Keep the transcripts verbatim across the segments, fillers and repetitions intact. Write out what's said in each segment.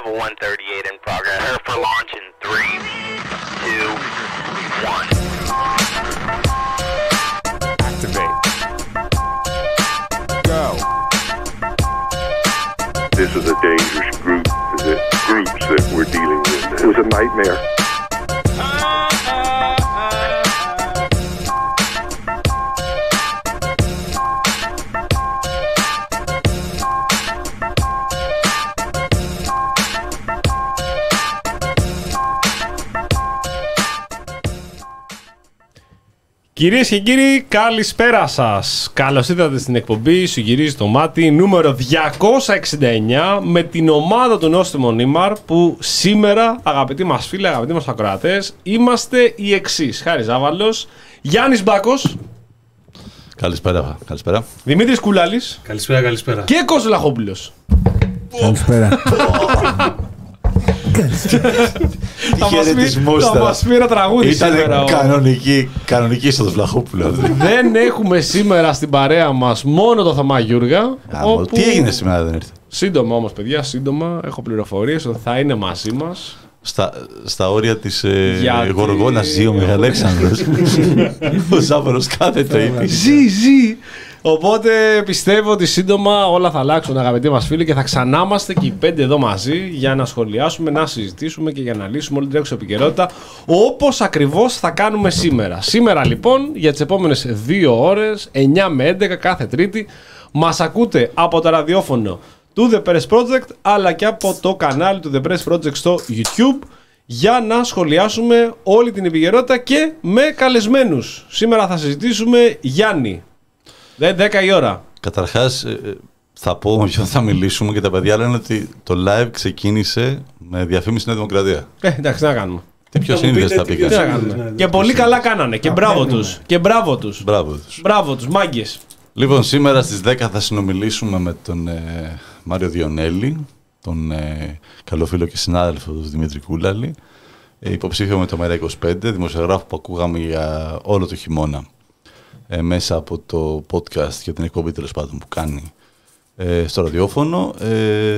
Level one thirty-eight in progress. Prepare for launch in three, two, one. Activate. Go. This is a dangerous group, the groups that we're dealing with. It was a nightmare. Κυρίες και κύριοι, καλησπέρα σας. Καλώς ήρθατε στην εκπομπή Σου γυρίζει το μάτι νούμερο διακόσια εξήντα εννιά με την ομάδα του Νόστιμο Νίμαρ, που σήμερα, αγαπητοί μας φίλοι, αγαπητοί μας ακροατές, είμαστε οι εξής. Χάρης Ζάβαλος, Γιάννης Μπάκος. Καλησπέρα, καλησπέρα. Δημήτρης Κούλαλης. Καλησπέρα, καλησπέρα. Και Κώστας Λαχόπουλος. Καλησπέρα. Θα μας πει ένα τραγούδι σήμερα. Ήταν κανονική, κανονική είσοδος Βλαχόπουλο. Δεν έχουμε σήμερα στην παρέα μας μόνο το Θωμά Γιούργα. Όπου... Τι έγινε σήμερα, δεν ήρθε? Σύντομα όμως, παιδιά, σύντομα. Έχω πληροφορίες ότι θα είναι μαζί μας. Στα, στα όρια της ε, Γιατί... Γοργόνας ζει ο Μεγαλέξανδρος. Ο Ζάβαλος κάθεται είπε. Ζει, ζει. Οπότε πιστεύω ότι σύντομα όλα θα αλλάξουν, αγαπητοί μας φίλοι, και θα ξανά είμαστε και οι πέντε εδώ μαζί για να σχολιάσουμε, να συζητήσουμε και για να λύσουμε όλη την τρέχουσα επικαιρότητα, όπως ακριβώς θα κάνουμε σήμερα. Σήμερα λοιπόν, για τις επόμενες δύο ώρες, εννιά με έντεκα κάθε Τρίτη, μας ακούτε από το ραδιόφωνο του The Press Project, αλλά και από το κανάλι του The Press Project στο YouTube, για να σχολιάσουμε όλη την επικαιρότητα και με καλεσμένους. Σήμερα θα συζητήσουμε Γιάννη. Δεν δέκα η ώρα. Καταρχάς, θα πω με ποιον θα μιλήσουμε, και τα παιδιά λένε ότι το live ξεκίνησε με διαφήμιση Νέα Δημοκρατία. Ε, εντάξει, τι να κάνουμε. Τι πιο σύνδεσες θα πει Τι να κάνουμε. Και πολύ καλά κάνανε. Και μπράβο τους. Και μπράβο τους. Μπράβο τους. Μπράβο τους, μάγκες. Λοιπόν, σήμερα στις δέκα θα συνομιλήσουμε με τον ε, Μάριο Διονέλη, τον ε, καλό φίλο και συνάδελφο του Δημήτρη Κούλαλη, ε, υποψήφιο με το Μέρα είκοσι πέντε, δημοσιογράφο που ακούγαμε για όλο το χειμώνα ε, μέσα από το podcast και την εκπομπή, τέλος πάντων, που κάνει ε, στο ραδιόφωνο. Ε,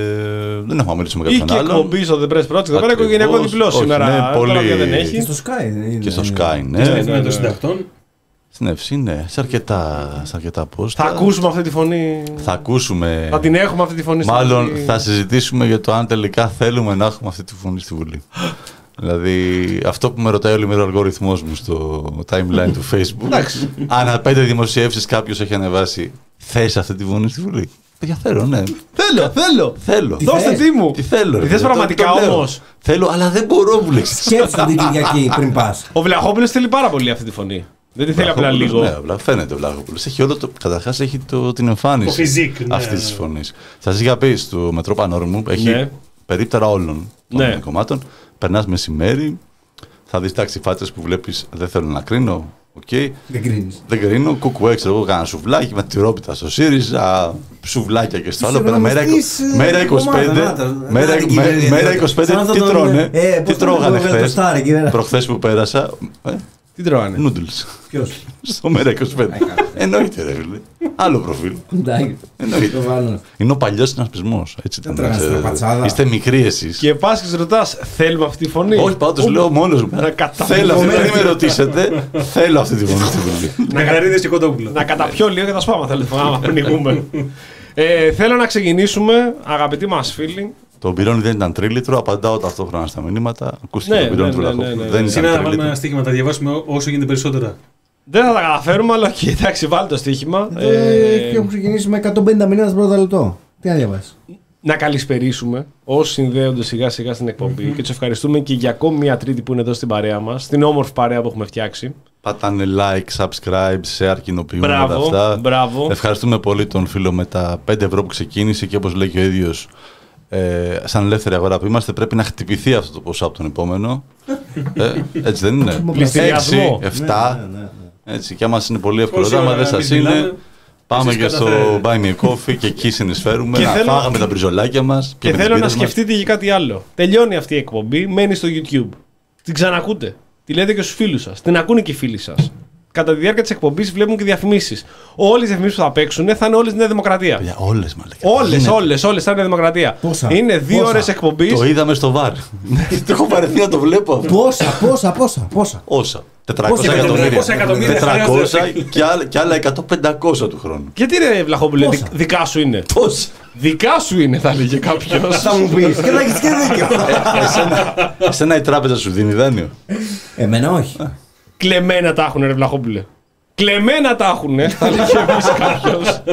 δεν έχουμε μιλήσει με κάποιον άλλον. Ή και εκπομπή στο The Press Project. Δεν πέρα οικογενειακό διπλό σήμερα. Ναι, πολύ... δεν έχει. Και στο Sky. Και στο Sky, ναι. Και στην Εθνική των Συντακτών. Στην Ευσύ, ναι. Σε αρκετά, σε αρκετά πόστα. Θα ακούσουμε αυτή τη φωνή. Θα ακούσουμε. Θα την έχουμε αυτή τη φωνή. Μάλλον στη... θα συζητήσουμε για το αν τελικά θέλουμε να έχουμε αυτή τη φωνή στη Βουλή. Δηλαδή, αυτό που με ρωτάει όλη μέρα ο αλγοριθμός μου στο timeline του Facebook. Ανά πέντε δημοσιεύσεις κάποιος έχει ανεβάσει, θες αυτή τη φωνή στη Βουλή? Για θέλω, ναι. Θέλω, θέλω. Θέλω. Δώστε τι μου. Τι θέλω. Τι θες πραγματικά όμως? Θέλω, αλλά δεν μπορώ, που λέξεις. Σκέψου την Κυριακή πριν πας. Ο Βλαχόπουλος θέλει πάρα πολύ αυτή τη φωνή. Δεν τη θέλει απλά λίγο. Ναι, φαίνεται ο Βλαχόπουλος. Έχει όλο το. Καταρχάς έχει το, την εμφάνιση ναι, αυτή τη φωνή. Σας είχα πει στο Μετρό Πανόρμου, έχει ναι. περίπτερα όλων των ναι. κομμάτων. Περνάς μεσημέρι, θα δεις τάξη φάτσες που βλέπεις, δεν θέλω να κρίνω. Okay. Δεν κρίνεις. Δεν κρίνω. Κουκουέ, ξέρω εγώ, κάνα σουβλάκι με τυρόπιτα στο ΣΥΡΙΖΑ, σουβλάκια και στο άλλο. Μέρα είκοσι πέντε. Μέρα είκοσι πέντε, τι τρώνε. Τι τρώγανε χθες. Προχθές που πέρασα. Τι τρώγανε? Νούντλς. Ποιος? Στο Μέρα είκοσι πέντε. Εννοείται, ρε φίλε. Άλλο προφίλ. Εννοείται. Είναι ο παλιός συνασπισμός. Έτσι ήταν. Είστε μικροί εσείς. Και πας και σε ρωτάς, θέλουμε αυτή τη φωνή? Όχι, πάντως λέω μόνος μου. Θέλω αυτή, δεν με ρωτήσετε. Θέλω αυτή τη φωνή στη Βουλή. Να καρύδες και Κοντόπουλο. Να καταπιώ λίγο και θα σπάμα, θέλετε, άμα πνιγούμε. Θέλω να ξεκινήσουμε, αγαπητοί μας φίλοι. Το πυρόνι δεν ήταν τρίλιτρο, απαντάω ταυτόχρονα στα μηνύματα. Ακούστηκε ναι, το πυρόνι ναι, του ναι, Λαχόπουλου. ναι, ναι, ναι. Δεν Σήμερα ήταν να βάλουμε ένα στοίχημα, τα διαβάσουμε όσο γίνεται περισσότερα. Δεν θα τα καταφέρουμε, αλλά και εντάξει, βάλει το στοίχημα. Ε, ε, έχουν ξεκινήσει με εκατόν πενήντα μηνύματα πρώτο λεπτό. Τι να διαβάσεις? Να καλησπερίσουμε όσοι συνδέονται σιγά σιγά στην εκπομπή mm-hmm. και τους ευχαριστούμε και για ακόμη μια Τρίτη που είναι εδώ στην παρέα μας, στην όμορφη παρέα που έχουμε φτιάξει. Πατάνε like, subscribe, share, κοινοποιούμε όλα αυτά. Μπράβο. Ευχαριστούμε πολύ τον φίλο με τα πέντε ευρώ που ξεκίνησε, και όπως λέει και ο ίδιος, ε, σαν ελεύθερη αγορά που είμαστε, πρέπει να χτυπηθεί αυτό το ποσό από τον επόμενο. ε, έτσι δεν είναι? Πληστηριασμό. έξι, επτά. Ναι, ναι, ναι. Έτσι, και άμα είναι πολύ εύκολο, άμα δεν σας είναι, πάμε και στο Buy Me a Coffee και εκεί συνεισφέρουμε. Να θέλω... φάγαμε τα μπριζολάκια μας. Και, και θέλω να σκεφτείτε για κάτι άλλο. Τελειώνει αυτή η εκπομπή, μένει στο YouTube. Την ξανακούτε. Τη λέτε και στους φίλους σας. Την ακούνε και οι φίλοι σας. κατά τη διάρκεια της εκπομπής βλέπουν και διαφημίσεις. Όλες οι διαφημίσεις που θα παίξουν θα είναι όλες Νέα Δημοκρατία. Παιδιά, όλες μαλάκα. Όλες, όλες, όλες θα είναι Νέα Δημοκρατία. Πόσα? Είναι δύο Πόσα? ώρες εκπομπής. Το είδαμε στο βαρ. Το έχω παρεθεί να το βλέπω αυτό. Πόσα, πόσα, πόσα, πόσα. Όσα. τετρακόσια Πόσα εκατομμύρια. τετρακόσια εκατομμύρια τετρακόσια και άλλα- και άλλα εκατό πεντακόσια του χρόνου. Γιατί ρε Βλαχόπουλε, Πόσα? δι- δικά σου είναι. Τόσα. Δικά σου είναι, θα έλεγε κάποιος. Θα μου πεις. Και θα έχεις και δίκιο. Εσένα- Εσένα η τράπεζα σου δίνει δάνειο. Εμένα όχι. Κλεμμένα τα έχουν, ρε Βλαχόπουλε. Κλεμμένα τα έχουν, θα έλεγε εμείς κάποιος.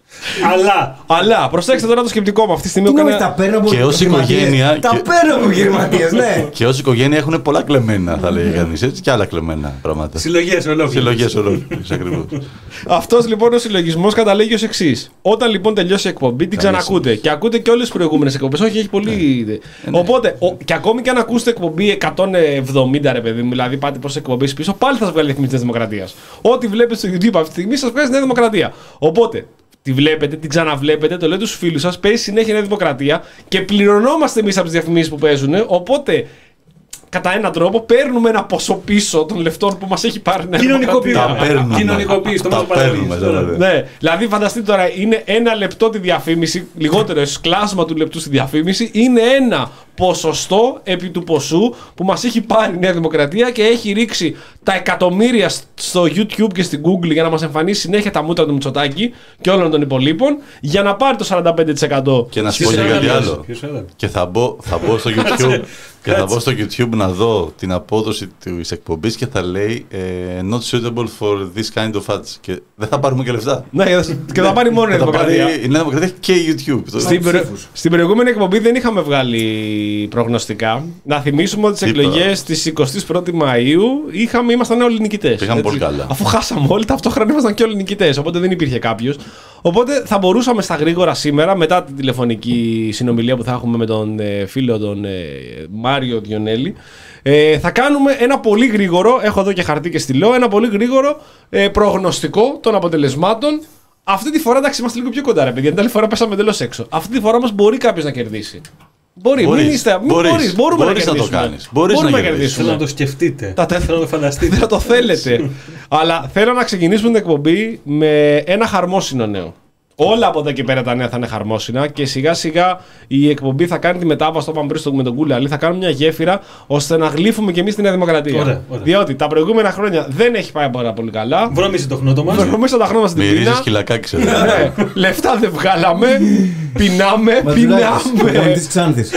Αλλά. Αλλά προσέξτε τώρα το σκεπτικό μου. Αυτή τη στιγμή Τι έκανε- όχι, τα παίρνω από Και ως επιχειρηματίες. οικογένεια- Τα και- παίρνω από επιχειρηματίες, ναι. Και ως οικογένεια έχουν πολλά κλεμμένα, θα λέει κανείς. Έτσι και άλλα κλεμμένα πράγματα. Συλλογές ολόκληρες. Συλλογές ολόκληρες ακριβώς. Αυτός λοιπόν ο συλλογισμός καταλήγει ως εξής. Όταν λοιπόν τελειώσει η εκπομπή, την ξανακούτε. Και ακούτε και όλες τις προηγούμενες εκπομπές. Όχι, έχει πολύ. Οπότε, ο, και ακόμη και αν ακούσετε εκπομπή εκατόν εβδομήντα, ρε παιδί μου, δηλαδή πάτε προς εκπομπές πίσω, πάλι θα σας βγάλει διαφημίσεις της Δημοκρατίας. Ό,τι βλέπετε στο YouTube αυτή τη στιγμή σας βγάζει Νέα Δημοκρατία. Οπότε, τη βλέπετε, την ξαναβλέπετε, το λέτε στους φίλους σας, παίζει συνέχεια Νέα Δημοκρατία και πληρωνόμαστε εμείς από τις διαφημίσεις που παίζουν. Οπότε, κατά έναν τρόπο, παίρνουμε ένα ποσό πίσω των λεφτών που μας έχει πάρει η Νέα Κοινωνικοποιούμε. Δημοκρατία. Τα παίρνουμε. Κοινωνικοποίηση, το Τα μέσο παίρνουμε, παραδείγματος. δηλαδή. Ναι, δηλαδή φανταστείτε τώρα, είναι ένα λεπτό τη διαφήμιση, λιγότερο εσκλάσμα του λεπτού στη διαφήμιση, είναι ένα ποσοστό επί του ποσού που μας έχει πάρει η Νέα Δημοκρατία και έχει ρίξει τα εκατομμύρια στο YouTube και στην Google για να μας εμφανίσει συνέχεια τα μούτρα του Μητσοτάκη και όλων των υπολείπων για να πάρει το σαράντα πέντε τοις εκατό. Και να σου πω Ποιος και κάτι έδωσε, άλλο. ποιος έδωσε. Και θα μπω, θα μπω στο YouTube και θα μπω στο YouTube να δω την απόδοση της εκπομπής και θα λέει ε, not suitable for this kind of ads. Και δεν θα πάρουμε και λεφτά. Ναι, και θα πάρει μόνο η Νέα Θα τα πάρει Δημοκρατία. η Νέα Δημοκρατία και η YouTube. Το- Στην, προ... ψήφους. Στην προηγούμενη εκπομπή δεν είχαμε βγάλει προγνωστικά. Να θυμίσουμε ότι στις Τίποτα. εκλογές της εικοστής πρώτης Μαΐου είχαμε, ήμασταν όλοι νικητές. Πήγαμε Έτσι. πολύ καλά. Αφού χάσαμε όλοι, ταυτόχρονα ήμασταν και όλοι νικητές. Οπότε δεν υπήρχε κάποιος. Οπότε θα μπορούσαμε στα γρήγορα σήμερα, μετά την τηλεφωνική συνομιλία που θα έχουμε με τον ε, φίλο τον ε, Μάριο Διονέλη, ε, θα κάνουμε ένα πολύ γρήγορο, έχω εδώ και χαρτί και στυλό, ένα πολύ γρήγορο ε, προγνωστικό των αποτελεσμάτων. Αυτή τη φορά εντάξει είμαστε λίγο πιο κοντά, ρε παιδιά. Την άλλη φορά πέσαμε εντελώς έξω. Αυτή τη φορά όμως μπορεί κάποιος να κερδίσει. Μπορεί, Μπορείς, μην είστε. Μην μπορείς, μπορείς, μπορούμε μπορείς να να το κερδίσουμε. κάνεις, μπορείς Μπορούμε να να κερδίσεις. κερδίσουμε. Θέλω να το σκεφτείτε. Τα τε- Θέλω να το φανταστείτε. Δεν το θέλετε. Αλλά θέλω να ξεκινήσουμε την εκπομπή με ένα χαρμόσυνο νέο. Όλα από εδώ και πέρα τα νέα θα είναι χαρμόσυνα και σιγά σιγά η εκπομπή θα κάνει τη μετάβαση το είπαμε πριν με τον Κούλαλη. Θα κάνουμε μια γέφυρα ώστε να γλύφουμε κι εμείς τη Νέα Δημοκρατία. Ωραία, ωραία. Διότι τα προηγούμενα χρόνια δεν έχει πάει πάρα πολύ καλά. Βρώμησε το χνότο μας. Βρωμίσαν τα χρόνια στην Μυρίζει πείνα. σκυλακάκι, ξέρω. Ναι, λεφτά δεν βγάλαμε. Πεινάμε, Ματζουλάκης, ο πεινάμε. της Ξάνθης.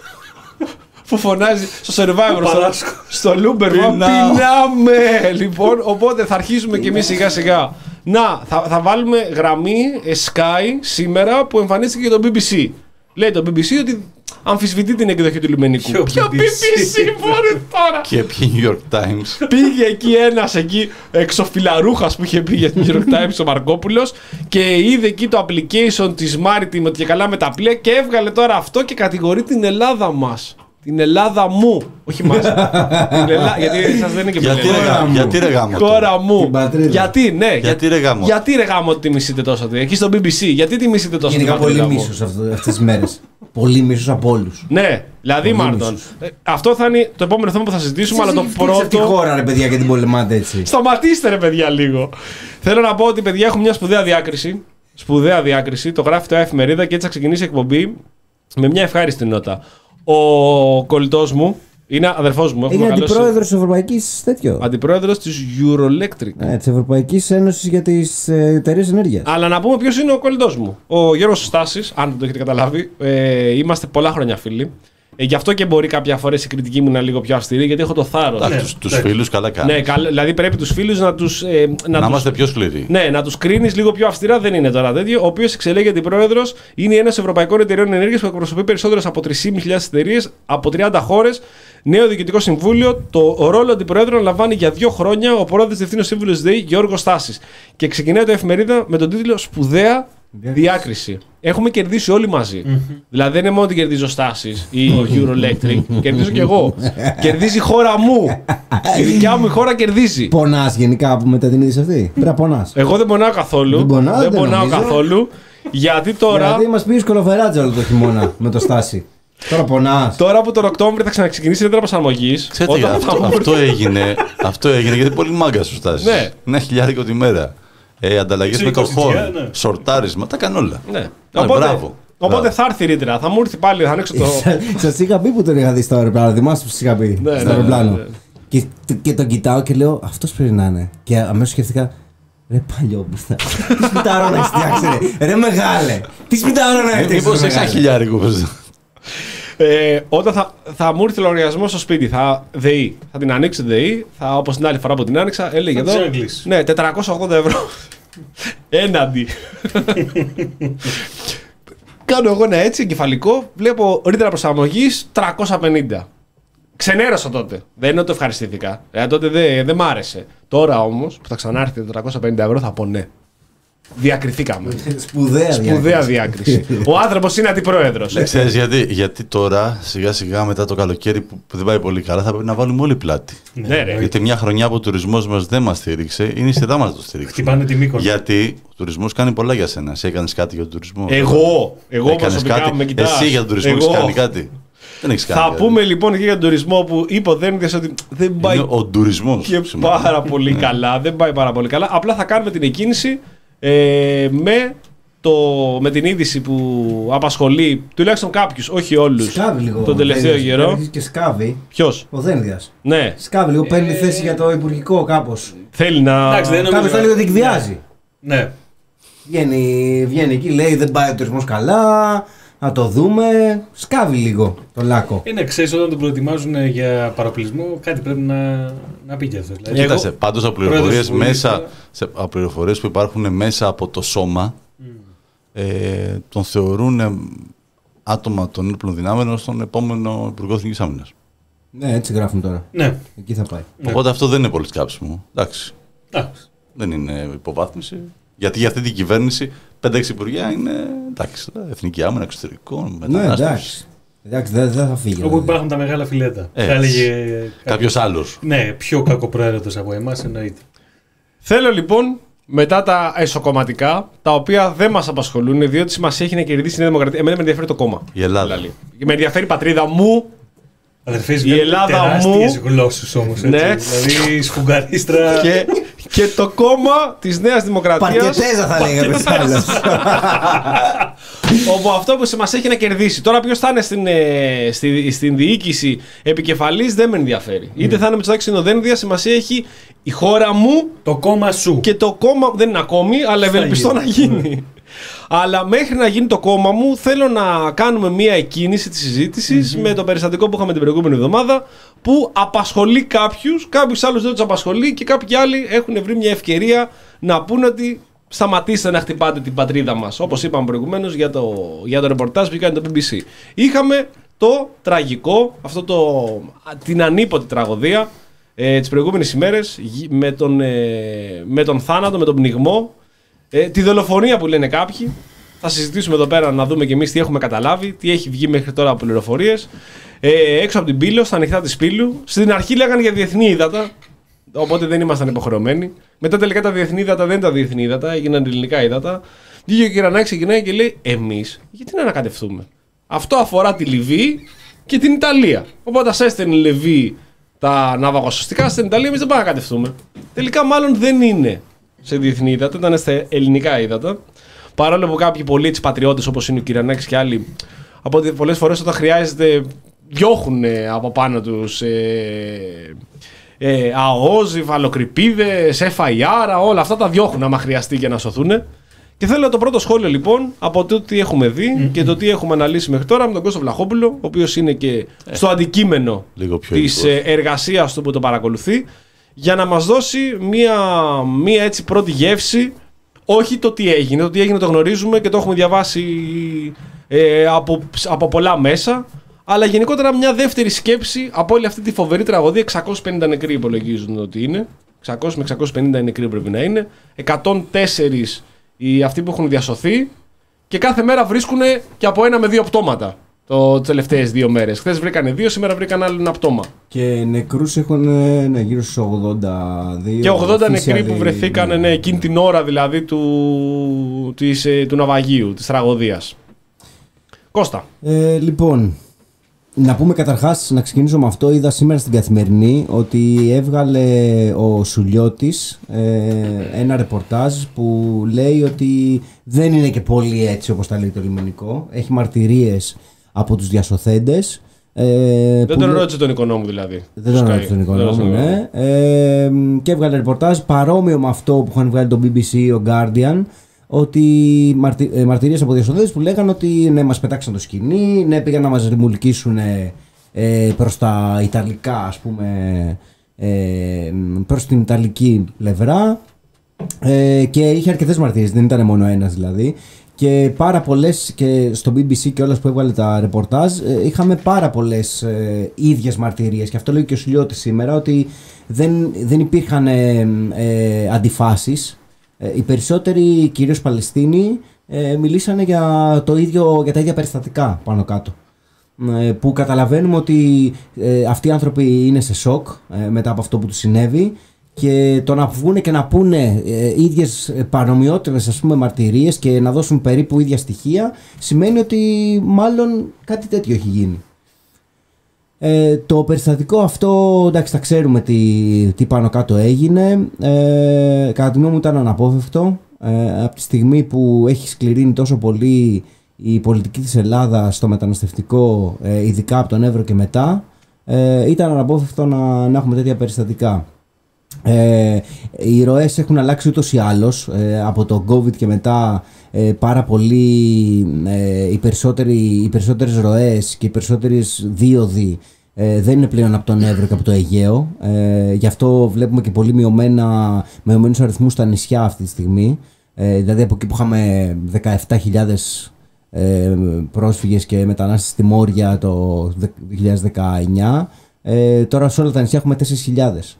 Που φωνάζει στο Survivor, στο, Παλάσκο. στο Looper. Πεινάω. Πεινάμε! Λοιπόν, οπότε θα αρχίσουμε κι εμείς σιγά σιγά. Να, θα, θα βάλουμε γραμμή ε, Sky σήμερα που εμφανίστηκε και το μπι μπι σι. Λέει το μπι μπι σι ότι αμφισβητεί την εκδοχή του λιμενικού. Ποιο Ποιο μπι μπι μπι μπι σι? σι μπορεί τώρα! Και ποιοι New York Times. Πήγε εκεί ένας εκεί εξοφιλαρούχας που είχε πει για την New York Times ο Μαρκόπουλος και είδε εκεί το application της Maritime ότι και καλά με τα πλοία και έβγαλε τώρα αυτό και κατηγορεί την Ελλάδα μας. Την Ελλάδα μου. Όχι μας. Την Ελλάδα, γιατί σας δεν είναι και Γιατί πολύ ρε Ελλάδα. γάμο, γιατί ρε γάμο. Χώρα μου. Την πατρίδα. Γιατί, ναι. Γιατί ρε γάμο. Γιατί ρε γάμο τη μισείτε τόσο. Εκεί στο μπι μπι σι. Γιατί τη μισείτε τόσο. Γενικά την πολύ πατρίδα μου? μίσος αυτό- αυτές τις μέρες. Πολύ μίσος από όλους. Ναι, δηλαδή Πολύ Μάρτον. μίσος. ε, Αυτό θα είναι το επόμενο θέμα που θα συζητήσουμε, αλλά το Φτύξε αυτή τη πρώτο. χώρα ρε παιδιά και την πολεμάτε έτσι. Σταματήστε ρε παιδιά λίγο. Θέλω να πω ότι παιδιά έχουμε μια σπουδαία διάκριση. Σπουδαία διάκριση. Το γράφει το εφημερίδα και έτσι θα ξεκινήσει η εκπομπή με μια ευχάριστη νότα. Ο κολλητός μου είναι αδερφός μου. Έχουμε Είναι μεγαλώσει- αντιπρόεδρος της Ευρωπαϊκής τέτοιο. Αντιπρόεδρος της Euroelectric. Ε, της Ευρωπαϊκής Ένωσης για τις ε, εταιρείες ενέργειας. Αλλά να πούμε ποιος είναι ο κολλητός μου. Ο Γιώργος Στάσης, αν δεν το έχετε καταλάβει. Ε, είμαστε πολλά χρόνια φίλοι. Ε, γι' αυτό και μπορεί κάποια φορές η κριτική μου να είναι λίγο πιο αυστηρή, γιατί έχω το θάρρος. Εντάξει, τους- τους ναι. φίλους καλά κάνεις. Ναι, καλ- δηλαδή πρέπει τους φίλους να τους. Ε, να Να τους είμαστε πιο σκληροί. Ναι, να τους κρίνεις λίγο πιο αυστηρά δεν είναι τώρα τέτοιο. Ο οποίος εξελέγει αντιπρόεδρος, είναι ένας ευρωπαϊκών εταιρεών ενέργειας που εκπροσωπεί περισσότερες από τρεις χιλιάδες πεντακόσιες εταιρείες από τριάντα χώρες. Νέο διοικητικό συμβούλιο. Το ρόλο αντιπροέδρου αναλαμβάνει για δύο χρόνια ο πρόεδρος διευθύνων σύμβουλος της ΔΕΗ Γιώργος Στάσης. Και ξεκινάει το εφημερίδα με τον τίτλο Σπουδαία διάκριση. Έχουμε κερδίσει όλοι μαζί. Δηλαδή δεν είναι μόνο ότι κερδίζει ο Στάσης ή ο Euroelectric. Κερδίζω κι εγώ. Κερδίζει η χώρα μου. Η δικιά μου η χώρα κερδίζει. Πονάς γενικά που μετά την είδηση αυτή. Πρέπει να πονάς. Εγώ δεν πονάω καθόλου. Δεν πονάω, δεν πονάω νομίζω. καθόλου. Γιατί τώρα. Δηλαδή μας πήγε σκολοφεράτζα όλο το χειμώνα με το Στάση. Τώρα πονάς. Τώρα που τον Οκτώβριο θα ξαναξεκινήσει η ρήτρα προσαρμογής. Ξέρετε, όταν αυτό, θα αυτό, έγινε, αυτό έγινε γιατί πολύ μάγκα σου στάσει. Ναι. Ένα χιλιάρικο τη μέρα. Ε, Ανταλλαγές με το είκοσι χώρο. ναι. Σορτάρισμα, τα κάνω όλα. Ναι. Ναι, Οπότε, μπράβο. οπότε Μπράβο. θα έρθει η ρήτρα. Θα μου έρθει πάλι, θα ανοίξω το. Σας είχα πει που τον είχα δει στο αεροπλάνο. Θυμάστε που σας είχα πει. Ναι, Στο ναι, αεροπλάνο. ναι, ναι. Και, και τον κοιτάω και λέω αυτός πρέπει να είναι. Και αμέσως σκέφτηκα. Ρε παλιόπιστα. Τι σπιτάρο να έχεις φτιάξει, ρε. Ρε μεγάλε. Τι σπιτάρο να έχεις. Μήπως έχεις ένα χιλιάρικο. πες. Ε, όταν θα, θα μου έρθει λογαριασμό στο σπίτι, θα ΔΕΗ. Θα την ανοίξω ΔΕΗ, θα, όπως την άλλη φορά που την άνοιξα, έλεγε Θα εδώ. τις έγκλεις. Ναι, τετρακόσια ογδόντα ευρώ. Έναντι. Κάνω εγώ ένα έτσι εγκεφαλικό, βλέπω ρήτρα προσαρμογής τριακόσια πενήντα. Ξενέρωσα τότε. Δεν είναι ότι ευχαριστήθηκα. Ε, τότε δεν δε μ' άρεσε. Τώρα όμως που θα ξανάρθει τετρακόσια πενήντα ευρώ θα πω ναι. Διακριθήκαμε. Σπουδαία Σπουδαία διάκριση. Ο άνθρωπος είναι αντιπρόεδρος. Ξέρεις γιατί, γιατί τώρα σιγά σιγά μετά το καλοκαίρι που, που δεν πάει πολύ καλά θα πρέπει να βάλουμε όλοι πλάτη. Ναι, ρε. Γιατί μια χρονιά που ο τουρισμός μας δεν μας στήριξε, είναι η σειρά μας να το στηρίξει. Χτυπάνε τη Μύκονο. Γιατί ο τουρισμός κάνει πολλά για σένα. Εσύ έκανες κάτι για τον τουρισμό. Εγώ, εγώ Έκανες προσωπικά κάτι. με κοιτάς. Εσύ για τον τουρισμό Εγώ. έχεις κάνει κάτι. Δεν έχεις κάνει. Θα κάτι. πούμε λοιπόν και για τον τουρισμό που είπε ο Δένδιας ότι δεν πάει Είναι ο τουρισμός. και σημαίνει. πάρα πολύ Ναι. καλά. Δεν πάει πάρα πολύ καλά. Απλά θα κάνουμε την εκκίνηση ε, με, το, με την είδηση που απασχολεί τουλάχιστον κάποιους, όχι όλους, Σκάβει λίγο. τον ο τελευταίο Δένδιας. καιρό. Αρχίζει και σκάβει. Ποιος? Ο Δένδιας. Ναι, Σκάβει λίγο, παίρνει θέση για το υπουργικό κάπως. θέλει να. Εντάξει, δεν νομίζω- Κάποιος θα λίγο το εκβιάζει. Ναι. Βγαίνει, βγαίνει εκεί, λέει δεν πάει ο τουρισμός καλά. Να το δούμε. Σκάβει λίγο το λάκκο. Είναι, ξέρεις, όταν τον προετοιμάζουν για παραπλησμό, κάτι πρέπει να, να πει και αυτό. Δηλαδή, Κοίταξε, πάντως από Πρόεδρος πληροφορίες, της Βουλής, μέσα, τώρα. σε, από πληροφορίες που υπάρχουν μέσα από το σώμα, ε, τον θεωρούν ε, άτομα των ύπλων δυνάμεων ως τον επόμενο Υπουργό Εθνικής Άμυνας. Ναι, έτσι γράφουν τώρα. ναι. Εκεί θα πάει. Ναι. Οπότε αυτό δεν είναι πολύ σκάψιμο. Εντάξει, Εντάξει. δεν είναι υποβάθμιση. Γιατί για αυτή την κυβέρνηση πέντε έξι υπουργεία είναι εντάξει, εθνική άμυνα, εξωτερικών, Ναι, μετανάστευση. εντάξει. Εντάξει, δεν δεν θα φύγει. Όπου υπάρχουν τα μεγάλα φιλέτα. Έτσι. Θα έλεγε Κάποιος άλλος. Ναι, πιο κακοπροαίρετος από εμάς εννοείται. Θέλω λοιπόν μετά τα εσωκομματικά, τα οποία δεν μας απασχολούν, διότι σημασία έχει να κερδίσει η Νέα Δημοκρατία. Εμένα με ενδιαφέρει το κόμμα. Η Ελλάδα. Δηλαδή. Με ενδιαφέρει η πατρίδα μου. Αδερφέ, Η Ελλάδα τεράστιες μου- γλώσσες όμως. Ναι. Έτσι. Δηλαδή σφουγγαρίστρα. και, και το κόμμα της Νέας Δημοκρατίας. Παρκετέζα θα λέγαμε κι άλλος. Όπου αυτό που μας έχει να κερδίσει. Τώρα ποιος θα είναι στην, ε, στη, στην διοίκηση επικεφαλής δεν με ενδιαφέρει. Είτε θα είναι Μητσοτάκης είτε ο Δένδιας, σημασία έχει η χώρα μου Το κόμμα σου. και το κόμμα δεν είναι ακόμη, αλλά Θα ευελπιστώ να γίνει. γίνει. Αλλά μέχρι να γίνει το κόμμα μου, θέλω να κάνουμε μία εκκίνηση της συζήτησης με το περιστατικό που είχαμε την προηγούμενη εβδομάδα, που απασχολεί κάποιους, κάποιους άλλους δεν τους απασχολεί και κάποιοι άλλοι έχουν βρει μια ευκαιρία να πούνε ότι σταματήστε να χτυπάτε την πατρίδα μας. Όπως είπαμε προηγουμένως για το, για το ρεπορτάζ που έκανε το μπι μπι σι. Είχαμε το τραγικό, αυτό το, την ανίποτη τραγωδία ε, τις προηγούμενες ημέρες γι- με τον, ε, με τον θάνατο, με τον πνιγμό, ε, τη δολοφονία που λένε κάποιοι. Θα συζητήσουμε εδώ πέρα να δούμε και εμείς τι έχουμε καταλάβει, τι έχει βγει μέχρι τώρα από πληροφορίες. Ε, έξω από την Πύλο, στα ανοιχτά της Πύλου. Στην αρχή λέγανε για διεθνή ύδατα, οπότε δεν ήμασταν υποχρεωμένοι. Μετά τελικά τα διεθνή ύδατα δεν ήταν διεθνή ύδατα, έγιναν ελληνικά ύδατα. Βγήκε ο Κυρανάκης, ξεκινάει και λέει: εμείς γιατί να ανακατευτούμε. Αυτό αφορά τη Λιβύη και την Ιταλία. Οπότε ας έστελνε η Λιβύη τα ναυαγοσωστικά, στην Ιταλία εμείς δεν πάμε να ανακατευτούμε. Τελικά μάλλον δεν είναι σε διεθνή ύδατα, ήταν στα ελληνικά ύδατα. Παρόλο που κάποιοι πολλοί έτσι πατριώτες όπως είναι ο Κυρανάκης και άλλοι, από ότι πολλές φορές όταν χρειάζεται διώχουν από πάνω τους ε, ε, ΑΟΣ, υφαλοκρηπίδες, εφ άι αρ, όλα αυτά τα διώχουν άμα χρειαστεί για να σωθούν. Και θέλω το πρώτο σχόλιο λοιπόν από το τι έχουμε δει και το τι έχουμε αναλύσει μέχρι τώρα με τον Κώστο Βλαχόπουλο, ο οποίος είναι και στο αντικείμενο Λίγο πιο της ειδικός. ε, εργασίας του που το παρακολουθεί, για να μας δώσει μία, μία έτσι πρώτη γεύση, όχι το τι έγινε, το τι έγινε το γνωρίζουμε και το έχουμε διαβάσει ε, από, από πολλά μέσα, αλλά γενικότερα μια δεύτερη σκέψη από όλη αυτή τη φοβερή τραγωδία. εξακόσιοι πενήντα νεκροί υπολογίζουν ότι είναι, εξακόσιοι με εξακόσιοι πενήντα νεκροί πρέπει να είναι, εκατόν τέσσερα οι αυτοί που έχουν διασωθεί και κάθε μέρα βρίσκουν και από ένα με δύο πτώματα τις τελευταίες δύο μέρες. Χθες βρήκανε δύο, σήμερα βρήκαν άλλο ένα πτώμα. Και νεκρούς έχουν ναι, γύρω στους ογδόντα δύο. Και ογδόντα official νεκροί που day, βρεθήκαν ναι, εκείνη την ώρα δηλαδή του, της, ε, του ναυαγίου, της τραγωδίας. Κώστα. Ε, λοιπόν, Να πούμε καταρχάς, να ξεκινήσω με αυτό. Είδα σήμερα στην Καθημερινή ότι έβγαλε ο Σουλιώτης ε, ένα ρεπορτάζ που λέει ότι δεν είναι και πολύ έτσι όπως τα λέει το λιμενικό. Έχει μαρτυρίες από τους διασωθέντες. Ε, δεν τον ρώτησε τον οικονόμου δηλαδή. Δεν τον ρώτησε τον οικονόμου, ναι. Ε, και έβγαλε ρεπορτάζ παρόμοιο με αυτό που είχαν βγάλει το μπι μπι σι, ο Guardian, ότι μαρτι, ε, μαρτυρίες από διασωθέντες που λέγανε ότι ναι, μας πετάξαν το σκηνή, ναι, πήγαν να μας ρημουλκίσουν ε, ε, προς τα Ιταλικά, ας πούμε, ε, προς την Ιταλική πλευρά, ε, και είχε αρκετές μαρτυρίες, δεν ήταν μόνο ένας δηλαδή. Και πάρα πολλές, και στο μπι μπι σι και όλες που έβγαλε τα ρεπορτάζ, ε, είχαμε πάρα πολλές ε, ίδιες μαρτυρίες. Και αυτό λέει και ο Σουλιώτης σήμερα, ότι δεν, δεν υπήρχαν ε, ε, αντιφάσεις. Ε, οι περισσότεροι, κυρίως Παλαιστίνοι, ε, μιλήσανε για, το ίδιο, για τα ίδια περιστατικά πάνω κάτω. Ε, που καταλαβαίνουμε ότι ε, αυτοί οι άνθρωποι είναι σε σοκ ε, μετά από αυτό που τους συνέβη. Και το να βγουν και να πούνε ε, ίδιες παρομοιότερες, ας πούμε, μαρτυρίες και να δώσουν περίπου ίδια στοιχεία, σημαίνει ότι μάλλον κάτι τέτοιο έχει γίνει. Ε, το περιστατικό αυτό, εντάξει, τα ξέρουμε τι, τι πάνω κάτω έγινε. Ε, κατά τη γνώμη μου ήταν αναπόφευκτο. Ε, από τη στιγμή που έχει σκληρύνει τόσο πολύ η πολιτική της Ελλάδας στο μεταναστευτικό, ε, ειδικά από τον Εύρο και μετά, ε, ήταν αναπόφευκτο να, να έχουμε τέτοια περιστατικά. Ε, οι ροές έχουν αλλάξει ούτως ή άλλως, ε, από το COVID και μετά, ε, πάρα πολύ, ε, οι, περισσότεροι, οι περισσότερες ροές και οι περισσότερες δίωδοι ε, δεν είναι πλέον από τον Εύρο και από το Αιγαίο, ε, γι' αυτό βλέπουμε και πολύ μειωμένα, μειωμένους αριθμούς στα νησιά αυτή τη στιγμή, ε, δηλαδή από εκεί που είχαμε δεκαεπτά χιλιάδες ε, πρόσφυγες και μετανάστες στη Μόρια το δύο χιλιάδες δεκαεννιά. Ε, τώρα σε όλα τα νησιά έχουμε τέσσερις χιλιάδες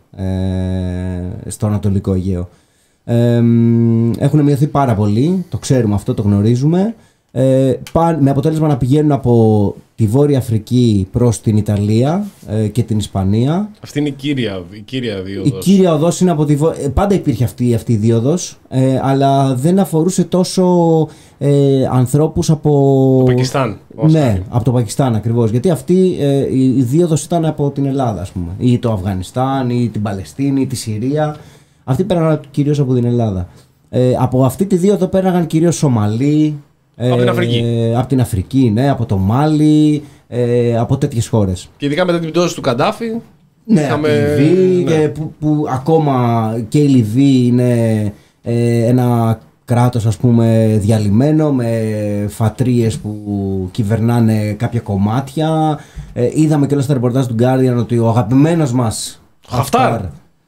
ε, στο Ανατολικό Αιγαίο. Ε, έχουν μειωθεί πάρα πολύ, το ξέρουμε αυτό, το γνωρίζουμε. Ε, πά, με αποτέλεσμα να πηγαίνουν από τη Βόρεια Αφρική προς την Ιταλία ε, και την Ισπανία. Αυτή είναι η κύρια, η κύρια δίωδος. Η κύρια οδός είναι από τη Βο... Πάντα υπήρχε αυτή, αυτή η δίωδος, ε, αλλά δεν αφορούσε τόσο ε, ανθρώπους από... Το Πακιστάν. Ναι, από το Πακιστάν ακριβώς. Γιατί αυτή ε, η, η δίωδος ήταν από την Ελλάδα, ας πούμε, ή το Αφγανιστάν, ή την Παλαιστίνη, ή τη Συρία. Αυτή πέραγαν κυρίως από την Ελλάδα. Ε, από αυτή τη δίωδο πέραγαν κυρίως Σομαλοί. Από την Αφρική. Ε, από την Αφρική, ναι, από το Μάλι, ε, από τέτοιες χώρες. Και ειδικά μετά την πτώση του Καντάφη. Ναι, είχαμε... από τη Λιβύη, ναι. και που, που ακόμα και η Λιβύη είναι ε, ένα κράτος, ας πούμε, διαλυμένο, με φατρίες που κυβερνάνε κάποια κομμάτια. Ε, είδαμε και όλα στα ρεπορτάζ του Guardian ότι ο αγαπημένος μας Χαφτάρ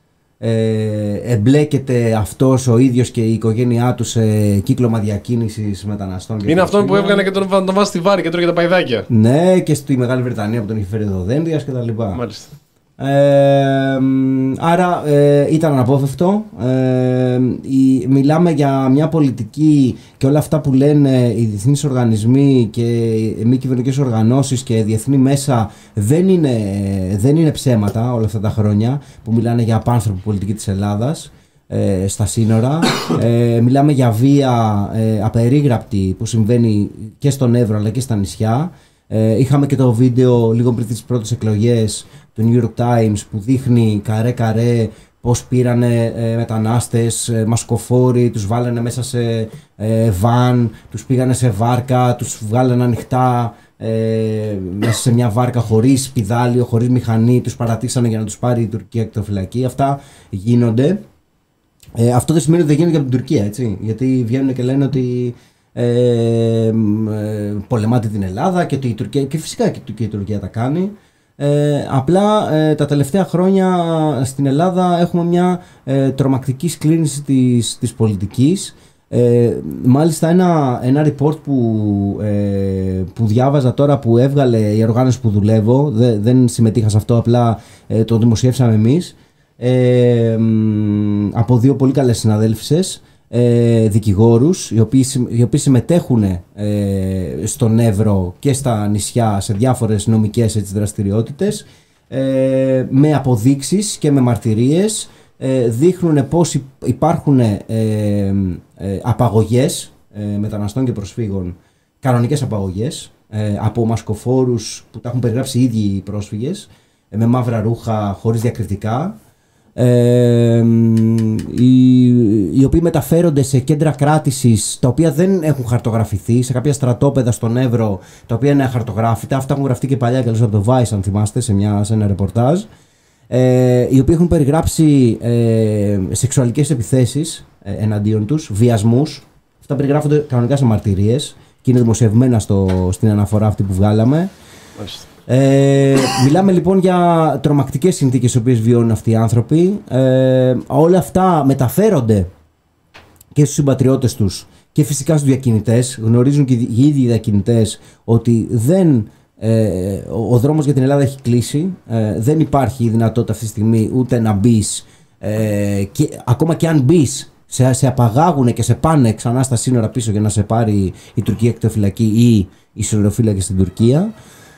Ε, εμπλέκεται αυτός ο ίδιος και η οικογένειά του σε κύκλωμα διακίνησης μεταναστών. Είναι αυτόν που έβγανε και τον, τον βάζει στη βάρη και τρώγε τα παϊδάκια. Ναι, και στη Μεγάλη Βρετανία που τον είχε φέρει εδώ Δένδιας κτλ. Μάλιστα. Ε, άρα ε, ήταν αναπόφευκτο. Ε, η, μιλάμε για μια πολιτική και όλα αυτά που λένε οι διεθνείς οργανισμοί και οι μη κυβερνητικές οργανώσεις και διεθνή μέσα δεν είναι, δεν είναι ψέματα όλα αυτά τα χρόνια που μιλάνε για απάνθρωπη πολιτική της Ελλάδας ε, στα σύνορα. Ε, μιλάμε για βία ε, απερίγραπτη που συμβαίνει και στον Εύρο αλλά και στα νησιά. Ε, είχαμε και το βίντεο λίγο πριν τις πρώτες εκλογές του New York Times που δείχνει καρέ καρέ πώς πήρανε ε, μετανάστες, ε, μασκοφόροι, τους βάλανε μέσα σε ε, βαν, τους πήγανε σε βάρκα, τους βγάλανε ανοιχτά ε, μέσα σε μια βάρκα χωρίς πηδάλιο, χωρίς μηχανή, τους παρατήσανε για να τους πάρει η Τουρκία εκτροφυλακή. Αυτά γίνονται. Ε, αυτό δεν σημαίνει ότι δεν γίνονται και από την Τουρκία, έτσι, γιατί βγαίνουν και λένε ότι Ε, ε, πολεμάται την Ελλάδα και, η Τουρκία, και φυσικά και, και η Τουρκία τα κάνει. Ε, απλά ε, τα τελευταία χρόνια στην Ελλάδα έχουμε μια ε, τρομακτική σκλήρινση της, της πολιτικής. Ε, μάλιστα ένα, ένα report που, ε, που διάβαζα τώρα που έβγαλε η οργάνωση που δουλεύω, δε, δεν συμμετείχα σε αυτό, απλά ε, το δημοσιεύσαμε εμείς, ε, από δύο πολύ καλές συναδέλφισες, Ε, δικηγόρους οι οποίοι, οι οποίοι συμμετέχουν ε, στον Εύρο και στα νησιά σε διάφορες νομικές έτσι, δραστηριότητες ε, με αποδείξεις και με μαρτυρίες ε, δείχνουν πως υπάρχουν ε, ε, απαγωγές ε, μεταναστών και προσφύγων, κανονικές απαγωγές ε, από μασκοφόρους που τα έχουν περιγράψει οι ίδιοι οι πρόσφυγες, ε, με μαύρα ρούχα, χωρίς διακριτικά, ε, οι, οι οποίοι μεταφέρονται σε κέντρα κράτησης τα οποία δεν έχουν χαρτογραφηθεί, σε κάποια στρατόπεδα στον Εύρο τα οποία είναι αχαρτογράφητα. Αυτά έχουν γραφτεί και παλιά καλώς από το Vice, αν θυμάστε, σε, μια, σε ένα ρεπορτάζ, ε, οι οποίοι έχουν περιγράψει ε, σεξουαλικές επιθέσεις ε, εναντίον τους, βιασμούς. Αυτά περιγράφονται κανονικά σε μαρτυρίες και είναι δημοσιευμένα στο, στην αναφορά αυτή που βγάλαμε. Ε, μιλάμε λοιπόν για τρομακτικές συνθήκες στις οποίες βιώνουν αυτοί οι άνθρωποι. Ε, όλα αυτά μεταφέρονται και στους συμπατριώτες τους και φυσικά στους διακινητές. Γνωρίζουν και οι ίδιοι οι διακινητές ότι δεν, ε, ο δρόμος για την Ελλάδα έχει κλείσει. Ε, δεν υπάρχει δυνατότητα αυτή τη στιγμή ούτε να μπεις, ε, και, ακόμα και αν μπεις, σε, σε απαγάγουν και σε πάνε ξανά στα σύνορα πίσω για να σε πάρει η Τουρκία εκτοφυλακή ή οι συνοροφύλακες στην Τουρκία.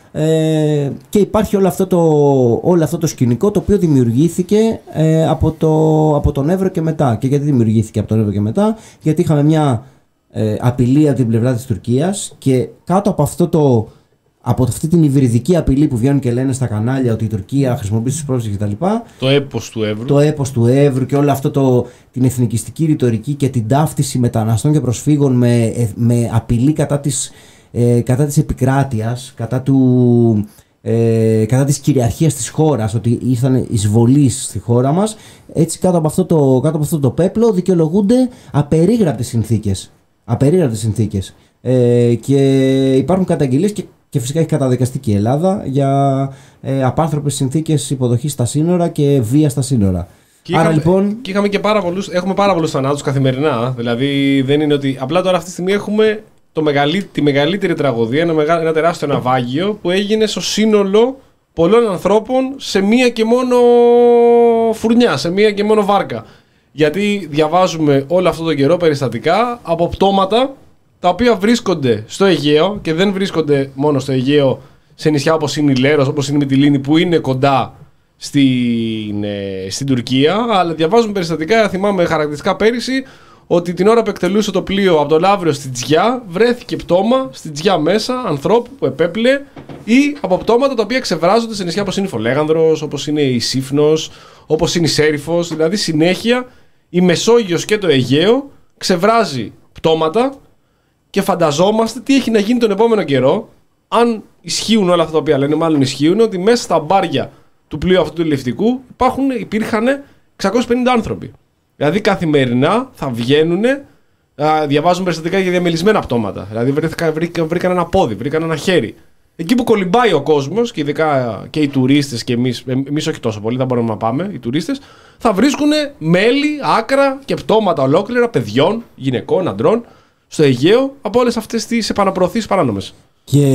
Ε, και υπάρχει όλο αυτό, το, όλο αυτό το σκηνικό το οποίο δημιουργήθηκε ε, από, το, από τον Εύρο και μετά. Και γιατί δημιουργήθηκε από τον Εύρο και μετά? Γιατί είχαμε μια ε, απειλή από την πλευρά της Τουρκίας και κάτω από, αυτό το, από αυτή την υβριδική απειλή που βγαίνουν και λένε στα κανάλια ότι η Τουρκία χρησιμοποιεί τους πρόσφυγες κτλ. Το έπος του Εύρου. Το έπος του Εύρου και όλο αυτό το, την εθνικιστική ρητορική και την ταύτιση μεταναστών και προσφύγων με, με απειλή κατά της, ε, κατά της επικράτειας, κατά, του, ε, κατά της κυριαρχίας της χώρας, ότι ήρθαν εισβολείς στη χώρα μας. Έτσι κάτω από αυτό το, κάτω από αυτό το πέπλο δικαιολογούνται απερίγραπτες συνθήκες. Απερίγραπτες συνθήκες. Ε, και υπάρχουν καταγγελίες και Και φυσικά έχει καταδικαστεί και η Ελλάδα για ε, απάνθρωπες συνθήκες υποδοχής στα σύνορα και βία στα σύνορα. Και, Άρα, είχαμε, λοιπόν... και είχαμε και πάρα πολλούς, έχουμε πάρα πολλούς θανάτους καθημερινά. Δηλαδή δεν είναι ότι. Απλά τώρα αυτή τη στιγμή έχουμε το μεγαλύ, τη μεγαλύτερη τραγωδία, ένα, μεγα, ένα τεράστιο ναυάγιο που έγινε στο σύνολο πολλών ανθρώπων σε μία και μόνο φουρνιά, σε μία και μόνο βάρκα. Γιατί διαβάζουμε όλο αυτό τον καιρό περιστατικά από πτώματα τα οποία βρίσκονται στο Αιγαίο και δεν βρίσκονται μόνο στο Αιγαίο, σε νησιά όπως είναι η Λέρος, όπως είναι η Μυτιλήνη, που είναι κοντά στην, ε, στην Τουρκία, αλλά διαβάζουμε περιστατικά, θυμάμαι χαρακτηριστικά πέρυσι, ότι την ώρα που εκτελούσε το πλοίο από το Λαύριο στη Τζιά, βρέθηκε πτώμα στη Τζιά μέσα ανθρώπου που επέπλε ή από πτώματα τα οποία ξεβράζονται σε νησιά όπως είναι η Φολέγανδρος, όπως είναι η Σύφνος, όπως είναι η Σέριφος. Δηλαδή συνέχεια η Μεσόγειος και το Αιγαίο ξεβράζει πτώματα. Και φανταζόμαστε τι έχει να γίνει τον επόμενο καιρό, αν ισχύουν όλα αυτά τα οποία λένε, μάλλον ισχύουν, ότι μέσα στα μπάρια του πλοίου αυτού του ελευτικού υπάρχουν, υπήρχαν εξακόσιοι πενήντα άνθρωποι. Δηλαδή καθημερινά θα βγαίνουν, διαβάζουν περιστατικά για διαμελισμένα πτώματα. Δηλαδή βρήκαν, βρήκαν, βρήκαν ένα πόδι, βρήκαν ένα χέρι. Εκεί που κολυμπάει ο κόσμος, και ειδικά και οι τουρίστες, και εμείς, εμείς όχι τόσο πολύ, δεν μπορούμε να πάμε, οι τουρίστες, θα βρίσκουν μέλη, άκρα και πτώματα ολόκληρα παιδιών, γυναικών, αντρών, στο Αιγαίο από όλες αυτές τις επαναπροωθήσεις παράνομες. Και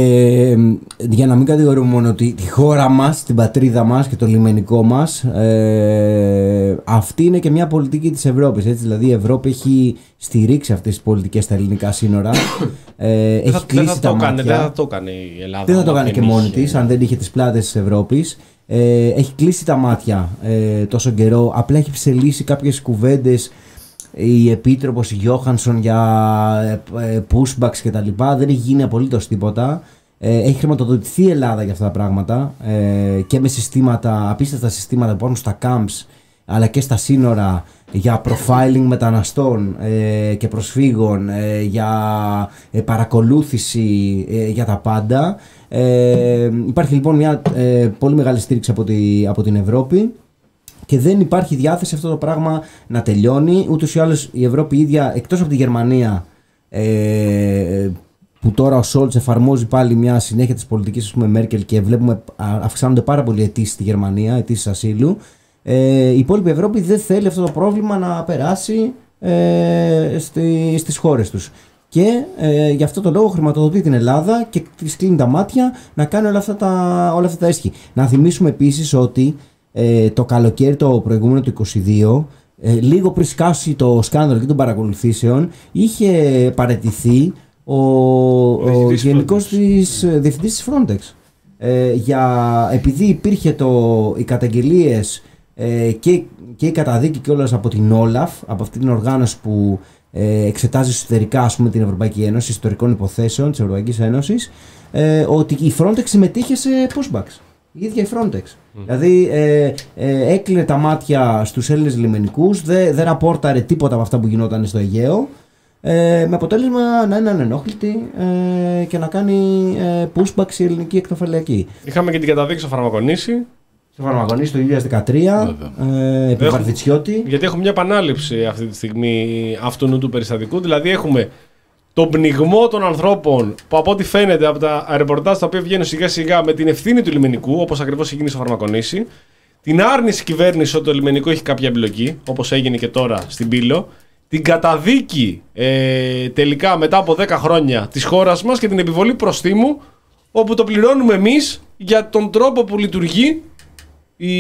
για να μην κατηγορούμε μόνο τη, τη χώρα μας, την πατρίδα μας και το λιμενικό μας, ε, αυτή είναι και μια πολιτική της Ευρώπης. Έτσι, δηλαδή η Ευρώπη έχει στηρίξει αυτές τις πολιτικές στα ελληνικά σύνορα. ε, έχει θα, κλείσει θα τα το μάτια. Δεν θα το έκανε η Ελλάδα. Δεν θα το έκανε και είχε... μόνη της, αν δεν είχε τις πλάτες της Ευρώπης. Ε, έχει κλείσει τα μάτια ε, τόσο καιρό. Απλά έχει ψελίσει κάποιες κουβέντες η Επίτροπος, η Γιώχανσον, για pushbacks και τα λοιπά. Δεν έχει γίνει απολύτως τίποτα. Ε, έχει χρηματοδοτηθεί η Ελλάδα για αυτά τα πράγματα, ε, και με συστήματα, απίστευτα συστήματα που υπάρχουν στα camps αλλά και στα σύνορα για profiling μεταναστών ε, και προσφύγων, ε, για ε, παρακολούθηση, ε, για τα πάντα. Ε, υπάρχει λοιπόν μια ε, πολύ μεγάλη στήριξη από, τη, από την Ευρώπη. Και δεν υπάρχει διάθεση αυτό το πράγμα να τελειώνει. Ούτως ή άλλως η Ευρώπη ίδια, εκτός από τη Γερμανία, ε, που τώρα ο Σόλτς εφαρμόζει πάλι μια συνέχεια της πολιτικής, ας πούμε, Μέρκελ, και βλέπουμε αυξάνονται πάρα πολλοί αιτήσεις στη Γερμανία, αιτήσεις ασύλου. Ε, η υπόλοιπη Ευρώπη δεν θέλει αυτό το πρόβλημα να περάσει ε, στη, στις χώρες τους. Και ε, γι' αυτό το λόγο χρηματοδοτεί την Ελλάδα και της κλείνει τα μάτια να κάνει όλα αυτά τα, όλα αυτά τα έσχη. Να θυμίσουμε επίσης ότι Ε, το καλοκαίρι το προηγούμενο του είκοσι δύο, ε, λίγο πριν σκάσει το σκάνδαλο και των παρακολουθήσεων, είχε παραιτηθεί ο, ο, ο γενικός της, διευθυντής της Frontex. Ε, για, επειδή υπήρχε το, οι καταγγελίες ε, και, και η καταδίκη κιόλας από την Όλαφ, από αυτή την οργάνωση που ε, εξετάζει εσωτερικά, ας πούμε, την Ευρωπαϊκή Ένωση, ιστορικών υποθέσεων της Ευρωπαϊκής Ένωσης, ε, ότι η Frontex συμμετείχε σε pushbacks. Η ίδια η Frontex. Mm. Δηλαδή ε, ε, έκλεινε τα μάτια στους Έλληνες λιμενικούς, δεν δε ραπόρταρε τίποτα από αυτά που γινόταν στο Αιγαίο, ε, με αποτέλεσμα να είναι ανενόχλητη ε, και να κάνει ε, pushbacks η ελληνική εκτοφυλακή. Είχαμε και την καταδίκη στο Φαρμακονήσι. Στο Φαρμακονήσι το δύο χιλιάδες δεκατρία, ε, επί Βαρβιτσιώτη. Γιατί έχουμε μια επανάληψη αυτή τη στιγμή αυτού του περιστατικού. Δηλαδή έχουμε τον πνιγμό των ανθρώπων που από ό,τι φαίνεται από τα ρεπορτάζ τα οποία βγαίνουν σιγά σιγά με την ευθύνη του λιμενικού, όπως ακριβώς έχει γίνει στο Φαρμακονήσι. Την άρνηση κυβέρνηση ότι το λιμενικό έχει κάποια εμπλοκή, όπως έγινε και τώρα στην Πύλο. Την καταδίκη ε, τελικά μετά από δέκα χρόνια της χώρας μας και την επιβολή προστίμου, όπου το πληρώνουμε εμείς για τον τρόπο που λειτουργεί η,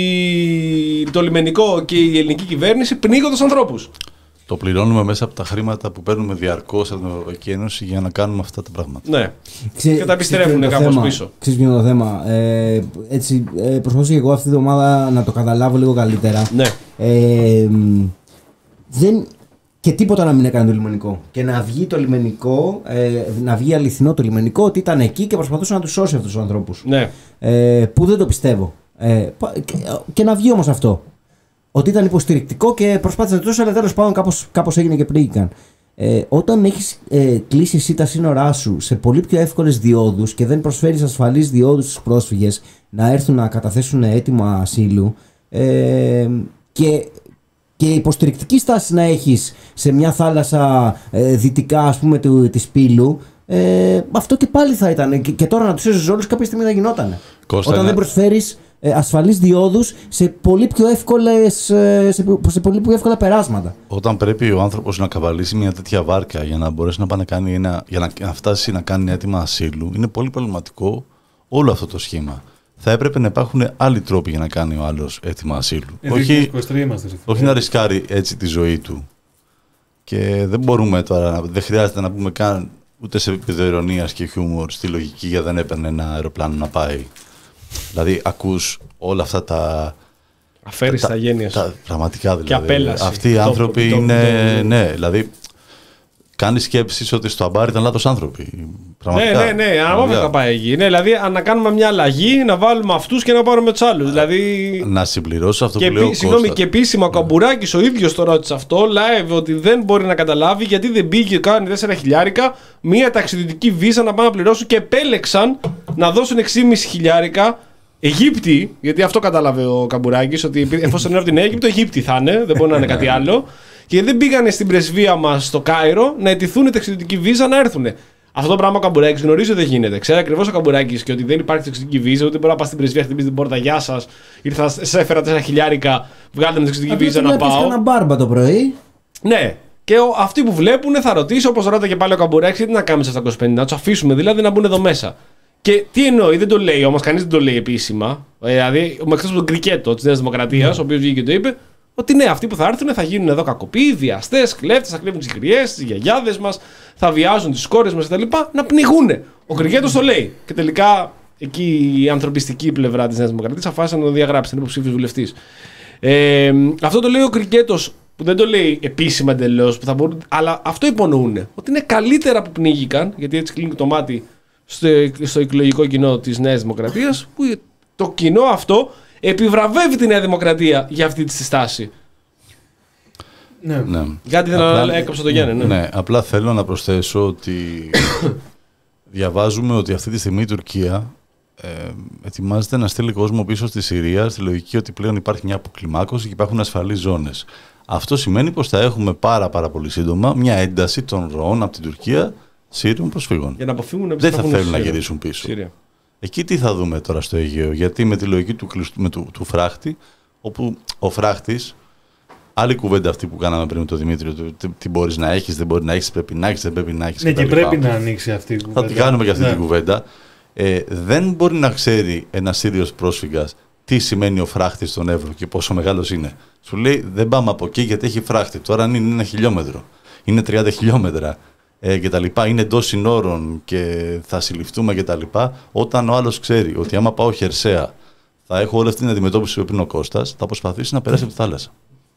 το λιμενικό και η ελληνική κυβέρνηση πνίγοντας ανθρώπους. Το πληρώνουμε μέσα από τα χρήματα που παίρνουμε διαρκώς από την Ευρωπαϊκή Ένωση για να κάνουμε αυτά τα πράγματα. Ναι. Ξε, και τα επιστρέφουν κάπως θέμα, πίσω. Ξέρεις ποιο είναι το θέμα. Ε, έτσι, ε, προσπαθούσα και εγώ αυτή τη εβδομάδα να το καταλάβω λίγο καλύτερα. Ναι. Ε, δεν, και τίποτα να μην έκανε το λιμενικό. Και να βγει το λιμενικό, ε, να βγει αληθινό το λιμενικό, ότι ήταν εκεί και προσπαθούσε να τους σώσει αυτούς τους ανθρώπους. Ναι. Ε, που δεν το πιστεύω. Ε, και, και να βγει όμως αυτό. Ότι ήταν υποστηρικτικό και προσπάθησε να τους, αλλά τέλος πάντων κάπως, κάπως έγινε και πνίγηκαν. Ε, όταν έχεις ε, κλείσει εσύ τα σύνορά σου σε πολύ πιο εύκολες διόδους και δεν προσφέρεις ασφαλείς διόδους στους πρόσφυγες να έρθουν να καταθέσουν έτοιμα ασύλου, ε, και, και υποστηρικτική στάση να έχεις σε μια θάλασσα ε, δυτικά, ας πούμε, του, της Πύλου, ε, αυτό και πάλι θα ήταν. Και, και τώρα να τους έσωζες όλους κάποια στιγμή θα γινόταν. Κώστα, όταν ναι. δεν προσφέρεις ε, ασφαλείς διόδους σε πολύ πιο εύκολες, σε, σε πολύ πιο εύκολα περάσματα. Όταν πρέπει ο άνθρωπος να καβαλήσει μια τέτοια βάρκα για να μπορέσει να, πάει να, κάνει ένα, για να, να φτάσει να κάνει έτοιμα ασύλου, είναι πολύ προβληματικό όλο αυτό το σχήμα. Θα έπρεπε να υπάρχουν άλλοι τρόποι για να κάνει ο άλλος έτοιμα ασύλου. Ε, όχι είμαστε, όχι να ρισκάρει έτσι τη ζωή του. Και δεν μπορούμε τώρα, δεν χρειάζεται να πούμε καν ούτε σε επίπεδο ειρωνίας και χιούμορ στη λογική για δεν έπαιρνε ένα αεροπλάνο να πάει. Δηλαδή ακούς όλα αυτά τα... Αφαίρεση τα γένεια σου. Πραγματικά δηλαδή. Και απέλαση. Αυτοί οι το, άνθρωποι το, το, είναι... το, το, ναι, δηλαδή... Κάνει σκέψεις ότι στο αμπάρ ήταν λάθος άνθρωποι. Πραγματικά. Ναι, ναι, ναι, αναμόφευκτα πάει εκεί. Ναι, δηλαδή να κάνουμε μια αλλαγή, να βάλουμε αυτούς και να πάρουμε τους άλλους. Δηλαδή... Να συμπληρώσω αυτό και που λέει ο Κώστας. Συγγνώμη, και επίσημα ο Καμπουράκης ο ίδιος το ρώτησε αυτό, live, ότι δεν μπορεί να καταλάβει γιατί δεν πήγε και κάνει τέσσερα χιλιάρικα μια ταξιδιωτική βίζα να πάνε να πληρώσουν και επέλεξαν να δώσουν εξήμισι χιλιάρικα Αιγύπτιοι, γιατί αυτό κατάλαβε ο Καμπουράκης, ότι εφόσον είναι από την Αίγυπτο, Αιγύπτιοι θα είναι, δεν μπορεί να είναι κάτι άλλο. Και δεν πήγανε στην πρεσβεία μας στο Κάιρο να αιτηθούν ταξιδιωτική βίζα να έρθουν. Αυτό το πράγμα ο Καμπουράκης γνωρίζει ότι δεν γίνεται. Ξέρει ακριβώς ο Καμπουράκης και ότι δεν υπάρχει ταξιδιωτική βίζα, ούτε μπορεί να πα στην πρεσβεία, χτυπήσει την πόρτα. Γεια σας, ήρθα, σε έφερα τέσσερα χιλιάρικα, βγάλτε με ταξιδιωτική βίζα να πάω. Ένα μπάρμπα το πρωί. Ναι. Και ο, αυτοί που βλέπουν θα ρωτήσω, όπως ρώταγε πάλι ο Καμπουράκης, τι να κάνουμε σε επτακόσιους πενήντα, να του αφήσουμε δηλαδή να μπουν εδώ μέσα. Και τι εννοεί, δεν το λέει όμως, κανείς δεν το λέει επίσημα. Δηλαδή, εκτός από τον Κρικέτο της Νέας Δημοκρατίας, ο οποίος βγήκε και το είπε, ότι ναι, αυτοί που θα έρθουν θα γίνουν εδώ κακοποιοί, βιαστές, κλέφτες, θα κλέβουν τις γριές, τις γιαγιάδες μας, θα βιάζουν τις κόρες μας κτλ. Να πνιγούνε. Ο Κρικέτος το λέει. Και τελικά εκεί η ανθρωπιστική πλευρά της Νέας Δημοκρατίας αποφάσισε να το διαγράψει. Είναι υποψήφιος βουλευτής. Ε, αυτό το λέει ο Κρικέτος, που δεν το λέει επίσημα εντελώς, αλλά αυτό υπονοούν. Ότι είναι καλύτερα που πνίγηκαν, γιατί έτσι κλείνει το μάτι στο, στο εκλογικό κοινό της Νέας Δημοκρατίας, που το κοινό αυτό επιβραβεύει τη Νέα Δημοκρατία για αυτή τη στάση. Ναι. ναι. Κάτι δεν απλά... έκαψε το Γιάννη. Ναι. ναι, απλά θέλω να προσθέσω ότι διαβάζουμε ότι αυτή τη στιγμή η Τουρκία ε, ετοιμάζεται να στείλει κόσμο πίσω στη Συρία, στη λογική ότι πλέον υπάρχει μια αποκλιμάκωση και υπάρχουν ασφαλείς ζώνες. Αυτό σημαίνει πως θα έχουμε πάρα, πάρα πολύ σύντομα μια ένταση των ροών από την Τουρκία Σύριων προσφύγων. Για να αποφύγουν δεν θα θέλουν να γυρίσουν πίσω. Σύρια. Εκεί τι θα δούμε τώρα στο Αιγαίο, γιατί με τη λογική του, με του, του φράχτη, όπου ο φράχτης, άλλη κουβέντα αυτή που κάναμε πριν με τον Δημήτριο, το, τι, τι μπορείς να έχεις, δεν μπορεί να έχεις, πρέπει να έχεις, δεν πρέπει να έχεις. Ναι, και πρέπει να ανοίξει αυτή η κουβέντα. Θα την κάνουμε και αυτή ναι. την κουβέντα. Ε, δεν μπορεί να ξέρει ένας Σύριος πρόσφυγας τι σημαίνει ο φράχτης στον Εύρο και πόσο μεγάλος είναι. Σου λέει δεν πάμε από εκεί γιατί έχει φράχτη. Τώρα αν είναι ένα χιλιόμετρο, είναι τριάντα χιλιόμετρα. Ε, και τα λοιπά, είναι εντός συνόρων και θα συλληφθούμε και τα λοιπά, όταν ο άλλος ξέρει ότι άμα πάω χερσαία θα έχω όλη αυτή την αντιμετώπιση που έπαιρνε ο Κώστας, θα προσπαθήσει να περάσει από τη θάλασσα.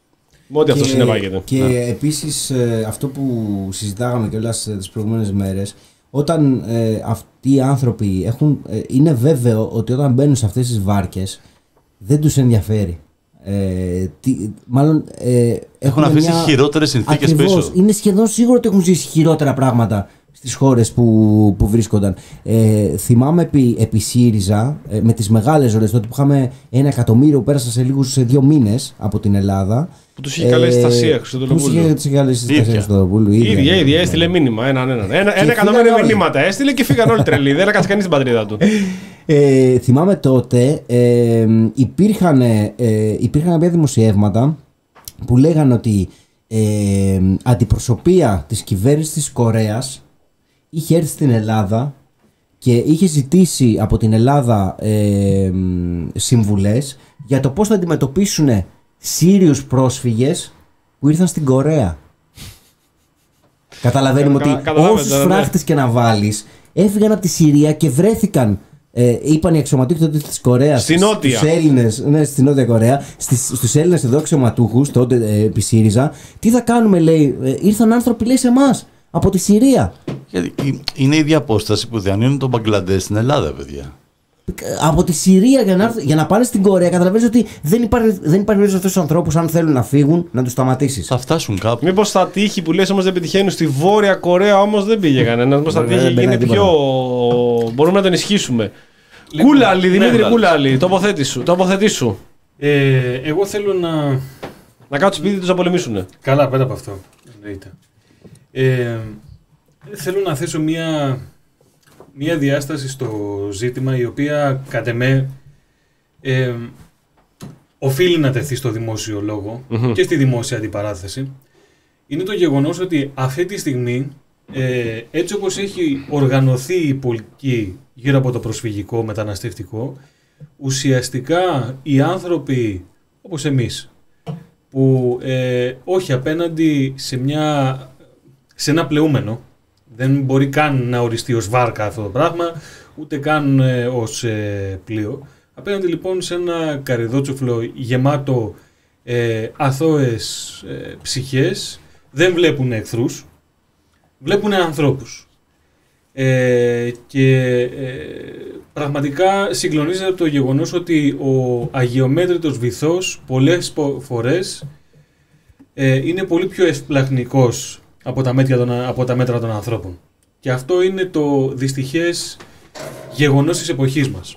Με ό,τι αυτό συνεπάγεται. Και ναι. επίσης ε, αυτό που συζητάγαμε κιόλας τις προηγούμενες μέρες, όταν ε, αυτοί οι άνθρωποι έχουν, ε, είναι βέβαιο ότι όταν μπαίνουν σε αυτές τις βάρκες δεν τους ενδιαφέρει. Ε, τι, μάλλον ε, έχουν αφήσει μια... χειρότερες συνθήκες Ακριβώς, πίσω. Είναι σχεδόν σίγουρο ότι έχουν ζήσει χειρότερα πράγματα στις χώρες που, που βρίσκονταν. Ε, θυμάμαι επί, επί ΣΥΡΙΖΑ, ε, με τις μεγάλες ώρες, τότε που είχαμε ένα εκατομμύριο που πέρασαν σε λίγους σε δύο μήνες από την Ελλάδα. Που τους είχε καλέσει στα ΣΥΑ Χριστοδουλοπούλου. Που τους είχε καλέσει στα ΣΥΑ Χριστοδουλοπούλου. Ίδια, ίδια, έστειλε μήνυμα. Έναν, έναν. Ένα, ένα εκατομμύριο μηνύματα έστειλε και φύγαν όλοι τρελοί. Δεν έκατσε κανείς την πατρίδα του. Ε, θυμάμαι τότε ε, υπήρχαν, ε, υπήρχαν κάποια δημοσιεύματα που λέγανε ότι ε, αντιπροσωπεία της κυβέρνησης της Κορέας είχε έρθει στην Ελλάδα και είχε ζητήσει από την Ελλάδα ε, συμβουλές για το πώς θα αντιμετωπίσουν Σύριους πρόσφυγες που ήρθαν στην Κορέα. Καταλαβαίνουμε Κα, ότι όσους ναι. φράχτες και να βάλεις έφυγαν από τη Συρία και βρέθηκαν. Ε, είπαν οι αξιωματούχοι τότε της Κορέας στην Νότια. στους Έλληνες, ναι, στην Νότια Κορέα, στις, στους Έλληνες εδώ αξιωματούχους τότε ε, επί ΣΥΡΙΖΑ, τι θα κάνουμε, λέει, ε, ήρθαν άνθρωποι, λέει, σε εμάς από τη Συρία. Γιατί είναι η ίδια απόσταση που διανύουν τον Μπαγκλαντές στην Ελλάδα, παιδιά. Από τη Συρία για να, για να πάνε στην Κορέα, καταλαβαίνεις ότι δεν υπάρχει, δεν υπάρχει περίπτωση αυτούς τους ανθρώπους, αν θέλουν να φύγουν, να τους σταματήσεις. Θα φτάσουν κάπου. Μήπως στα τείχη που λες όμως δεν πετυχαίνουν στη Βόρεια Κορέα, όμως δεν πήγε κανένας. Μήπως στα τείχη είναι πιο. Μπορούμε να τον ισχύσουμε. Λοιπόν, Κούλαλη, Δημήτρη, ναι, Κούλαλη, τοποθέτησου. τοποθετήσου. Ε, εγώ θέλω να. Να κάτσουν σπίτι τους να πολεμήσουν. Καλά, πέρα από αυτό. Ε, θέλω να θέσω μία. Μία διάσταση στο ζήτημα η οποία κατ' εμέ ε, οφείλει να τεθεί στο δημόσιο λόγο mm-hmm. και στη δημόσια αντιπαράθεση, είναι το γεγονός ότι αυτή τη στιγμή ε, έτσι όπως έχει οργανωθεί η πολιτική γύρω από το προσφυγικό μεταναστευτικό, ουσιαστικά οι άνθρωποι όπως εμείς που ε, όχι απέναντι σε, μια, σε ένα πλεούμενο, δεν μπορεί καν να οριστεί ως βάρκα αυτό το πράγμα, ούτε καν ε, ως ε, πλοίο. Απέναντι λοιπόν σε ένα καρυδότσοφλο γεμάτο ε, αθώες ε, ψυχές, δεν βλέπουν εχθρούς, βλέπουν ανθρώπους. Ε, και ε, πραγματικά συγκλονίζεται το γεγονός ότι ο αγιομέτρητος βυθός πολλές φορές ε, είναι πολύ πιο ευπλαχνικός από τα, μέτρα των, από τα μέτρα των ανθρώπων. Και αυτό είναι το δυστυχές γεγονός της εποχής μας.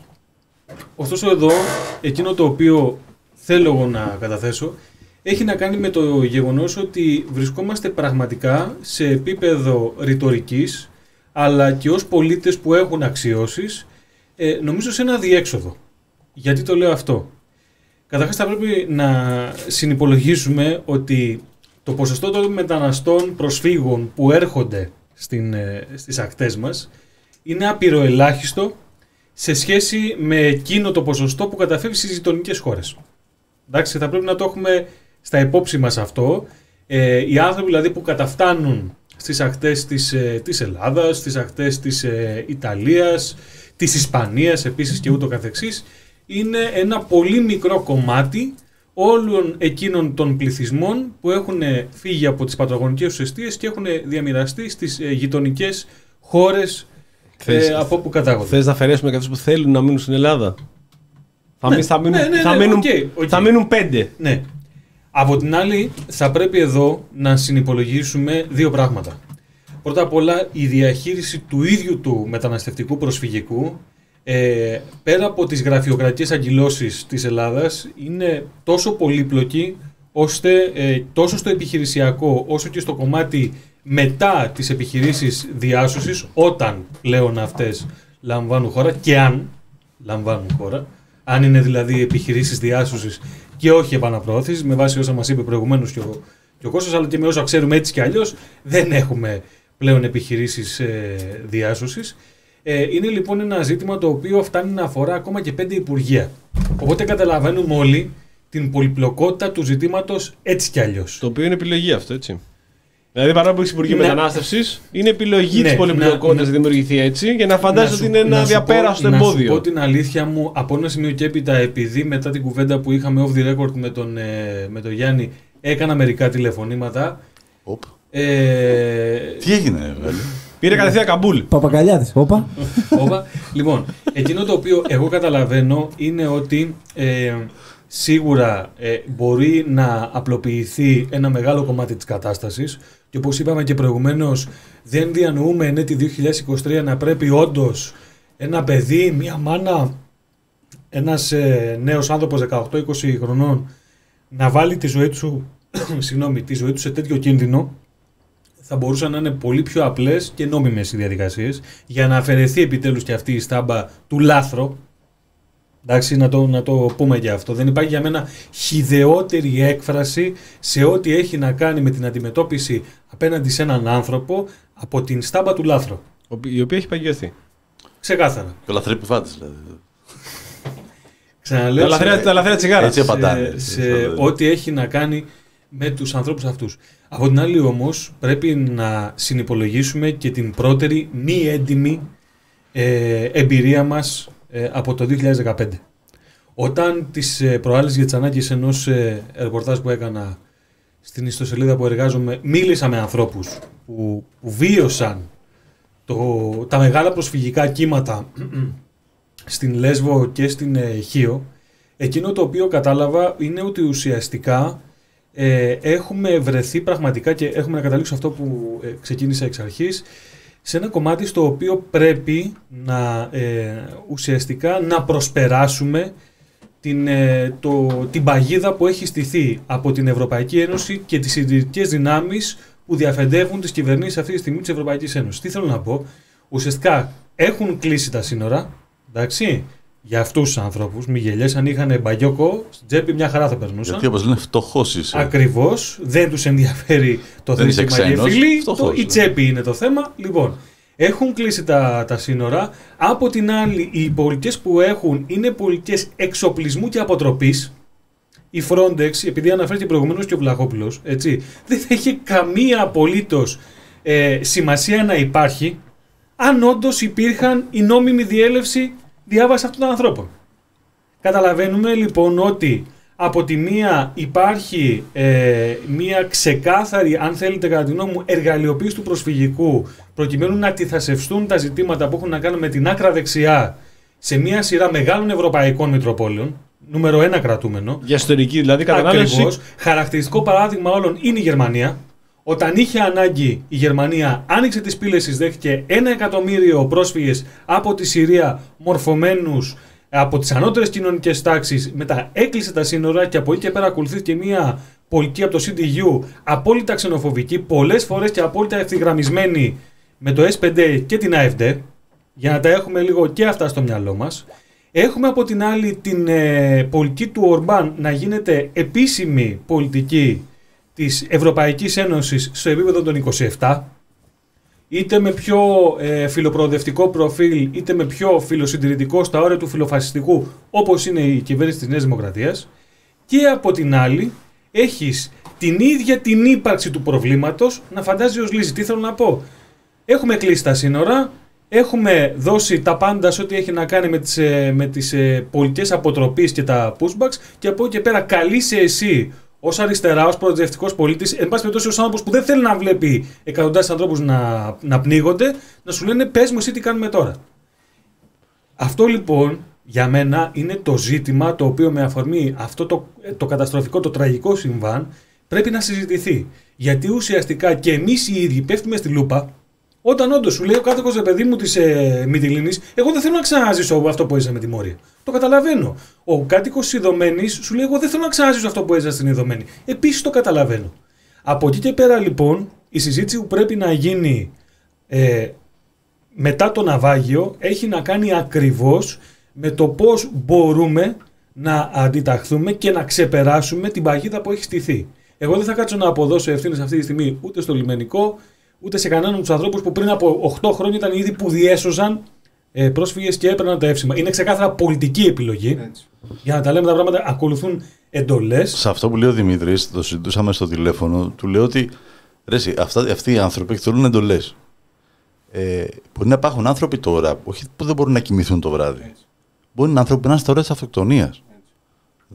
Ωστόσο εδώ, εκείνο το οποίο θέλω εγώ να καταθέσω, έχει να κάνει με το γεγονός ότι βρισκόμαστε πραγματικά σε επίπεδο ρητορικής, αλλά και ως πολίτες που έχουν αξιώσεις, ε, νομίζω σε ένα διέξοδο. Γιατί το λέω αυτό? Καταρχάς θα πρέπει να συνυπολογίσουμε ότι το ποσοστό των μεταναστών προσφύγων που έρχονται στην, στις ακτές μας είναι απειροελάχιστο σε σχέση με εκείνο το ποσοστό που καταφεύγει στις γειτονικές χώρες. Εντάξει, θα πρέπει να το έχουμε στα υπόψη μας αυτό. Ε, οι άνθρωποι δηλαδή που καταφτάνουν στις ακτές της, ε, της Ελλάδας, στις ακτές της ε, Ιταλίας, της Ισπανίας επίσης και ούτω καθεξής, είναι ένα πολύ μικρό κομμάτι όλων εκείνων των πληθυσμών που έχουν φύγει από τις πατρογονικές τους εστίες και έχουν διαμοιραστεί στις ε, γειτονικές χώρες ε, από όπου κατάγονται. Θες να αφαιρέσουμε και αυτούς που θέλουν να μείνουν στην Ελλάδα? Θα, ναι, θα, μείνουν, ναι, ναι, θα, ναι, μείνουν, okay, okay. θα μείνουν πέντε. Ναι. Από την άλλη θα πρέπει εδώ να συνυπολογίσουμε δύο πράγματα. Πρώτα απ' όλα η διαχείριση του ίδιου του μεταναστευτικού προσφυγικού, Ε, πέρα από τις γραφειοκρατικές αγκυλώσεις της Ελλάδας, είναι τόσο πολύπλοκη ώστε ε, τόσο στο επιχειρησιακό όσο και στο κομμάτι μετά τις επιχειρήσεις διάσωσης, όταν πλέον αυτές λαμβάνουν χώρα και αν λαμβάνουν χώρα, αν είναι δηλαδή επιχειρήσεις διάσωσης και όχι επαναπροώθησης, με βάση όσα μας είπε προηγουμένως και ο, και ο Κώστας, αλλά και με όσα ξέρουμε έτσι και αλλιώς, δεν έχουμε πλέον επιχειρήσεις ε, διάσωσης. Είναι λοιπόν ένα ζήτημα το οποίο φτάνει να αφορά ακόμα και πέντε υπουργεία. Οπότε καταλαβαίνουμε όλοι την πολυπλοκότητα του ζητήματος έτσι κι αλλιώς. Το οποίο είναι επιλογή αυτό, έτσι. Δηλαδή, παρά που έχει Υπουργείο ναι. Μετανάστευσης, είναι επιλογή ναι, της πολυπλοκότητας να δημιουργηθεί έτσι και να φαντάζεσαι ότι είναι ένα διαπέραστο εμπόδιο. Να σου πω την αλήθεια μου, από ένα σημείο και έπειτα, επειδή μετά την κουβέντα που είχαμε off the record με τον, με τον Γιάννη, έκανα μερικά τηλεφωνήματα. Οπ. Ε, Τι έγινε, Βέλη? Πήρε κατευθείαν Καμπούλ. Παπακαλιάδης, όπα. όπα. Λοιπόν, εκείνο το οποίο εγώ καταλαβαίνω είναι ότι ε, σίγουρα ε, μπορεί να απλοποιηθεί ένα μεγάλο κομμάτι της κατάστασης και όπως είπαμε και προηγουμένως, δεν διανοούμε εν έτη δύο χιλιάδες είκοσι τρία να πρέπει όντως ένα παιδί, μια μάνα, ένας ε, νέος άνθρωπος δεκαοκτώ είκοσι χρονών να βάλει τη ζωή του, συγγνώμη, τη ζωή του σε τέτοιο κίνδυνο. Θα μπορούσαν να είναι πολύ πιο απλές και νόμιμες οι διαδικασίες για να αφαιρεθεί επιτέλους και αυτή η στάμπα του λάθρο. Εντάξει, να το, να το πούμε και αυτό. Δεν υπάρχει για μένα χυδαιότερη έκφραση σε ό,τι έχει να κάνει με την αντιμετώπιση απέναντι σε έναν άνθρωπο από την στάμπα του λάθρο. Η οποία έχει παγιωθεί. Ξεκάθαρα. Και ο λαθρεπιβάτης, δηλαδή. Ξαναλέω. Τα λαθρέα τσιγάρα. Έτσι απαντάνε. Σε, σε ό,τι έχει να κάνει με τους ανθρώπους αυτούς. Από την άλλη όμως πρέπει να συνυπολογίσουμε και την πρώτερη μη έντιμη ε, εμπειρία μας ε, από το δύο χιλιάδες δεκαπέντε. Όταν τις ε, προάλλες για τις ανάγκες ενός ε, ρεπορτάζ που έκανα στην ιστοσελίδα που εργάζομαι, μίλησα με ανθρώπους που, που βίωσαν το, τα μεγάλα προσφυγικά κύματα στην Λέσβο και στην ε, Χίο, εκείνο το οποίο κατάλαβα είναι ότι ουσιαστικά ε, έχουμε βρεθεί πραγματικά και έχουμε να καταλήξω αυτό που ε, ξεκίνησα εξ αρχής, σε ένα κομμάτι στο οποίο πρέπει να ε, ουσιαστικά να προσπεράσουμε την, ε, το, την παγίδα που έχει στηθεί από την Ευρωπαϊκή Ένωση και τις συντηρητικές δυνάμεις που διαφεντεύουν τις κυβερνήσεις αυτή τη στιγμή της Ευρωπαϊκής Ένωσης. Τι θέλω να πω, ουσιαστικά έχουν κλείσει τα σύνορα, εντάξει, για αυτούς τους ανθρώπους, μη γελιές, αν είχαν μπαγιόκο στην τσέπη μια χαρά θα περνούσαν. Γιατί όπως λένε φτωχός είσαι. Ακριβώς, δεν τους ενδιαφέρει το Δεν θέμα ξένος, και φίλοι, φτωχός, το, η τσέπη είναι το θέμα. Λοιπόν, έχουν κλείσει τα, τα σύνορα. Από την άλλη, οι πολιτικές που έχουν είναι πολιτικές εξοπλισμού και αποτροπής. Η Frontex, επειδή αναφέρθηκε προηγουμένως και ο Βλαχόπουλος, έτσι, δεν θα είχε καμία απολύτως ε, σημασία να υπάρχει αν όντως υπήρχαν η νόμιμη διέλευση διάβαση αυτών των ανθρώπων. Καταλαβαίνουμε λοιπόν ότι από τη μία υπάρχει ε, μία ξεκάθαρη, αν θέλετε κατά τη γνώμη μου, εργαλειοποίηση του προσφυγικού προκειμένου να αντιθασευστούν τα ζητήματα που έχουν να κάνουν με την άκρα δεξιά σε μία σειρά μεγάλων ευρωπαϊκών μητροπόλεων, νούμερο ένα κρατούμενο. Για ιστορική δηλαδή κατανάλωση. Ακριβώς. Χαρακτηριστικό παράδειγμα όλων είναι η Γερμανία. Όταν είχε ανάγκη η Γερμανία άνοιξε τις πύλες της, δέχτηκε ένα εκατομμύριο πρόσφυγες από τη Συρία μορφωμένους από τις ανώτερες κοινωνικές τάξεις, μετά έκλεισε τα σύνορα και από εκεί και πέρα ακολουθήθηκε μια πολιτική από το σι ντι γιου απόλυτα ξενοφοβική, πολλές φορές και απόλυτα ευθυγραμμισμένη με το ες πέντε και την έι εφ ντι, για να τα έχουμε λίγο και αυτά στο μυαλό μας. Έχουμε από την άλλη την ε, πολιτική του Ορμπάν να γίνεται επίσημη πολιτική της Ευρωπαϊκής Ένωσης στο επίπεδο των είκοσι επτά, είτε με πιο ε, φιλοπροοδευτικό προφίλ, είτε με πιο φιλοσυντηρητικό στα όρια του φιλοφασιστικού, όπως είναι η κυβέρνηση της Νέας Δημοκρατίας. Και από την άλλη έχεις την ίδια την ύπαρξη του προβλήματος να φαντάζει ως λύση. Τι θέλω να πω. Έχουμε κλείσει τα σύνορα, έχουμε δώσει τα πάντα σε ό,τι έχει να κάνει με τις, με τις πολιτικές αποτροπής και τα pushbacks, και από εκεί και πέρα καλείσαι εσύ ως αριστερά, ως προοδευτικός πολίτης, εν πάση περιπτώσει ως άνθρωπος που δεν θέλει να βλέπει εκατοντάδες ανθρώπους να, να πνίγονται, να σου λένε πες μου εσύ τι κάνουμε τώρα. Αυτό λοιπόν για μένα είναι το ζήτημα το οποίο με αφορμή αυτό το, το καταστροφικό, το τραγικό συμβάν πρέπει να συζητηθεί. Γιατί ουσιαστικά και εμείς οι ίδιοι πέφτουμε στη λούπα όταν όντως σου λέει ο κάτοικος, ρε παιδί μου, της ε, Μυτιλήνης, εγώ δεν θέλω να ξαναζήσω αυτό που έζησα με τη Μόρια. Το καταλαβαίνω. Ο κάτοικος της Ιδωμένης σου λέει: εγώ δεν θέλω να ξαναζήσω αυτό που έζησα στην Ιδωμένη. Επίσης το καταλαβαίνω. Από εκεί και πέρα λοιπόν η συζήτηση που πρέπει να γίνει ε, μετά το ναυάγιο έχει να κάνει ακριβώς με το πώς μπορούμε να αντιταχθούμε και να ξεπεράσουμε την παγίδα που έχει στηθεί. Εγώ δεν θα κάτσω να αποδώσω ευθύνες αυτή τη στιγμή ούτε στο λιμενικό, ούτε σε κανέναν από τους ανθρώπους που πριν από οκτώ χρόνια ήταν ήδη που διέσωζαν ε, πρόσφυγες και έπαιρναν τα εύσημα. Είναι ξεκάθαρα πολιτική επιλογή. Έτσι. Για να τα λέμε τα πράγματα, ακολουθούν εντολές. Σε αυτό που λέει ο Δημήτρης, το συζητούσαμε στο τηλέφωνο, του λέω ότι ρε, αυτά, αυτοί οι άνθρωποι εκτελούν εντολές. Ε, μπορεί να υπάρχουν άνθρωποι τώρα που, όχι, που δεν μπορούν να κοιμηθούν το βράδυ. Έτσι. Μπορεί να είναι άνθρωποι που είναι στα όρια της αυτοκτονίας.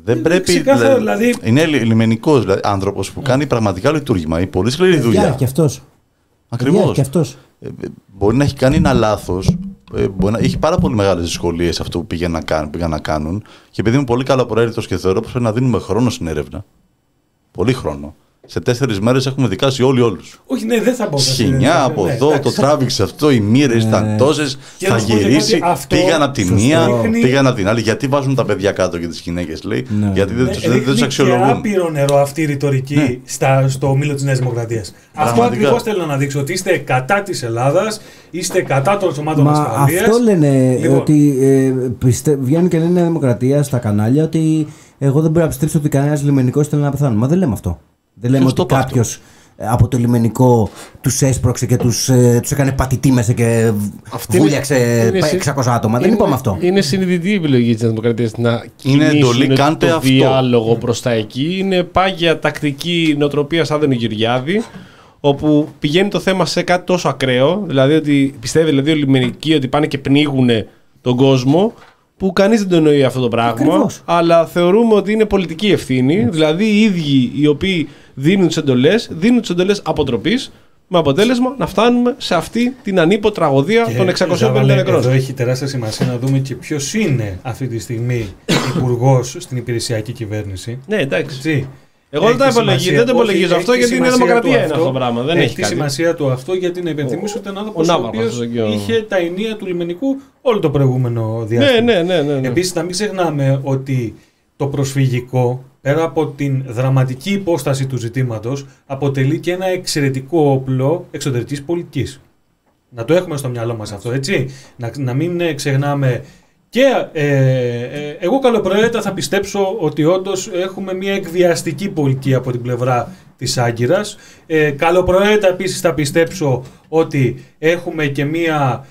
Δεν πρέπει. Ξεκάθαρα, δηλαδή... Είναι λιμενικός δηλαδή, άνθρωπος που κάνει πραγματικά λειτουργήμα. Η πολύ σκληρή δουλειά. Και αυτός. Ακριβώς. Και αυτός. Ε, μπορεί να έχει κάνει ένα λάθος. Ε, μπορεί να έχει πάρα πολύ μεγάλες δυσκολίες αυτό που πήγαν να, κάνουν, πήγαν να κάνουν. Και επειδή είμαι πολύ καλοπροαίρετος και θεωρώ πως πρέπει να δίνουμε χρόνο στην έρευνα. Πολύ χρόνο. Σε τέσσερις μέρες έχουμε δικάσει όλοι όλους. Όχι, ναι, δεν θα πω. Σχοινιά από ναι, εδώ, εντάξει. το τράβηξε αυτό, οι μοίρες ήταν τόσες, θα να σου πω και γυρίσει. κάτι, αυτό Πήγαν από τη μία, δείχνει- πήγαν από την άλλη. Γιατί βάζουν τα παιδιά κάτω και τις γυναίκες, λέει. Ναι. Γιατί δεν Ναι, τους, δεν τους ρίχνει αξιολογούν. και άπειρο νερό αυτή η ρητορική Ναι. στα, στο ομίλο της Νέας Δημοκρατίας. Αυτό Πραγματικά. ακριβώς θέλω να δείξω. Ότι είστε κατά της Ελλάδας, είστε κατά των σωμάτων Μα ασφαλείας. αυτό λένε Λοιπόν. ότι ε, πιστε, βγαίνουν και λένε Δημοκρατία στα κανάλια ότι εγώ δεν μπορώ να πιστέψω ότι κανένας λιμενικός θέλει να πεθάνει. Μα δεν λέμε αυτό. Δεν λέμε Ποιος το ότι είπε κάποιος ε, από το λιμενικό τους έσπρωξε και τους, ε, τους έκανε πατητή μέσα και Αυτή είναι- βούλιαξε είναι συ- εξακόσια άτομα. Δεν είναι- είπαμε αυτό. Είναι συνειδητή η επιλογή της Δημοκρατίας να Είναι εντολή, κινήσουν κάντε το αυτό. διάλογο προς τα εκεί. Είναι πάγια τακτική νοοτροπία σαν τον Γεωργιάδη, όπου πηγαίνει το θέμα σε κάτι τόσο ακραίο, δηλαδή ότι πιστεύει δηλαδή, ο λιμενικοί ότι πάνε και πνίγουν τον κόσμο, που κανείς δεν το εννοεί αυτό το πράγμα, Ακριβώς. αλλά θεωρούμε ότι είναι πολιτική ευθύνη, δηλαδή οι ίδιοι οι οποίοι δίνουν τις εντολές, δίνουν τις εντολές αποτροπής, με αποτέλεσμα να φτάνουμε σε αυτή την ανίπο τραγωδία Και, των εξακοσίων πενήντα Ζάβαλε, νεκρών. εδώ έχει τεράστια σημασία να δούμε και ποιος είναι αυτή τη στιγμή υπουργός στην υπηρεσιακή κυβέρνηση. Ναι, εντάξει. Έτσι. Εγώ δεν Έχει τα τη υπολογίζω, σημασία- δεν το υπολογίζω όχι, αυτό έχει τη γιατί είναι σημασία δημοκρατία του είναι αυτό το πράγμα. Δεν έχει τη κάτι. σημασία του αυτό γιατί να υπενθυμίσω ότι ήταν άνθρωπος ο ο Ναύαρχος, οποίος αυτό και ο- είχε τα ενία του λιμενικού όλο το προηγούμενο διάστημα. Ναι, ναι, ναι. ναι, ναι. Επίσης, να μην ξεχνάμε ότι το προσφυγικό, πέρα από την δραματική υπόσταση του ζητήματος, αποτελεί και ένα εξαιρετικό όπλο εξωτερικής πολιτικής. Να το έχουμε στο μυαλό μας αυτό, έτσι. Να, να μην ε, ξεχνάμε. Και ε, ε, εγώ καλοπροαίρετα θα πιστέψω ότι όντως έχουμε μια εκβιαστική πολιτική από την πλευρά της Άγκυρας. Ε, καλοπροαίρετα επίσης θα πιστέψω ότι έχουμε και μια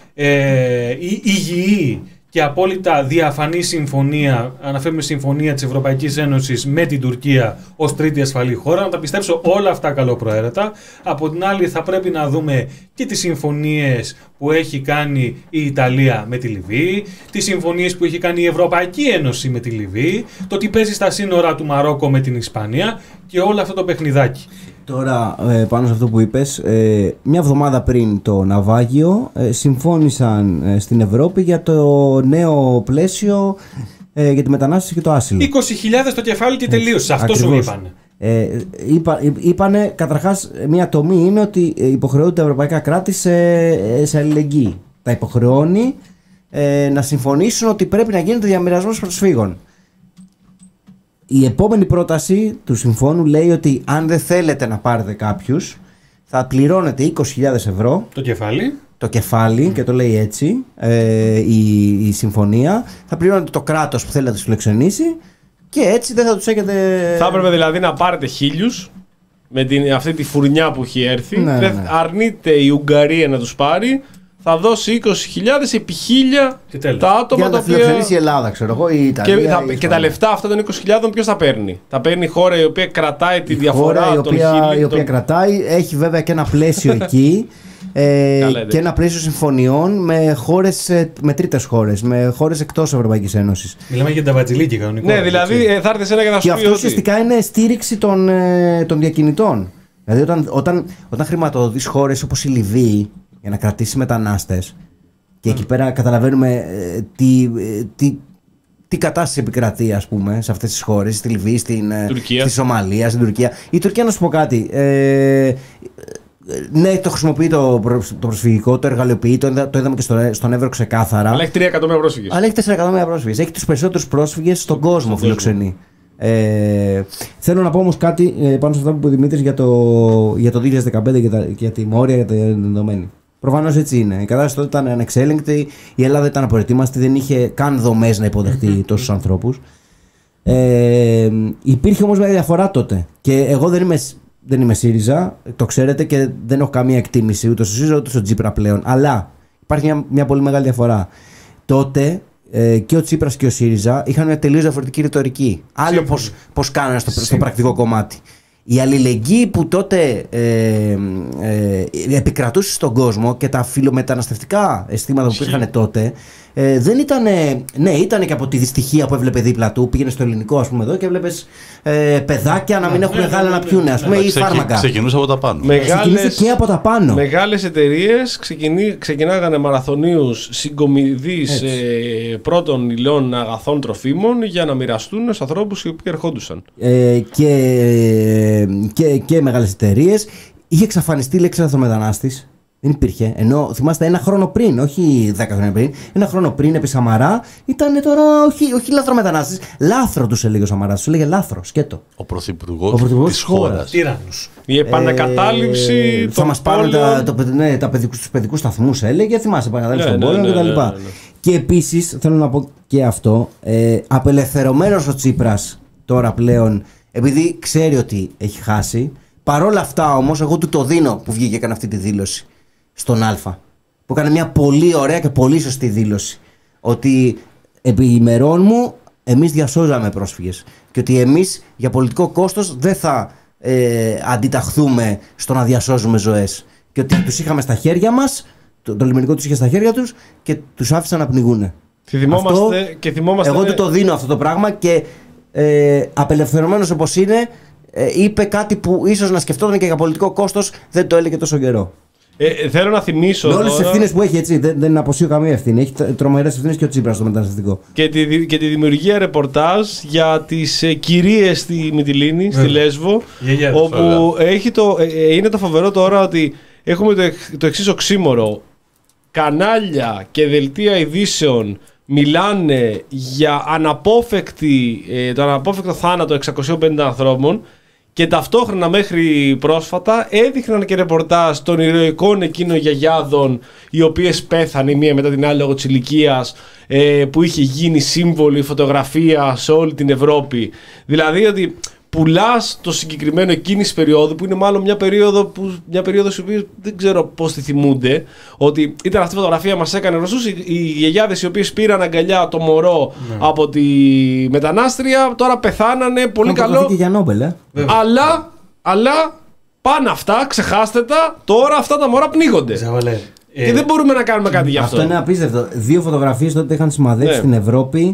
ε, η- υγιή και απόλυτα διαφανή συμφωνία, αναφέρουμε συμφωνία της Ευρωπαϊκής Ένωσης με την Τουρκία ως τρίτη ασφαλή χώρα. Να τα πιστέψω όλα αυτά καλοπροαίρετα. Από την άλλη θα πρέπει να δούμε και τις συμφωνίες που έχει κάνει η Ιταλία με τη Λιβύη, τις συμφωνίες που έχει κάνει η Ευρωπαϊκή Ένωση με τη Λιβύη, το τι παίζει στα σύνορα του Μαρόκο με την Ισπανία και όλο αυτό το παιχνιδάκι. Τώρα, ε, πάνω σε αυτό που είπες, ε, μια εβδομάδα πριν το ναυάγιο ε, συμφώνησαν ε, στην Ευρώπη για το νέο πλαίσιο ε, για τη μετανάστευση και το άσυλο. είκοσι χιλιάδες το κεφάλι και τελείωσε. Αυτό σου Ακριβώς. είπανε. Ε, είπα, είπανε, καταρχάς, μια τομή είναι ότι ε, υποχρεούνται τα ευρωπαϊκά κράτη σε, ε, σε αλληλεγγύη. Τα υποχρεώνει ε, να συμφωνήσουν ότι πρέπει να γίνεται διαμοιρασμός προσφύγων. Η επόμενη πρόταση του συμφώνου λέει ότι αν δεν θέλετε να πάρετε κάποιους, θα πληρώνετε είκοσι χιλιάδες ευρώ Το κεφάλι. το κεφάλι, και το λέει έτσι ε, η, η συμφωνία. Θα πληρώνετε το κράτος που θέλει να τους φιλοξενήσει και έτσι δεν θα τους έχετε. Θα έπρεπε δηλαδή να πάρετε χίλιους με την, αυτή τη φουρνιά που έχει έρθει. Ναι, Δεν ναι. αρνείται η Ουγγαρία να τους πάρει. Θα δώσει είκοσι χιλιάδες επί χίλια Και τέλος. τα άτομα για να τα τα οποία. φιλοξενήσει η Ελλάδα, ξέρω εγώ, ή η Ιταλία. Και, ή θα- η και τα Ισπανία. λεφτά αυτά των είκοσι χιλιάδες ποιος θα παίρνει? Θα παίρνει η χώρα η οποία κρατάει τη Η διαφορά χώρα η των οποία, χίλιων. η οποία των- κρατάει, έχει βέβαια και ένα πλαίσιο εκεί ε, Καλά, και εντάξει. ένα πλαίσιο συμφωνιών με, χώρες, ε, με τρίτες χώρες, με χώρες εκτός Ευρωπαϊκής Ένωσης. Μιλάμε για τα βατζιλίκη κανονικό. Ναι, δηλαδή έτσι. ε, θα έρθει σε ένα και θα Και σου πει αυτό ότι. ουσιαστικά είναι στήριξη των, ε, των διακινητών. Δηλαδή όταν, όταν, όταν χρηματοδοτείς χώρες όπως η Λιβύη για να κρατήσει μετανάστες και εκεί πέρα καταλαβαίνουμε ε, τι, ε, τι, τι κατάσταση επικρατεί, ας πούμε, σε αυτές τις χώρες, στη Λιβύη, στην, ε, Τουρκία. στη Σομαλία, στην Τουρκία. Η Τουρκία, να σου πω κάτι, ε, ναι, το χρησιμοποιεί το, προ- το προσφυγικό, το εργαλειοποιεί, το, είδα- το είδαμε και στο, στον Εύρο ξεκάθαρα. Αλλά έχει τρία εκατομμύρια πρόσφυγες. Αλλά έχει τέσσερα εκατομμύρια πρόσφυγες. Έχει τους περισσότερους πρόσφυγες στον κόσμο, φιλοξενεί. Ε, θέλω να πω όμως κάτι ε, πάνω σε αυτά που είπε ο Δημήτρης για το, για το δύο χιλιάδες δεκαπέντε και, τα, και για τη Μόρια, για τα δεδομένη. Προφανώς έτσι είναι. Η κατάσταση τότε ήταν ανεξέλεγκτη, η Ελλάδα ήταν απροετοίμαστη, δεν είχε καν δομές να υποδεχτεί τόσους ανθρώπους. Ε, υπήρχε όμως μια διαφορά τότε. Και εγώ δεν είμαι, δεν είμαι ΣΥΡΙΖΑ, το ξέρετε, και δεν έχω καμία εκτίμηση ούτε στο ΣΥΡΙΖΑ ούτε στο Τσίπρα πλέον. Αλλά υπάρχει μια, μια πολύ μεγάλη διαφορά. Τότε ε, και ο Τσίπρας και ο ΣΥΡΙΖΑ είχαν μια τελείως διαφορετική ρητορική. Άλλο πώς, πώς κάνανε στο, στο πρακτικό κομμάτι. Η αλληλεγγύη που τότε ε, ε, επικρατούσε στον κόσμο και τα φιλομεταναστευτικά αισθήματα που υπήρχαν τότε Ε, δεν ήταν. Ναι, ήταν και από τη δυστυχία που έβλεπε δίπλα του. Πήγαινε στο ελληνικό, ας πούμε, εδώ και έβλεπε ε, παιδάκια να μην έχουν γάλα να πιούνε, ας πούμε, ή φάρμακα. Ξεκινούσε από τα πάνω. Ξεκινούσε και από τα πάνω. Μεγάλες εταιρείες ξεκινάγανε μαραθωνίους συγκομιδείς ε, πρώτων υλών αγαθών τροφίμων για να μοιραστούν στους ανθρώπους οι οποίοι ερχόντουσαν. Ε, και, και, και μεγάλες εταιρείες. Είχε εξαφανιστεί η λέξη λαθρομετανάστης. Δεν υπήρχε. Ενώ θυμάστε ένα χρόνο πριν, όχι δέκα χρόνια πριν, ένα χρόνο πριν επί Σαμαρά ήταν τώρα όχι, όχι λαθρομετανάστης. Λάθρο τους έλεγε ο Σαμαράς. Του έλεγε λάθρο, σκέτο. Ο πρωθυπουργός της χώρας. Τύραννους. Η επανακατάληψη. Ε, θα μας πάρουν τα, το, ναι, τα παιδικούς, τους παιδικούς σταθμούς, έλεγε. Θυμάσαι, επανακατάληψη των πόλεων κτλ. Ναι, ναι, ναι, ναι. Και επίσης θέλω να πω και αυτό. Ε, απελευθερωμένος ο Τσίπρας τώρα πλέον, επειδή ξέρει ότι έχει χάσει. Παρόλα αυτά όμως, εγώ του το δίνω που βγήκε και έκανε αυτή τη δήλωση στον Α. Που έκανε μια πολύ ωραία και πολύ σωστή δήλωση. Ότι επί ημερών μου εμείς διασώζαμε πρόσφυγες. Και ότι εμείς για πολιτικό κόστος δεν θα ε, αντιταχθούμε στο να διασώζουμε ζωές. Και ότι τους είχαμε στα χέρια μας, το, το λιμενικό τους είχε στα χέρια τους και τους άφησαν να πνιγούνε. Αυτό, και θυμόμαστε... Εγώ του το δίνω αυτό το πράγμα και ε, απελευθερωμένος όπως είναι, ε, είπε κάτι που ίσως να σκεφτόταν και για πολιτικό κόστος δεν το έλεγε τόσο καιρό. Ε, θέλω να θυμίσω. Με όλες τις ευθύνες που έχει, έτσι, δεν, δεν αποσύω καμία ευθύνη. Έχει τρομερές ευθύνες και ο Τσίπρας στο μεταναστευτικό. Και τη, και τη δημιουργία ρεπορτάζ για τις ε, κυρίες στη Μυτιλήνη, yeah. στη Λέσβο. Yeah, yeah, όπου έχει το, ε, είναι το φοβερό τώρα ότι έχουμε το, το εξής οξύμορο. Κανάλια και δελτία ειδήσεων μιλάνε για αναπόφευκτη, ε, το αναπόφευκτο θάνατο εξακοσίων πενήντα ανθρώπων. Και ταυτόχρονα μέχρι πρόσφατα έδειχναν και ρεπορτάζ των ηρωικών εκείνων γιαγιάδων οι οποίες πέθανε η μία μετά την άλλη λόγω της ηλικίας, ε, που είχε γίνει σύμβολη φωτογραφία σε όλη την Ευρώπη. Δηλαδή ότι πουλάς το συγκεκριμένο εκείνης περίοδου που είναι μάλλον μια περίοδο που, μια περίοδος η οποία δεν ξέρω πώς τη θυμούνται, ότι ήταν αυτή η φωτογραφία μας έκανε γνωστούς, οι, οι γιαγιάδες οι οποίες πήραν αγκαλιά το μωρό ναι. από τη μετανάστρια τώρα πεθάνανε, πολύ καλό και για Νόμπελ, ε. αλλά, αλλά πάνε αυτά, ξεχάστε τα, τώρα αυτά τα μωρά πνίγονται. Ζαβαλέ. Και ε, δεν μπορούμε να κάνουμε κάτι γι' αυτό. Αυτό είναι απίστευτο. Δύο φωτογραφίες τότε είχαν σημαδέψει ναι. στην Ευρώπη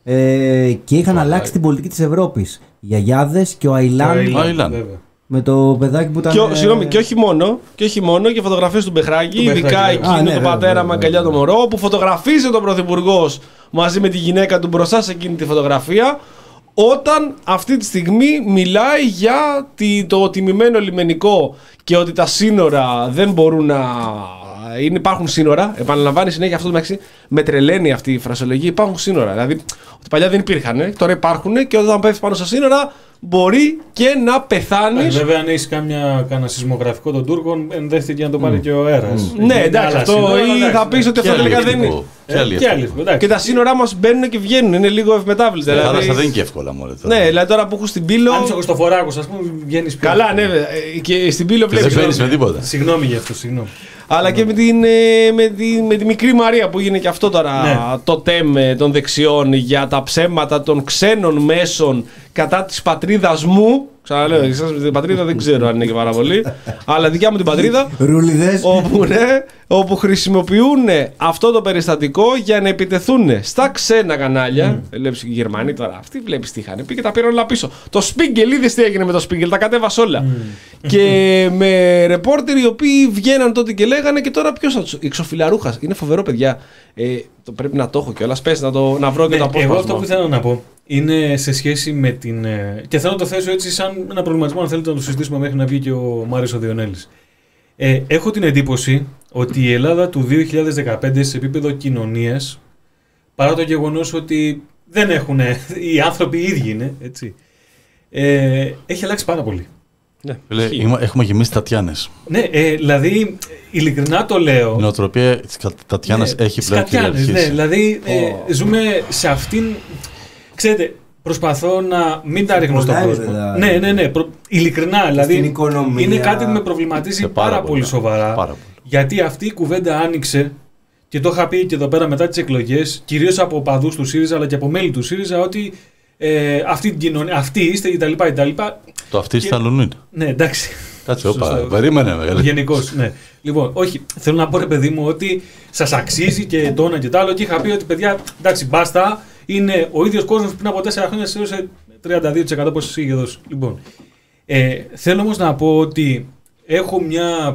ε, και είχαν Φαλά. αλλάξει την πολιτική της Ευρώπης. Οι γιαγιάδες και ο Αιλάν. Με το παιδάκι που ήταν. Και, ο, συγγνώμη, και όχι μόνο, και όχι μόνο, και φωτογραφίες του Μπεχράκη, ειδικά εκείνο του ναι, πατέρα με αγκαλιά το μωρό, που φωτογραφίζει τον πρωθυπουργός μαζί με τη γυναίκα του μπροστά σε εκείνη τη φωτογραφία, όταν αυτή τη στιγμή μιλάει για το τιμημένο λιμενικό και ότι τα σύνορα δεν μπορούν να. Είναι, υπάρχουν σύνορα, επαναλαμβάνει συνέχεια αυτό το μεταξύ. Με τρελαίνει αυτή η φρασιολογία. Υπάρχουν σύνορα. Δηλαδή, ότι παλιά δεν υπήρχαν, τώρα υπάρχουν και όταν πέφτει πάνω στα σύνορα μπορεί και να πεθάνει. Βέβαια, αν έχει κανένα σεισμογραφικό των Τούρκων, ενδέχεται να το πάρει mm. και ο αέρας. Mm. Ναι, εντάξει, αυτό ή θα πει ότι αυτό τελικά δεν είναι. Και, και τα σύνορά μας μπαίνουν και βγαίνουν, είναι λίγο ευμετάβλητα. Η θάλασσα δεν είναι και εύκολα μόνο. Ναι, δηλαδή τώρα που έχω στην Πύλο. Αν είσαι στο Φοράκο, α πούμε, βγαίνει πιο. Καλά, ναι, και στην Πύλο βλέπει. Δεν μπαίνει με τίποτα. Συγγνώμη γι' αυτό, συγγνώμη. Αλλά και με, την, με, τη, με τη μικρή Μαρία που έγινε και αυτό τώρα ναι. το τέμ των δεξιών για τα ψέματα των ξένων μέσων κατά της πατρίδας μου. Ξαναλέω, εσάς με την πατρίδα δεν ξέρω αν είναι και πάρα πολύ. Αλλά δικιά μου την πατρίδα. Ρουλιδές. Όπου, ναι, όπου χρησιμοποιούν αυτό το περιστατικό για να επιτεθούν στα ξένα κανάλια. Mm. Βλέπεις και οι Γερμανοί τώρα. Αυτοί βλέπεις τι είχαν πει και τα πήραν όλα πίσω. Το Σπίγκελ, είδες τι έγινε με το Σπίγκελ, τα κατέβασε όλα. Mm. Και με ρεπόρτερ οι οποίοι βγαίναν τότε και λέγανε και τώρα ποιος θα τους. Η Ξοφιλαρούχας. Είναι φοβερό, παιδιά. Ε, το πρέπει να το έχω κιόλας. Πες να, το, να βρω και ναι, το απόσπασμα. Εγώ αυτό που θέλω να πω είναι σε σχέση με την. Και θέλω να το θέσω έτσι σαν ένα προβληματισμό, αν θέλετε να το συζητήσουμε μέχρι να βγει και ο Μάριος ο Διονέλης. Ε, έχω την εντύπωση ότι η Ελλάδα του δύο χιλιάδες δεκαπέντε σε επίπεδο κοινωνίας, παρά το γεγονός ότι δεν έχουν, οι άνθρωποι οι ίδιοι είναι, έτσι, ε, έχει αλλάξει πάρα πολύ. Ναι, έχουμε γεμίσει Τατιάνες. Ναι, ε, δηλαδή, ειλικρινά το λέω. Η νοοτροπία της Τατιάνας ναι, έχει πλέον κυριαρχήσει. Ναι, δηλαδή, ε, oh. ζούμε σε αυτήν. Ξέρετε, προσπαθώ να μην τα ρίχνω στον κόσμο. Δηλαδή. Ναι, ναι, ναι. Προ... Ειλικρινά, δηλαδή. Είναι κάτι που με προβληματίζει πάρα, πάρα πολύ σοβαρά. Πάρα πολύ. Γιατί αυτή η κουβέντα άνοιξε και το είχα πει και εδώ πέρα μετά τις εκλογές, κυρίως από οπαδούς του ΣΥΡΙΖΑ αλλά και από μέλη του ΣΥΡΙΖΑ, ότι ε, αυτή την κοινωνία, αυτοί είστε κτλ. Το αυτοί είστε αλλού είναι. Ναι, εντάξει. Κάτσε, όπα, περίμενε μεγάλη. Γενικώς, ναι. Λοιπόν, όχι, θέλω να πω ρε παιδί μου ότι σας αξίζει και το ένα και το άλλο. Και είχα πει ότι παιδιά, εντάξει, μπάστα, είναι ο ίδιος κόσμος που πριν από τέσσερα χρόνια σε έδωσε τριάντα δύο τοις εκατό πόσες είχε δώσει. Λοιπόν, ε, θέλω όμως να πω ότι έχω μια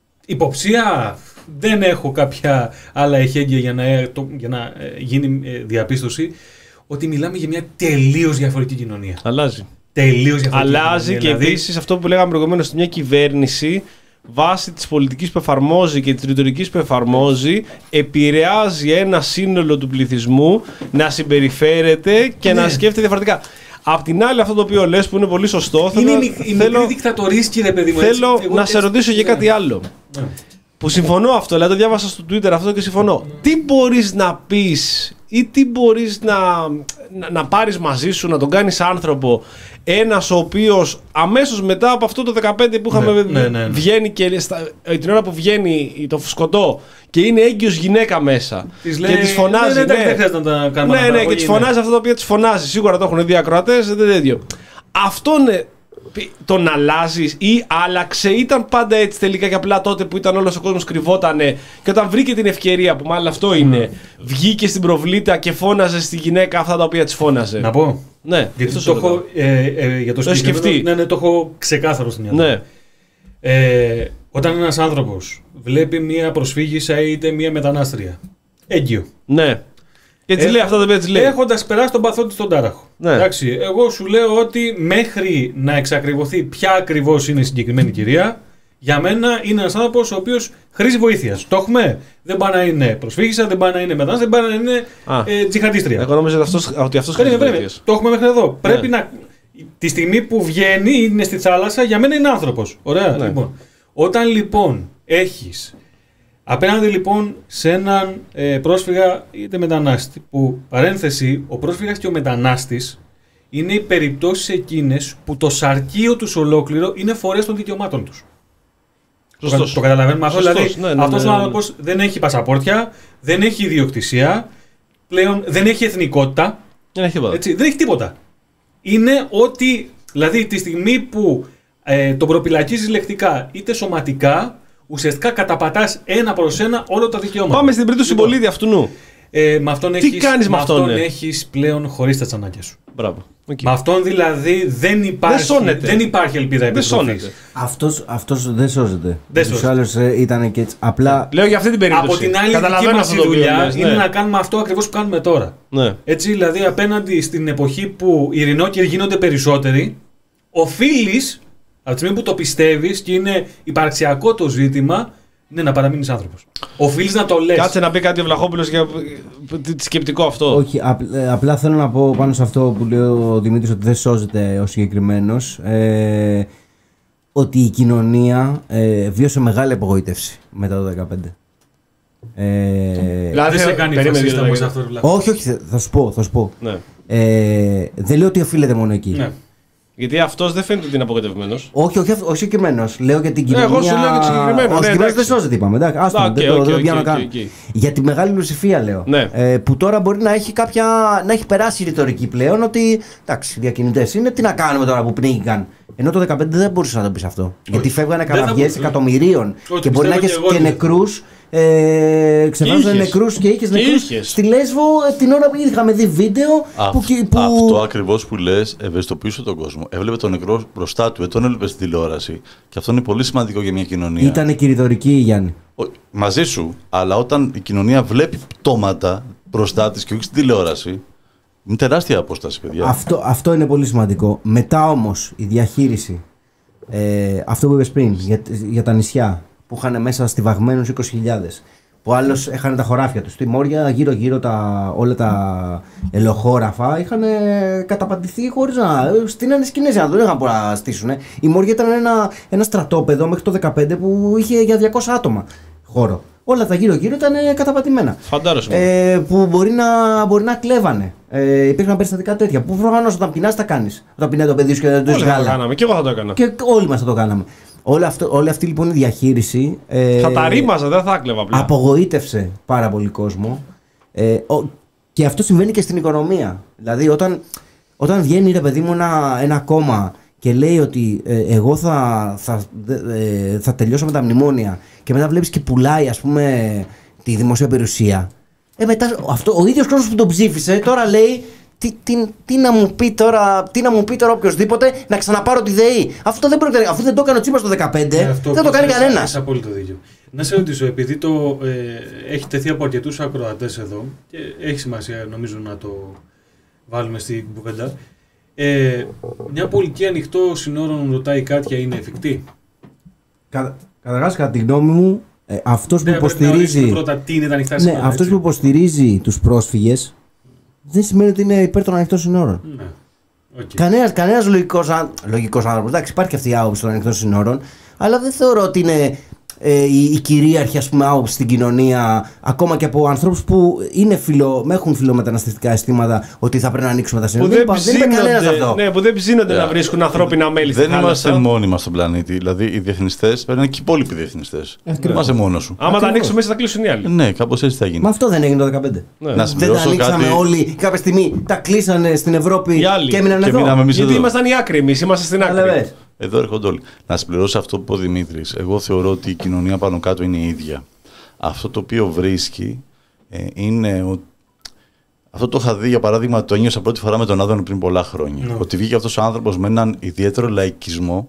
υποψία, δεν έχω κάποια άλλα εχέγγυα για να, το, για να ε, γίνει ε, διαπίστωση, ότι μιλάμε για μια τελείως διαφορετική κοινωνία. Αλλάζει. Τελείως διαφορετική Αλλάζει κοινωνία. και Δηλαδή, επίσης αυτό που λέγαμε προηγουμένως, μια κυβέρνηση βάσει της πολιτικής που εφαρμόζει και της ρητορικής που εφαρμόζει επηρεάζει ένα σύνολο του πληθυσμού να συμπεριφέρεται και ναι. να σκέφτεται διαφορετικά. Απ' την άλλη, αυτό το οποίο λες που είναι πολύ σωστό, είναι θέλω, η, η θέλω, μικρή δικτατορίσκη, ρε παιδί μου. θέλω έτσι, εγώ, να έτσι, σε ρωτήσω για ναι. κάτι άλλο. Ναι. Που συμφωνώ αυτό, δηλαδή το διάβασα στο Twitter αυτό και συμφωνώ. Τι μπορείς να πεις ή τι μπορείς να, να, να πάρεις μαζί σου, να τον κάνεις άνθρωπο, ένας ο οποίος αμέσως μετά από αυτό το δεκαπέντε που είχαμε Ναι, ναι, ναι, ναι. βγαίνει και στα, την ώρα που βγαίνει το φουσκωτό και είναι έγκυος γυναίκα μέσα Της και λέει, της φωνάζει, ναι, ναι, ναι, δεν χρειάζεται να τα κάνουμε ναι, ναι, αναπαραγωγή, και της ναι. φωνάζει αυτό το οποίο της φωνάζει, σίγουρα το έχουν δει ακροατές, δεν τέτοιο. Αυτό είναι. Τον αλλάζει ή άλλαξε, ήταν πάντα έτσι τελικά και απλά τότε που ήταν όλος ο κόσμος κρυβότανε και όταν βρήκε την ευκαιρία που μάλλον αυτό είναι, mm. βγήκε στην προβλήτα και φώναζε στη γυναίκα αυτά τα οποία της φώναζε. Να πω. Ναι, Γιατί αυτό το έχω, ε, ε, για το Το έχεις συγκεκριμένο- σκεφτεί. Ναι, ναι, το έχω ξεκάθαρο στην μυαλό. Ναι, Ε, όταν ένας άνθρωπος βλέπει μία προσφύγισσα είτε μία μετανάστρια, έγκυο, ναι. Και έτσι Έχ- λέει αυτά τα οποία της λέει. έχοντας περάσει τον παθό της στον τάραχο. Ναι. Εντάξει, εγώ σου λέω ότι μέχρι να εξακριβωθεί ποια ακριβώς είναι η συγκεκριμένη κυρία, για μένα είναι ένας άνθρωπος ο οποίος χρήζει βοήθειας. Το έχουμε. Δεν πάει να είναι προσφύγισσα, δεν πάει να είναι μετανάστρια, δεν πάει να είναι Α. ε, τζιχαντίστρια. Εγώ νόμιζα ότι αυτός, ότι αυτός Περίμενε, χρειάζεται περίμενε. βοήθειας. Το έχουμε μέχρι εδώ. Ναι. Πρέπει να. Τη στιγμή που βγαίνει, είναι στη θάλασσα, για μένα είναι άνθρωπος. Ωραία. Ναι. Λοιπόν, όταν λοιπόν έχεις απέναντι λοιπόν σε έναν ε, πρόσφυγα είτε μετανάστη, που παρένθεση, ο πρόσφυγας και ο μετανάστης είναι οι περιπτώσεις εκείνες που το σαρκείο τους ολόκληρο είναι φορές των δικαιωμάτων τους. Σωστός. Το, το καταλαβαίνουμε αυτό. Σωστός, Δηλαδή, ναι, ναι, αυτός ναι, ο ναι. άνθρωπος δεν έχει πασαπόρτια, δεν έχει ιδιοκτησία, πλέον δεν έχει εθνικότητα. Δεν έχει τίποτα. Έτσι, δεν έχει τίποτα. Είναι ότι, δηλαδή τη στιγμή που ε, τον προπυλακίζεις λεκτικά είτε σωματικά, ουσιαστικά καταπατάς ένα προς ένα όλα τα δικαιώματα. Πάμε στην περίπτωση Λοιπόν, συμπολίτη αυτού νου. Ε, με αυτόν Τι έχεις, κάνεις με αυτόν, ναι. έχεις πλέον χωρίς τα τσανάκια σου. Μπράβο. Οκ. Με αυτόν δηλαδή δεν υπάρχει, σώνεται. δεν υπάρχει ελπίδα Δεν επιστροφής. σώνεται. Αυτός, αυτός δεν σώζεται. Δεν Τους σώζεται. άλλους ε, ήταν και έτσι. Απλά Λέω για αυτή την περίπτωση. Από την άλλη, η δική Καταλαβαίνω μας αυτό η το οποίο δουλειά λες, είναι ναι. να κάνουμε αυτό ακριβώς που κάνουμε τώρα. Ναι. Έτσι, δηλαδή, απέναντι στην εποχή που οι ειρηνόκυροι γίνονται περισσότεροι, οφείλεις, από τη στιγμή που το πιστεύεις και είναι υπαρξιακό το ζήτημα, είναι να παραμείνεις άνθρωπος. Οφείλεις να το λες. Κάτσε να πει κάτι ο Βλαχόπουλος για τι σκεπτικό αυτό. Όχι, απ- ε, απλά θέλω να πω πάνω σε αυτό που λέει ο Δημήτρης ότι δεν σώζεται ο συγκεκριμένος. Ε, ότι η κοινωνία ε, βίωσε μεγάλη απογοήτευση μετά το δεκαπέντε. Ε, Δεν σε κάνει περίμενε, φασίστα περίμενε. όμως αυτό. δηλαδή. όχι, όχι, θα θα σου πω, θα σου πω. Ναι. Ε, δεν λέω ότι οφείλεται μόνο εκεί. Ναι. Γιατί αυτός δεν φαίνεται ότι είναι απογοητευμένος. Όχι, όχι, ο συγκεκριμένο. Λέω για την Ναι, κοινωνία. εγώ σου λέω για το συγκεκριμένο, Ο ναι, συγκεκριμένο δεν εντάξει. σώζεται, είπαμε. Εντάξει, άστο, Α, οκ, δεν το, οκ, δεν το οκ, πιάνω οκ, καν. οκ. Για τη μεγάλη λουσιφία λέω. Ναι. Ε, που τώρα μπορεί να έχει κάποια. Να έχει περάσει η ρητορική πλέον ότι. Εντάξει, διακινητές είναι, τι να κάνουμε τώρα που πνίγηκαν. Ενώ το δεκαπέντε δεν μπορούσε να το πει αυτό. Γιατί φεύγανε Δεν θα καραβιές μπορούσε. εκατομμυρίων. Όχι, Και μπορεί να πιστεύω έχει και και, εγώ ότι- νεκρούς. Ε, Ξεβάζανε είχες. νεκρούς και είχε Και νεκρούς είχες. στη Λέσβο ε, την ώρα που είχαμε δει βίντεο. Α, που, που... Αυτό ακριβώς που λες ευαισθητοποιούσε τον κόσμο. Έβλεπε τον νεκρό μπροστά του, δεν τον έβλεπε στην τηλεόραση. Και αυτό είναι πολύ σημαντικό για μια κοινωνία. Ήταν και η ρητορική, Γιάννη. Ο- Μαζί σου, αλλά όταν η κοινωνία βλέπει πτώματα μπροστά τη και όχι στην τηλεόραση, είναι τεράστια απόσταση, παιδιά. Αυτό, αυτό είναι πολύ σημαντικό. Μετά όμως η διαχείριση, ε, αυτό που είπες πριν, για, για τα νησιά που είχαν μέσα στιβαγμένους είκοσι χιλιάδες, που άλλος έχανε τα χωράφια τους. Στη Μόρια γύρω-γύρω τα, όλα τα ελοχώραφα είχαν καταπατηθεί χωρίς να στείνανε σκηνές, να δεν είχαν που να στήσουν. Η Μόρια ήταν ένα, ένα στρατόπεδο μέχρι το δεκαπέντε που είχε για διακόσια άτομα χώρο. Όλα τα γύρω-γύρω ήταν καταπατημένα. Φαντάρομαι. Ε, που μπορεί να, μπορεί να κλέβανε. Ε, υπήρχαν περιστατικά τέτοια. Που προφανώς όταν πεινάς τα κάνεις. Όταν πεινάει το παιδί σου και δεν το Όλοι θα το γάλα. κάναμε. Και εγώ θα το έκανα. Και όλοι μας θα το κάναμε. Όλη, αυτό, όλη αυτή λοιπόν η διαχείριση. Ε, Θα τα ρήμαζα, δεν θα έκλεβα απλά. απογοήτευσε πάρα πολύ κόσμο. Ε, ο, και αυτό συμβαίνει και στην οικονομία. Δηλαδή όταν, όταν βγαίνει ρε παιδί μου ένα, ένα κόμμα και λέει ότι ε, εγώ θα, θα, ε, θα τελειώσω με τα μνημόνια και μετά βλέπεις και πουλάει ας πούμε τη δημοσία περιουσία, ε, μετά αυτό, ο ίδιος κόσμος που τον ψήφισε τώρα λέει τι, τι, τι, να μου πει τώρα, τι να μου πει τώρα οποιοδήποτε να ξαναπάρω τη ΔΕΗ. Αυτό δεν πρόκειται, αφού δεν το έκανε ο Τσίπρας το δεκαπέντε, ε, δεν θα το κάνει κανένας. Έχεις απόλυτο δίκιο. Να σε ρωτήσω, επειδή το ε, έχει τεθεί από αρκετούς ακροατές εδώ και έχει σημασία νομίζω να το βάλουμε στην κουβέντα. Ε, μια πολιτική ανοιχτό συνόρων, ρωτάει η Κάτια, είναι εφικτή? Κα, καταρχάς, κατά τη γνώμη μου, ε, αυτός, ναι, που υποστηρίζει, πρώτα, τι είναι τα ανοιχτά ναι, σύνορα, αυτός που υποστηρίζει τους πρόσφυγες δεν σημαίνει ότι είναι υπέρ των ανοιχτών συνόρων. Ναι. Okay. Κανένας, κανένας λογικός, λογικός άνθρωπος, εντάξει, υπάρχει και αυτή η άποψη των ανοιχτών συνόρων, αλλά δεν θεωρώ ότι είναι ε, η, η κυρίαρχη ας πούμε, άποψη στην κοινωνία, ακόμα και από ανθρώπους που είναι φιλο, έχουν φιλομεταναστευτικά αισθήματα, ότι θα πρέπει να ανοίξουμε τα σύνορα. Δεν, δεν, δεν είπε κανένας αυτό. Ναι, που δεν ψήνονται yeah. να βρίσκουν ανθρώπινα μέλη στη Δεν θάλασσα. είμαστε μόνοι μας στον πλανήτη. Δηλαδή οι διεθνιστές πρέπει να είναι και οι υπόλοιποι διεθνιστές. Δεν είμαστε μόνος σου. Άμα τα ανοίξουμε μέσα θα κλείσουν οι άλλοι. Ναι, κάπως έτσι θα γίνει. Μα αυτό δεν έγινε το δεκαπέντε. Ναι. Να Δεν τα ανοίξαμε κάτι... όλοι. Κάποια στιγμή τα κλείσανε στην Ευρώπη και έμειναν εδώ. Γιατί ήμασταν οι άκροι, εμείς είμαστε στην άκρη. Εδώ έρχονται όλοι. Να συμπληρώσω αυτό που είπε ο Δημήτρης. Εγώ θεωρώ ότι η κοινωνία πάνω κάτω είναι η ίδια. Αυτό το οποίο βρίσκει ε, είναι ότι. Αυτό το είχα δει, για παράδειγμα, το ένιωσα πρώτη φορά με τον Άδωνη πριν πολλά χρόνια. Ναι. Ότι βγήκε αυτός ο άνθρωπος με έναν ιδιαίτερο λαϊκισμό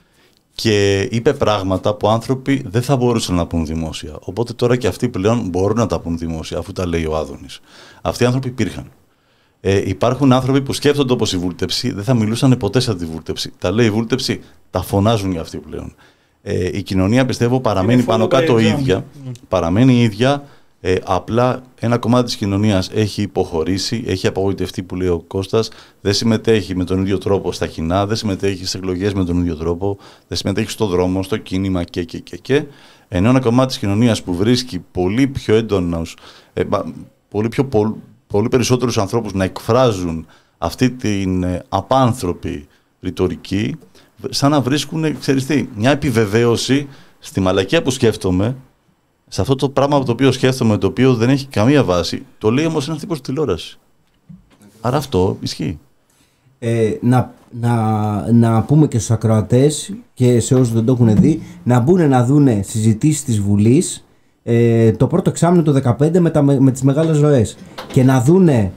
και είπε πράγματα που άνθρωποι δεν θα μπορούσαν να πούν δημόσια. Οπότε τώρα και αυτοί πλέον μπορούν να τα πούν δημόσια, αφού τα λέει ο Άδωνης. Αυτοί οι άνθρωποι υπήρχαν. Ε, υπάρχουν άνθρωποι που σκέφτονται όπως η βούλτεψη, δεν θα μιλούσαν ποτέ σαν τη βούλτεψη. Τα λέει η βούλτεψη, τα φωνάζουν για αυτοί πλέον. Ε, η κοινωνία, πιστεύω, παραμένει πάνω κάτω ίδια. Mm. Παραμένει ίδια, ε, απλά ένα κομμάτι της κοινωνίας έχει υποχωρήσει, έχει απογοητευτεί, που λέει ο Κώστας, δεν συμμετέχει με τον ίδιο τρόπο στα κοινά, δεν συμμετέχει στις εκλογές με τον ίδιο τρόπο, δεν συμμετέχει στο δρόμο, στο κίνημα και, και, και, και. Ενώ ένα κομμάτι της κοινωνίας που βρίσκει πολύ πιο έντονος, ε, πολύ πιο πολύ, πολύ περισσότερους ανθρώπους να εκφράζουν αυτή την ε, απάνθρωπη ρητορική, σαν να βρίσκουν, ξέρεις τι, μια επιβεβαίωση στη μαλακία που σκέφτομαι, σε αυτό το πράγμα το οποίο σκέφτομαι, το οποίο δεν έχει καμία βάση. Το λέει όμως ένας τύπος τηλεόραση. Άρα αυτό ισχύει. Ε, να, να, να πούμε και στους ακροατές και σε όσους δεν το έχουν δει, να μπουν να δούνε συζητήσεις της Βουλής ε, το πρώτο εξάμηνο του δεκαπέντε με, τα, με τις μεγάλες ροές και να δούνε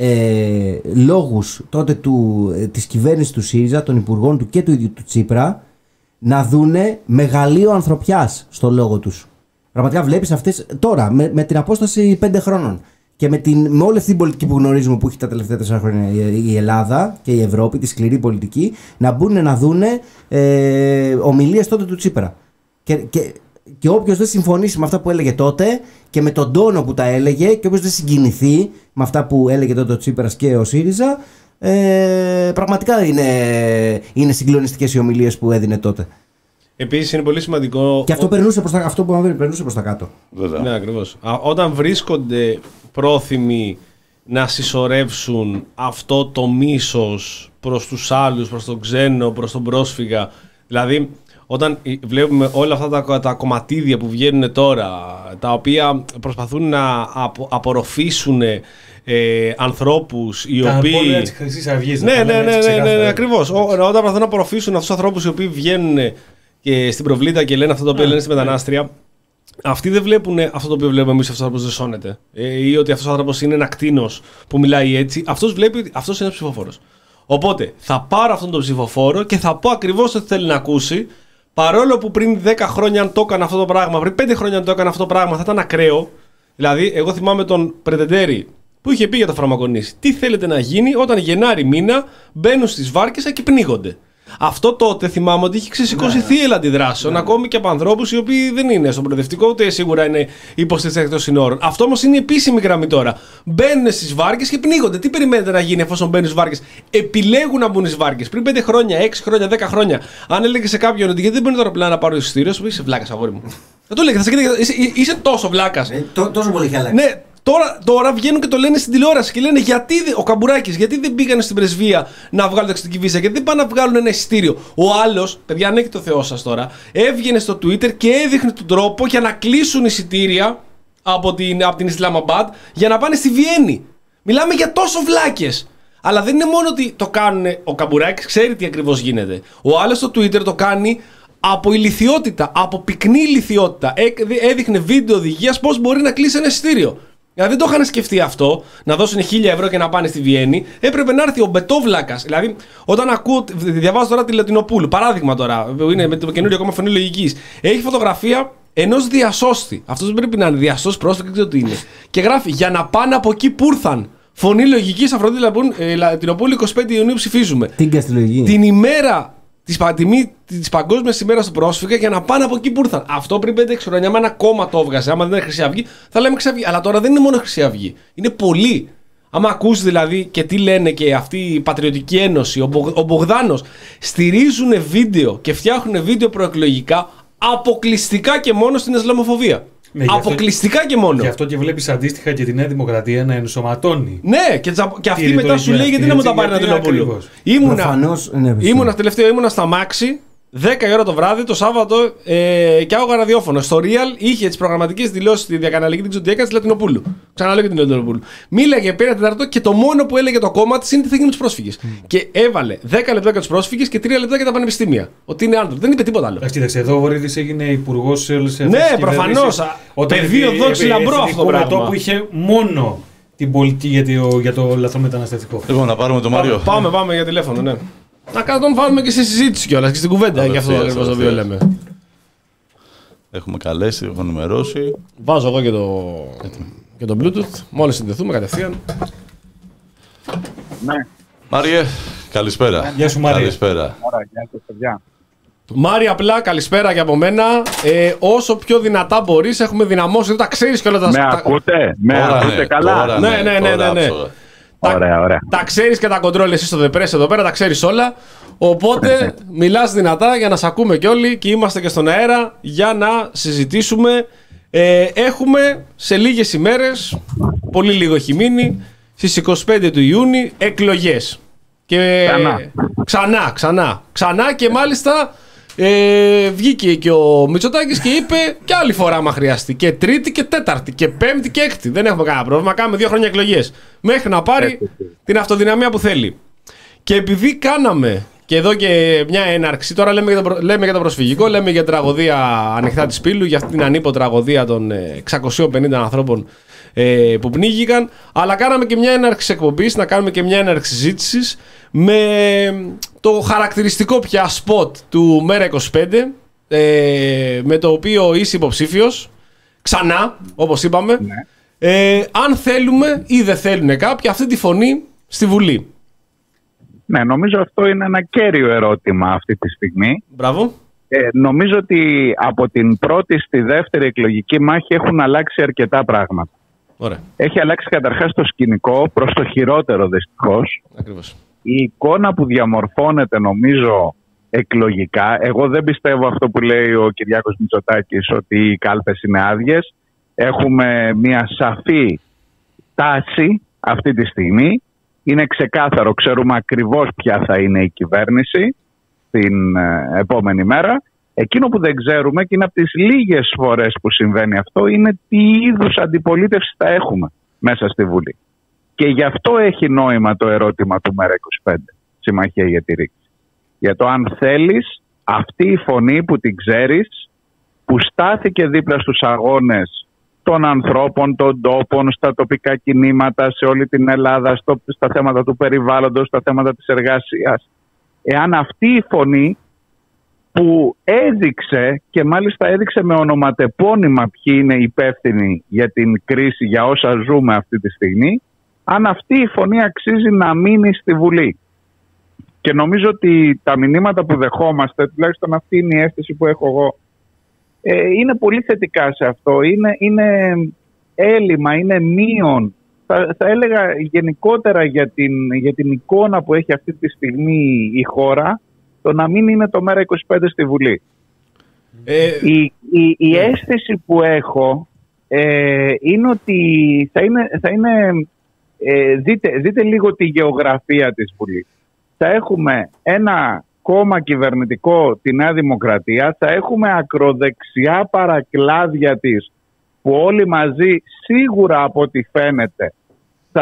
ε, λόγους τότε του, ε, της κυβέρνησης του ΣΥΡΙΖΑ, των υπουργών του και του ίδιου του Τσίπρα, να δούνε μεγαλείο ανθρωπιάς στο λόγο τους. Πραγματικά βλέπεις αυτές τώρα με, με την απόσταση πέντε χρόνων και με, την, με όλη αυτή την πολιτική που γνωρίζουμε που έχει τα τελευταία τέσσερα χρόνια η, η Ελλάδα και η Ευρώπη, τη σκληρή πολιτική, να μπουν να δούνε ε, ομιλίες τότε του Τσίπρα. Και, και, και όποιος δεν συμφωνήσει με αυτά που έλεγε τότε και με τον τόνο που τα έλεγε και όποιος δεν συγκινηθεί με αυτά που έλεγε τότε ο Τσίπρας και ο ΣΥΡΙΖΑ, ε, πραγματικά είναι, είναι συγκλονιστικές οι ομιλίες που έδινε τότε. Επίσης είναι πολύ σημαντικό. Και αυτό, περνούσε προς τα, αυτό που περνούσε προς τα κάτω. Βέβαια. Ναι, ακριβώς. Α, όταν βρίσκονται πρόθυμοι να συσσωρεύσουν αυτό το μίσος προς τους άλλους, προς τον ξένο, προς τον πρόσφυγα. Δηλαδή, όταν βλέπουμε όλα αυτά τα, τα κομματίδια που βγαίνουν τώρα, τα οποία προσπαθούν να απο, απορροφήσουν ε, ανθρώπους οι τα οποίοι. Τα της Χρυσής Αυγής. Ναι, ναι, ναι, ναι, ναι, ναι, ναι, ακριβώς. Όταν προσπαθούν να απορροφήσουν αυτούς τους ανθρώπους οι οποίοι βγαίνουν και στην προβλήτα και λένε αυτό το οποίο yeah, λένε στη μετανάστρια, yeah. αυτοί δεν βλέπουν αυτό το οποίο βλέπουμε εμείς, αυτός ο άνθρωπος δεν σώνεται. Ε, ή ότι αυτός ο άνθρωπος είναι ένα κτήνος που μιλάει έτσι. Αυτός βλέπει ότι αυτός είναι ψηφοφόρος. Οπότε θα πάρω αυτόν τον ψηφοφόρο και θα πω ακριβώς ό,τι θέλει να ακούσει, παρόλο που πριν δέκα χρόνια αν το έκανα αυτό το πράγμα, πριν πέντε χρόνια αν το έκανα αυτό το πράγμα θα ήταν ακραίο. Δηλαδή, εγώ θυμάμαι τον Πρετεντέρη που είχε πει για το φαρμακονήσι. Τι θέλετε να γίνει όταν Γενάρη μήνα μπαίνουν στις βάρκες και πνίγονται. Αυτό τότε θυμάμαι ότι είχε ξεσηκώσει θύελλα αντιδράσεων, ναι, ακόμη και από ανθρώπους οι οποίοι δεν είναι στον προοδευτικό, ούτε σίγουρα είναι υποστήριξη εκτός συνόρων. Αυτό όμως είναι η επίσημη γραμμή τώρα. Μπαίνουν στις βάρκες και πνίγονται. Τι περιμένετε να γίνει εφόσον μπαίνουν στις βάρκες? Επιλέγουν να μπουν στις βάρκες. Πριν πέντε χρόνια, έξι χρόνια, δέκα χρόνια, αν έλεγε σε κάποιον ότι γιατί δεν μπαίνει τώρα πλέον να πάρω εισιτήριο, σου πει είσαι βλάκας, αγόρι μου. Θα το έλεγε, θα είσαι, είσαι τόσο βλάκας. Ε, τό, τόσο πολύ χαλάκι. Ναι. Τώρα, τώρα βγαίνουν και το λένε στην τηλεόραση και λένε γιατί ο Καμπουράκης, γιατί δεν πήγανε στην πρεσβεία να βγάλουν ταξιδική βίζα, γιατί δεν πάνε να βγάλουν ένα εισιτήριο. Ο άλλος, παιδιά, αν έχει το Θεό σας τώρα, έβγαινε στο Twitter και έδειχνε τον τρόπο για να κλείσουν εισιτήρια από την, από την Ισλαμαμπάντ για να πάνε στη Βιέννη. Μιλάμε για τόσο βλάκες. Αλλά δεν είναι μόνο ότι το κάνουν. Ο Καμπουράκης ξέρει τι ακριβώς γίνεται. Ο άλλος στο Twitter το κάνει από ηλιθιότητα, από πυκνή ηλιθιότητα. Έδειχνε βίντεο οδηγίας πώς μπορεί να κλείσει ένα εισιτήριο. Δηλαδή δεν το είχαν σκεφτεί αυτό, να δώσουν χίλια ευρώ και να πάνε στη Βιέννη. Έπρεπε να έρθει ο Μπετόβλακας. Δηλαδή, όταν ακούω, διαβάζω τώρα τη Λατινοπούλου, παράδειγμα τώρα, που είναι με το καινούριο ακόμα φωνή λογικής, έχει φωτογραφία ενός διασώστη. Αυτός πρέπει να είναι διασώστη πρόσφυγα, δεν ξέρω τι είναι. Και γράφει για να πάνε από εκεί που ήρθαν. Φωνή λογικής, Αφροδίτη Λατινοπούλου, εικοστή πέμπτη Ιουνίου ψηφίζουμε. Την, την ημέρα της τη Παγκόσμιας ημέρας του πρόσφυγα για να πάνε από εκεί που ήρθαν. Αυτό πριν πέντε έξι χρόνια, με ένα κόμμα το έβγαζε. Άμα δεν είναι Χρυσή Αυγή, θα λέμε Χρυσή Αυγή. Αλλά τώρα δεν είναι μόνο Χρυσή Αυγή. Είναι πολλοί. Άμα ακούσει δηλαδή και τι λένε και αυτή η Πατριωτική Ένωση, ο, Μπογ, ο Μπογδάνος, στηρίζουν βίντεο και φτιάχνουν βίντεο προεκλογικά αποκλειστικά και μόνο στην Ισλαμοφοβία. Ναι, αποκλειστικά αυτό, και μόνο. Γι' αυτό και βλέπεις αντίστοιχα και τη Νέα Δημοκρατία να ενσωματώνει. Ναι, και, και αυτή μετά σου λέει γιατί να μου τα πάρει ένα τηλεοπούλιο. Ήμουνα τελευταίο, ήμουνα στα Μάξι. δέκα η ώρα το βράδυ, το Σάββατο, ε, και άκουγα ραδιόφωνο. Στο Real είχε τις προγραμματικές δηλώσεις στη διακαναλική, δεν ξέρω τι έκανε, τη Λατινοπούλου. Ξαναλέω και την Λατινοπούλου. Μίλαγε πέρα τεταρτό και το μόνο που έλεγε το κόμμα τη είναι τι θα γίνει με τους πρόσφυγες. Mm. Και έβαλε δέκα λεπτά για τους πρόσφυγες και τρία λεπτά για τα πανεπιστήμια. Ότι είναι άνθρωποι. Δεν είπε τίποτα άλλο. Κοίταξε, εδώ ο Βορύδης έγινε υπουργός σε όλες τις αυτές τις κυβερνήσεις. Ναι, προφανώς. Πεδίο δόξη λαμπρό αυτό το πράγμα. Που είχε μόνο την πολιτική για το, για το λαθρομεταναστευτικό. Λοιπόν, να πάρουμε τον Μάριο. Πάμε, πάμε για τηλέφωνο, ναι. Να τον βάλουμε και στη συζήτηση κιόλας και στην κουβέντα για αυτό ακριβώς το οποίο λέμε. Έχουμε καλέσει, έχω ενημερώσει. Βάζω εγώ και το, και το Bluetooth, μόλις συνδεθούμε κατευθείαν. Ναι. Μάριε, καλησπέρα. Γεια σου Μάριε. Καλησπέρα. Ωραία, γεια σας παιδιά. Μάρια, απλά καλησπέρα και από μένα. Ε, όσο πιο δυνατά μπορείς, έχουμε δυναμώσει, δεν τα ξέρεις κιόλας. Με τα... ακούτε, με τώρα, ακούτε ναι, καλά. τώρα, ναι, ναι, ναι, ναι, ναι. Τα, ωραία, ωραία. Τα ξέρεις και τα κοντρόλ εσύ στο Δεpress εδώ πέρα, τα ξέρεις όλα. Οπότε μιλάς δυνατά για να σε ακούμε κι όλοι και είμαστε και στον αέρα για να συζητήσουμε. Ε, έχουμε σε λίγες ημέρες, πολύ λίγο έχει μείνει, στις εικοστή πέμπτη του Ιούνιου εκλογές. Και ξανά. ξανά, ξανά, ξανά και μάλιστα ε, βγήκε και ο Μητσοτάκης και είπε και άλλη φορά άμα χρειαστεί. Και τρίτη και τέταρτη και πέμπτη και έκτη. Δεν έχουμε κανένα πρόβλημα. Κάνουμε δύο χρόνια εκλογές. Μέχρι να πάρει την αυτοδυναμία που θέλει. Και επειδή κάναμε και εδώ και μια έναρξη, τώρα λέμε για το, λέμε για το προσφυγικό, λέμε για τραγωδία ανοιχτά της Πύλου, για αυτή την ανίπο τραγωδία των εξακοσίων πενήντα ανθρώπων ε, που πνίγηκαν. Αλλά κάναμε και μια έναρξη εκπομπής, να κάνουμε και μια έναρξη συζήτησης με το χαρακτηριστικό πια σποτ του Μέρα είκοσι πέντε, ε, με το οποίο είσαι υποψήφιος ξανά, όπως είπαμε, ναι. ε, αν θέλουμε ή δεν θέλουν κάποιοι αυτή τη φωνή στη Βουλή. Ναι, νομίζω αυτό είναι ένα κέριο ερώτημα αυτή τη στιγμή. Μπράβο. Ε, νομίζω ότι από την πρώτη στη δεύτερη εκλογική μάχη έχουν αλλάξει αρκετά πράγματα. Ωραία. Έχει αλλάξει καταρχάς το σκηνικό προς το χειρότερο δυστυχώς. Ακριβώς. Η εικόνα που διαμορφώνεται νομίζω εκλογικά, εγώ δεν πιστεύω αυτό που λέει ο Κυριάκος Μητσοτάκης ότι οι κάλπες είναι άδειες. Έχουμε μια σαφή τάση αυτή τη στιγμή. Είναι ξεκάθαρο, ξέρουμε ακριβώς ποια θα είναι η κυβέρνηση την ε, επόμενη μέρα. Εκείνο που δεν ξέρουμε και είναι από τις λίγες φορές που συμβαίνει αυτό είναι τι είδους αντιπολίτευση θα έχουμε μέσα στη Βουλή. Και γι' αυτό έχει νόημα το ερώτημα του Μέρα είκοσι πέντε, Συμμαχία για τη Ρήξη. Για το αν θέλεις αυτή η φωνή που την ξέρεις, που στάθηκε δίπλα στους αγώνες των ανθρώπων, των τόπων, στα τοπικά κινήματα, σε όλη την Ελλάδα, στο, στα θέματα του περιβάλλοντος, στα θέματα της εργασίας. Εάν αυτή η φωνή που έδειξε και μάλιστα έδειξε με ονοματεπώνυμα ποιοι είναι υπεύθυνοι για την κρίση, για όσα ζούμε αυτή τη στιγμή, αν αυτή η φωνή αξίζει να μείνει στη Βουλή. Και νομίζω ότι τα μηνύματα που δεχόμαστε, τουλάχιστον αυτή είναι η αίσθηση που έχω εγώ, είναι πολύ θετικά σε αυτό. Είναι, είναι έλλειμμα, είναι μείον. Θα, θα έλεγα γενικότερα για την, για την εικόνα που έχει αυτή τη στιγμή η χώρα, το να μην είναι το Μέρα είκοσι πέντε στη Βουλή. Ε, η, η, η αίσθηση που έχω ε, είναι ότι θα είναι... Θα είναι ε, δείτε, δείτε λίγο τη γεωγραφία της Βουλής. Θα έχουμε ένα κόμμα κυβερνητικό, τη Νέα Δημοκρατία, θα έχουμε ακροδεξιά παρακλάδια της που όλοι μαζί σίγουρα από ό,τι φαίνεται θα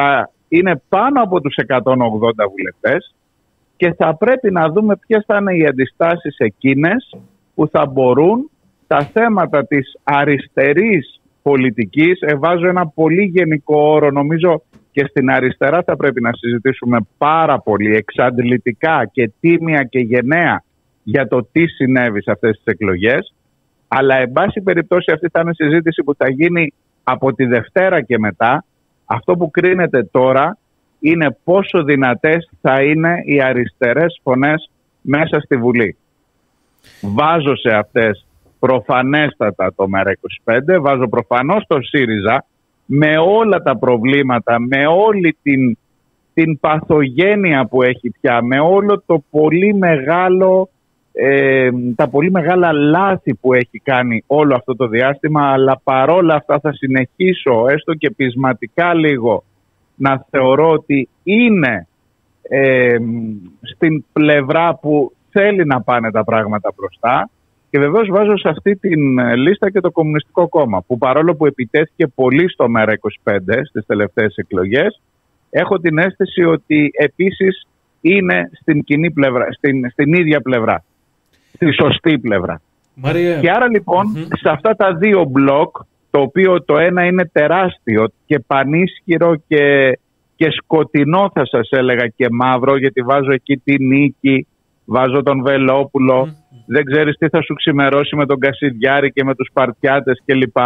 είναι πάνω από τους εκατόν ογδόντα βουλευτές και θα πρέπει να δούμε ποιες θα είναι οι αντιστάσεις εκείνες που θα μπορούν τα θέματα της αριστερής πολιτικής, βάζω ένα πολύ γενικό όρο, νομίζω και στην αριστερά θα πρέπει να συζητήσουμε πάρα πολύ εξαντλητικά και τίμια και γενναία για το τι συνέβη σε αυτές τις εκλογές, αλλά εν πάση περιπτώσει αυτή θα είναι συζήτηση που θα γίνει από τη Δευτέρα και μετά. Αυτό που κρίνεται τώρα είναι πόσο δυνατές θα είναι οι αριστερές φωνές μέσα στη Βουλή. Βάζω σε αυτές προφανέστατα το ΜΕΡΑ είκοσι πέντε, βάζω προφανώς το ΣΥΡΙΖΑ με όλα τα προβλήματα, με όλη την, την παθογένεια που έχει πια, με όλο το πολύ μεγάλο, ε, τα πολύ μεγάλα λάθη που έχει κάνει όλο αυτό το διάστημα, αλλά παρόλα αυτά θα συνεχίσω έστω και πεισματικά λίγο να θεωρώ ότι είναι ε, στην πλευρά που θέλει να πάνε τα πράγματα μπροστά. Και βεβαίως βάζω σε αυτή την λίστα και το Κομμουνιστικό Κόμμα, που παρόλο που επιτέθηκε πολύ στο ΜΕΡΑ είκοσι πέντε στις τελευταίες εκλογές, έχω την αίσθηση ότι επίσης είναι στην, κοινή πλευρά, στην, στην ίδια πλευρά, στη σωστή πλευρά. Μαρία. Και άρα λοιπόν mm-hmm. σε αυτά τα δύο μπλοκ, το οποίο το ένα είναι τεράστιο και πανίσχυρο και, και σκοτεινό θα σας έλεγα και μαύρο, γιατί βάζω εκεί τη Νίκη, βάζω τον Βελόπουλο, mm. δεν ξέρεις τι θα σου ξημερώσει με τον Κασιδιάρη και με τους Σπαρτιάτες κλπ.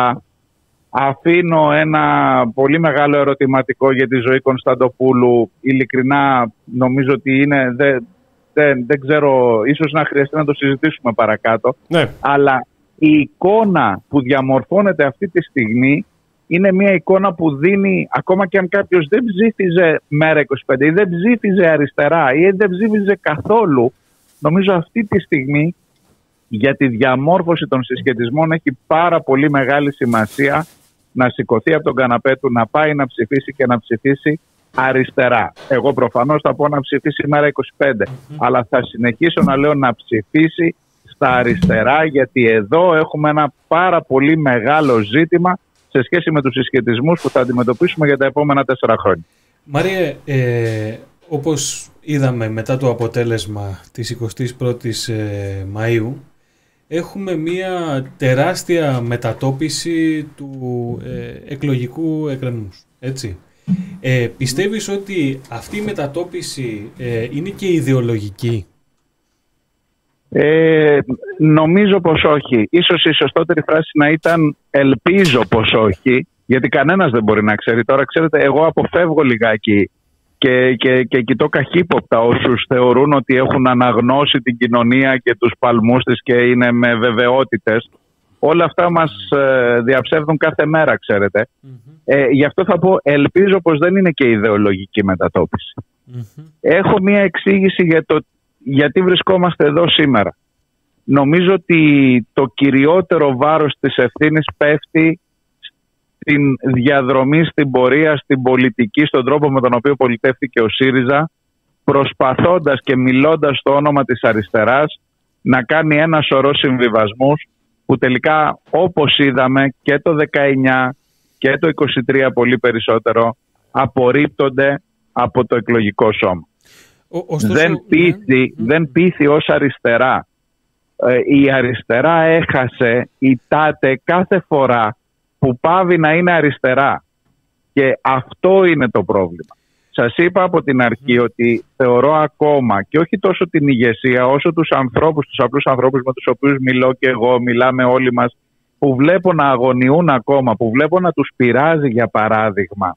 Αφήνω ένα πολύ μεγάλο ερωτηματικό για τη ζωή Κωνσταντοπούλου. Ειλικρινά νομίζω ότι είναι, δεν, δεν, δεν ξέρω, ίσως να χρειαστεί να το συζητήσουμε παρακάτω. Ναι. Αλλά η εικόνα που διαμορφώνεται αυτή τη στιγμή είναι μια εικόνα που δίνει, ακόμα και αν κάποιος δεν ψήφιζε ΜΕΡΑ είκοσι πέντε ή δεν ψήφιζε αριστερά ή δεν ψήφιζε καθόλου, νομίζω αυτή τη στιγμή για τη διαμόρφωση των συσχετισμών έχει πάρα πολύ μεγάλη σημασία να σηκωθεί από τον καναπέ του, να πάει να ψηφίσει και να ψηφίσει αριστερά. Εγώ προφανώς θα πω να ψηφίσει ΜΕΡΑ είκοσι πέντε, mm-hmm. αλλά θα συνεχίσω να λέω να ψηφίσει στα αριστερά, γιατί εδώ έχουμε ένα πάρα πολύ μεγάλο ζήτημα σε σχέση με τους συσχετισμούς που θα αντιμετωπίσουμε για τα επόμενα τέσσερα χρόνια. Μαρία, ε, όπως είδαμε μετά το αποτέλεσμα της εικοστής πρώτης ε, Μαΐου, έχουμε μια τεράστια μετατόπιση του ε, εκλογικού εκκρεμούς, έτσι. Ε, πιστεύεις ότι αυτή η μετατόπιση ε, είναι και ιδεολογική? Ε, νομίζω πως όχι. Ίσως η σωστότερη φράση να ήταν ελπίζω πως όχι, γιατί κανένας δεν μπορεί να ξέρει. Τώρα ξέρετε, εγώ αποφεύγω λιγάκι και, και, και κοιτώ καχύποπτα όσους θεωρούν ότι έχουν αναγνώσει την κοινωνία και τους παλμούς της και είναι με βεβαιότητες. Όλα αυτά μας ε, διαψεύδουν κάθε μέρα, ξέρετε. Mm-hmm. Ε, γι' αυτό θα πω ελπίζω πως δεν είναι και ιδεολογική μετατόπιση. Mm-hmm. Έχω μία εξήγηση για το γιατί βρισκόμαστε εδώ σήμερα. Νομίζω ότι το κυριότερο βάρος της ευθύνης πέφτει στην διαδρομή, στην πορεία, στην πολιτική, στον τρόπο με τον οποίο πολιτεύτηκε ο ΣΥΡΙΖΑ, προσπαθώντας και μιλώντας στο όνομα της αριστεράς να κάνει ένα σωρό συμβιβασμούς που τελικά, όπως είδαμε και το δεκαεννιά και το είκοσι τρία πολύ περισσότερο, απορρίπτονται από το εκλογικό σώμα. Ο, ωστόσο, δεν, πείθει, ναι. δεν πείθει ως αριστερά. Ε, η αριστερά έχασε, ητάται κάθε φορά που πάβει να είναι αριστερά. Και αυτό είναι το πρόβλημα. Σας είπα από την αρχή mm. ότι θεωρώ ακόμα και όχι τόσο την ηγεσία όσο τους ανθρώπους, τους απλούς ανθρώπους με τους οποίους μιλώ και εγώ, μιλάμε όλοι μας, που βλέπω να αγωνιούν ακόμα, που βλέπω να τους πειράζει, για παράδειγμα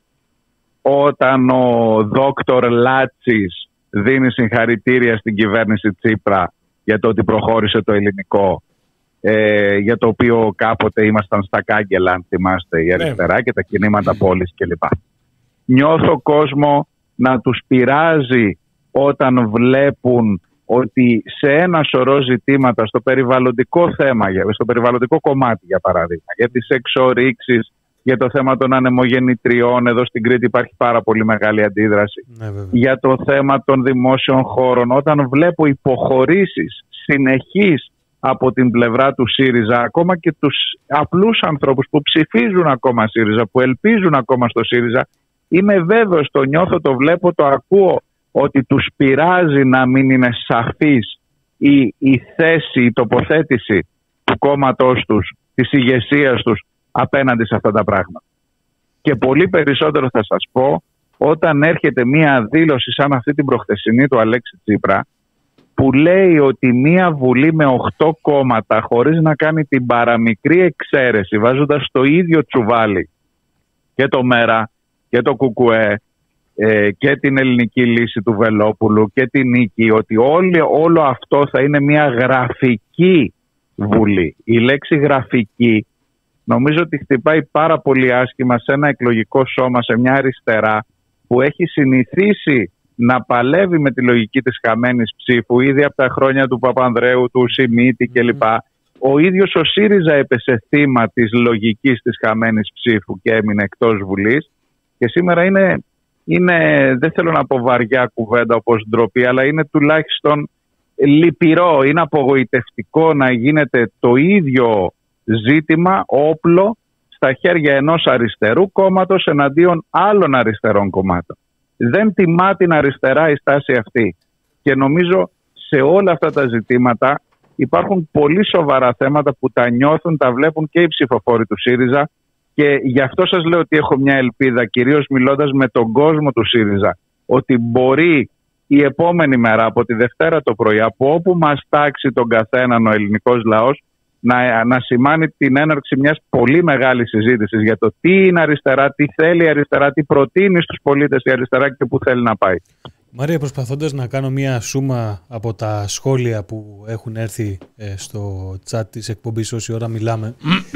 όταν ο δόκτωρ Λάτσης δίνει συγχαρητήρια στην κυβέρνηση Τσίπρα για το ότι προχώρησε το ελληνικό, ε, για το οποίο κάποτε ήμασταν στα κάγκελα, αν θυμάστε, η αριστερά yeah. και τα κινήματα πόλης κλπ. Νιώθω κόσμο να τους πειράζει όταν βλέπουν ότι σε ένα σωρό ζητήματα, στο περιβαλλοντικό θέμα, στο περιβαλλοντικό κομμάτι για παράδειγμα, για τις εξορίξεις, για το θέμα των ανεμογεννητριών, εδώ στην Κρήτη υπάρχει πάρα πολύ μεγάλη αντίδραση. Ναι, για το θέμα των δημόσιων χώρων, όταν βλέπω υποχωρήσεις συνεχείς από την πλευρά του ΣΥΡΙΖΑ, ακόμα και τους απλούς ανθρώπους που ψηφίζουν ακόμα ΣΥΡΙΖΑ, που ελπίζουν ακόμα στο ΣΥΡΙΖΑ, είμαι βέβαιος, το νιώθω, το βλέπω, το ακούω, ότι τους πειράζει να μην είναι σαφής η, η θέση, η τοποθέτηση του κόμματός τους, της ηγεσίας τους απέναντι σε αυτά τα πράγματα. Και πολύ περισσότερο θα σας πω όταν έρχεται μία δήλωση σαν αυτή την προχθεσινή του Αλέξη Τσίπρα, που λέει ότι μία βουλή με οχτώ κόμματα, χωρίς να κάνει την παραμικρή εξαίρεση, βάζοντας το ίδιο τσουβάλι και το ΜΕΡΑ και το ΚΚΕ ε, και την ελληνική λύση του Βελόπουλου και την Νίκη, ότι όλο, όλο αυτό θα είναι μία γραφική βουλή. Η λέξη γραφική νομίζω ότι χτυπάει πάρα πολύ άσχημα σε ένα εκλογικό σώμα, σε μια αριστερά που έχει συνηθίσει να παλεύει με τη λογική της χαμένης ψήφου ήδη από τα χρόνια του Παπανδρέου, του Σιμίτη κλπ. Ο ίδιος ο ΣΥΡΙΖΑ έπεσε θύμα της λογικής της χαμένης ψήφου και έμεινε εκτός Βουλής. Και σήμερα είναι, είναι, δεν θέλω να πω βαριά κουβέντα όπως ντροπή, αλλά είναι τουλάχιστον λυπηρό, είναι απογοητευτικό να γίνεται το ίδιο ζήτημα, όπλο, στα χέρια ενός αριστερού κόμματος εναντίον άλλων αριστερών κομμάτων. Δεν τιμά την αριστερά η στάση αυτή. Και νομίζω σε όλα αυτά τα ζητήματα υπάρχουν πολύ σοβαρά θέματα που τα νιώθουν, τα βλέπουν και οι ψηφοφόροι του ΣΥΡΙΖΑ. Και γι' αυτό σας λέω ότι έχω μια ελπίδα, κυρίως μιλώντας με τον κόσμο του ΣΥΡΙΖΑ, ότι μπορεί η επόμενη μέρα, από τη Δευτέρα το πρωί, από όπου μας τάξει τον καθέναν ο ελληνικός λαός, να, να σημάνει την έναρξη μιας πολύ μεγάλης συζήτησης για το τι είναι αριστερά, τι θέλει η αριστερά, τι προτείνει στους πολίτες η αριστερά και πού θέλει να πάει. Μαρία, προσπαθώντας να κάνω μια σούμα από τα σχόλια που έχουν έρθει ε, στο chat της εκπομπής όση ώρα μιλάμε,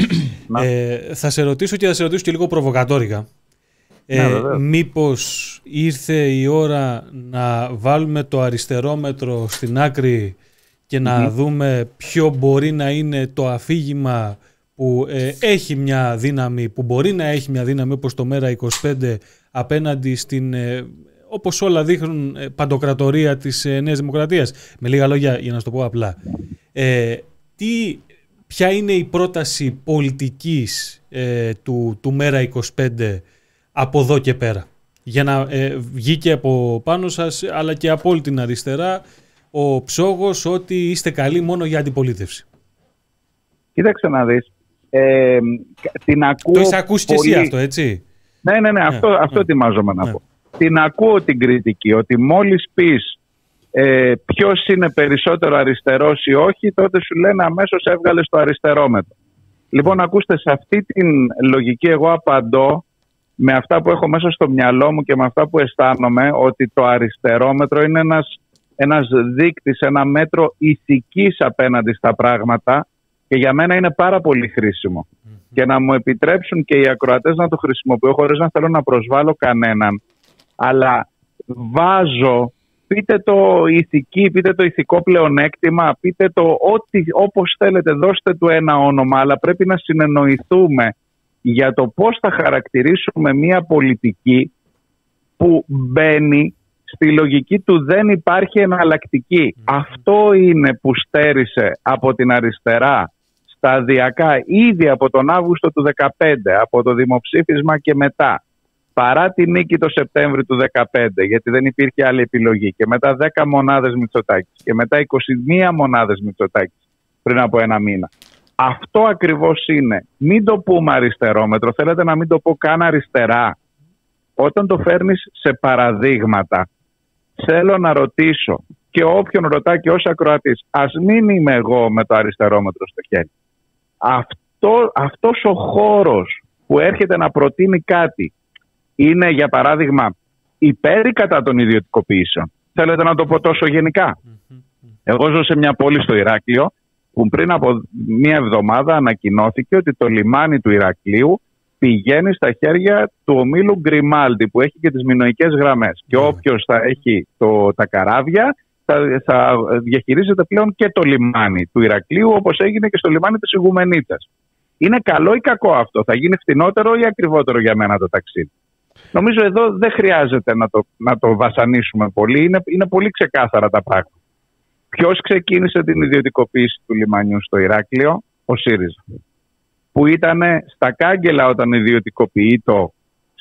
ε, θα σε ρωτήσω και θα σε ρωτήσω και λίγο προβοκατόρικα. Ε, ναι, μήπως ήρθε η ώρα να βάλουμε το αριστερόμετρο στην άκρη και να mm-hmm. δούμε ποιο μπορεί να είναι το αφήγημα που ε, έχει μια δύναμη, που μπορεί να έχει μια δύναμη όπως το ΜΕΡΑ είκοσι πέντε απέναντι στην, ε, όπως όλα δείχνουν, ε, παντοκρατορία της ε, Νέας Δημοκρατίας. Με λίγα λόγια, για να σου το πω απλά. Ε, τι, ποια είναι η πρόταση πολιτικής ε, του, του ΜΕΡΑ είκοσι πέντε από εδώ και πέρα, για να ε, βγει και από πάνω σας αλλά και από όλη την αριστερά ο ψόγος ότι είστε καλοί μόνο για αντιπολίτευση? Κοίταξε να δεις. Ε, την ακούω. Το είσαι ακούσει πολύ... και εσύ αυτό, έτσι? Ναι, ναι, ναι, αυτό, ναι, αυτό ναι. ετοιμάζομαι να ναι. πω. Την ακούω την κριτική, ότι μόλις πεις ε, ποιος είναι περισσότερο αριστερός ή όχι, τότε σου λένε αμέσως έβγαλες το αριστερόμετρο. Λοιπόν, ακούστε, σε αυτή την λογική εγώ απαντώ με αυτά που έχω μέσα στο μυαλό μου και με αυτά που αισθάνομαι, ότι το αριστερόμετρο είναι ένας, ένας δείκτης, ένα μέτρο ηθικής απέναντι στα πράγματα και για μένα είναι πάρα πολύ χρήσιμο. Mm-hmm. Και να μου επιτρέψουν και οι ακροατές να το χρησιμοποιώ χωρίς να θέλω να προσβάλλω κανέναν, αλλά βάζω, πείτε το ηθική, πείτε το ηθικό πλεονέκτημα, πείτε το ό,τι, όπως θέλετε, δώστε του ένα όνομα, αλλά πρέπει να συνεννοηθούμε για το πώς θα χαρακτηρίσουμε μια πολιτική που μπαίνει στη λογική του δεν υπάρχει εναλλακτική. Mm. Αυτό είναι που στέρισε από την αριστερά σταδιακά ήδη από τον Αύγουστο του δύο χιλιάδες δεκαπέντε, από το δημοψήφισμα και μετά, παρά τη νίκη το Σεπτέμβρη του δύο χιλιάδες δεκαπέντε, γιατί δεν υπήρχε άλλη επιλογή, και μετά δέκα μονάδες Μητσοτάκης και μετά είκοσι μία μονάδες Μητσοτάκης πριν από ένα μήνα. Αυτό ακριβώς είναι. Μην το πούμε αριστερόμετρο, θέλετε να μην το πω καν αριστερά. Όταν το φέρνεις σε παραδείγματα, θέλω να ρωτήσω και όποιον ρωτά και ως ακροατής, ας μην είμαι εγώ με το αριστερόμετρο στο χέρι. Αυτό, αυτός ο χώρος που έρχεται να προτείνει κάτι είναι, για παράδειγμα, υπέρ ή κατά των ιδιωτικοποιήσεων? Θέλετε να το πω τόσο γενικά? Εγώ ζω σε μια πόλη στο Ηράκλειο που πριν από μία εβδομάδα ανακοινώθηκε ότι το λιμάνι του Ηρακλείου πηγαίνει στα χέρια του ομίλου Γκριμάλντι, που έχει και τις μινοικές γραμμές. Και όποιος θα έχει το, τα καράβια θα, θα διαχειρίζεται πλέον και το λιμάνι του Ηρακλείου, όπως έγινε και στο λιμάνι της Ιγουμενίτας. Είναι καλό ή κακό αυτό? Θα γίνει φτηνότερο ή ακριβότερο για μένα το ταξίδι? Νομίζω εδώ δεν χρειάζεται να το, να το βασανίσουμε πολύ. Είναι, είναι πολύ ξεκάθαρα τα πράγματα. Ποιος ξεκίνησε την ιδιωτικοποίηση του λιμανιού στο Ηράκλειο? Ο ΣΥΡΙΖΑ. Που ήταν στα κάγκελα όταν ιδιωτικοποιεί το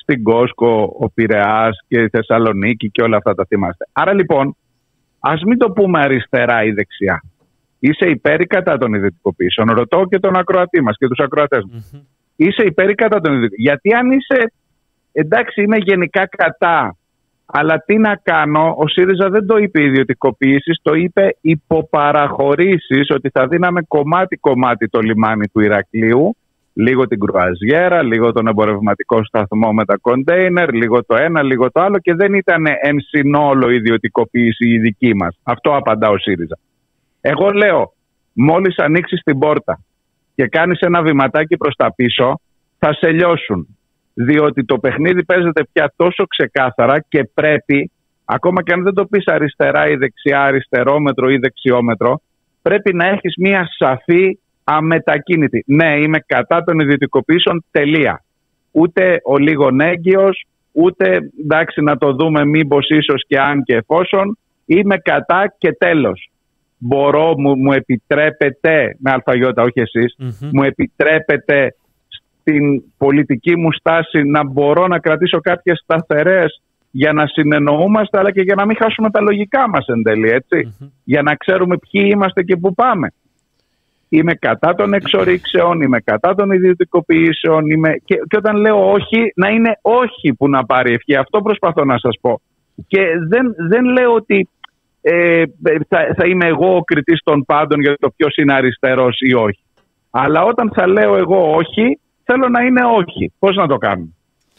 στην Κόσκο, ο Πειραιάς και η Θεσσαλονίκη και όλα αυτά τα θυμάστε. Άρα λοιπόν, ας μην το πούμε αριστερά ή δεξιά. Είσαι υπέρ ή κατά των ιδιωτικοποιήσεων? Ρωτώ και τον ακροατή μας και τους ακροατές μας. Mm-hmm. Είσαι υπέρ ή κατά των ιδιωτικοποιήσεων? Γιατί αν είσαι, εντάξει, είμαι γενικά κατά, αλλά τι να κάνω, ο ΣΥΡΙΖΑ δεν το είπε ιδιωτικοποιήσεις, το είπε υποπαραχωρήσεις, ότι θα δίναμε κομμάτι-κομμάτι το λιμάνι του Ηρακλείου, λίγο την κρουαζιέρα, λίγο τον εμπορευματικό σταθμό με τα κοντέινερ, λίγο το ένα, λίγο το άλλο, και δεν ήταν εν συνόλο ιδιωτικοποίηση η δική μας. Αυτό απαντά ο ΣΥΡΙΖΑ. Εγώ λέω, μόλις ανοίξεις την πόρτα και κάνεις ένα βηματάκι προς τα πίσω, θα σε λιώσουν. Διότι το παιχνίδι παίζεται πια τόσο ξεκάθαρα και πρέπει, ακόμα και αν δεν το πεις αριστερά ή δεξιά, αριστερόμετρο ή δεξιόμετρο, πρέπει να έχεις μία σαφή αμετακίνητη. Ναι, είμαι κατά των ιδιωτικοποιήσεων, τελεία. Ούτε ο λίγον έγκυος, ούτε εντάξει να το δούμε μήπως ίσως και αν και εφόσον, είμαι κατά και τέλος. Μπορώ, μου, μου επιτρέπετε, με αλφαγιώτα όχι εσείς, mm-hmm. μου επιτρέπετε στην πολιτική μου στάση να μπορώ να κρατήσω κάποιες σταθερές για να συνεννοούμαστε, αλλά και για να μην χάσουμε τα λογικά μας εν τέλει, έτσι. Mm-hmm. Για να ξέρουμε ποιοι είμαστε και πού πάμε. Είμαι κατά των εξορίξεων, είμαι κατά των ιδιωτικοποιήσεων, είμαι... και, και όταν λέω όχι, να είναι όχι που να πάρει ευχή. Αυτό προσπαθώ να σας πω. Και δεν, δεν λέω ότι ε, θα, θα είμαι εγώ ο κριτής των πάντων για το ποιος είναι αριστερός ή όχι. Αλλά όταν θα λέω εγώ όχι, θέλω να είναι όχι. Πώς να το κάνουμε?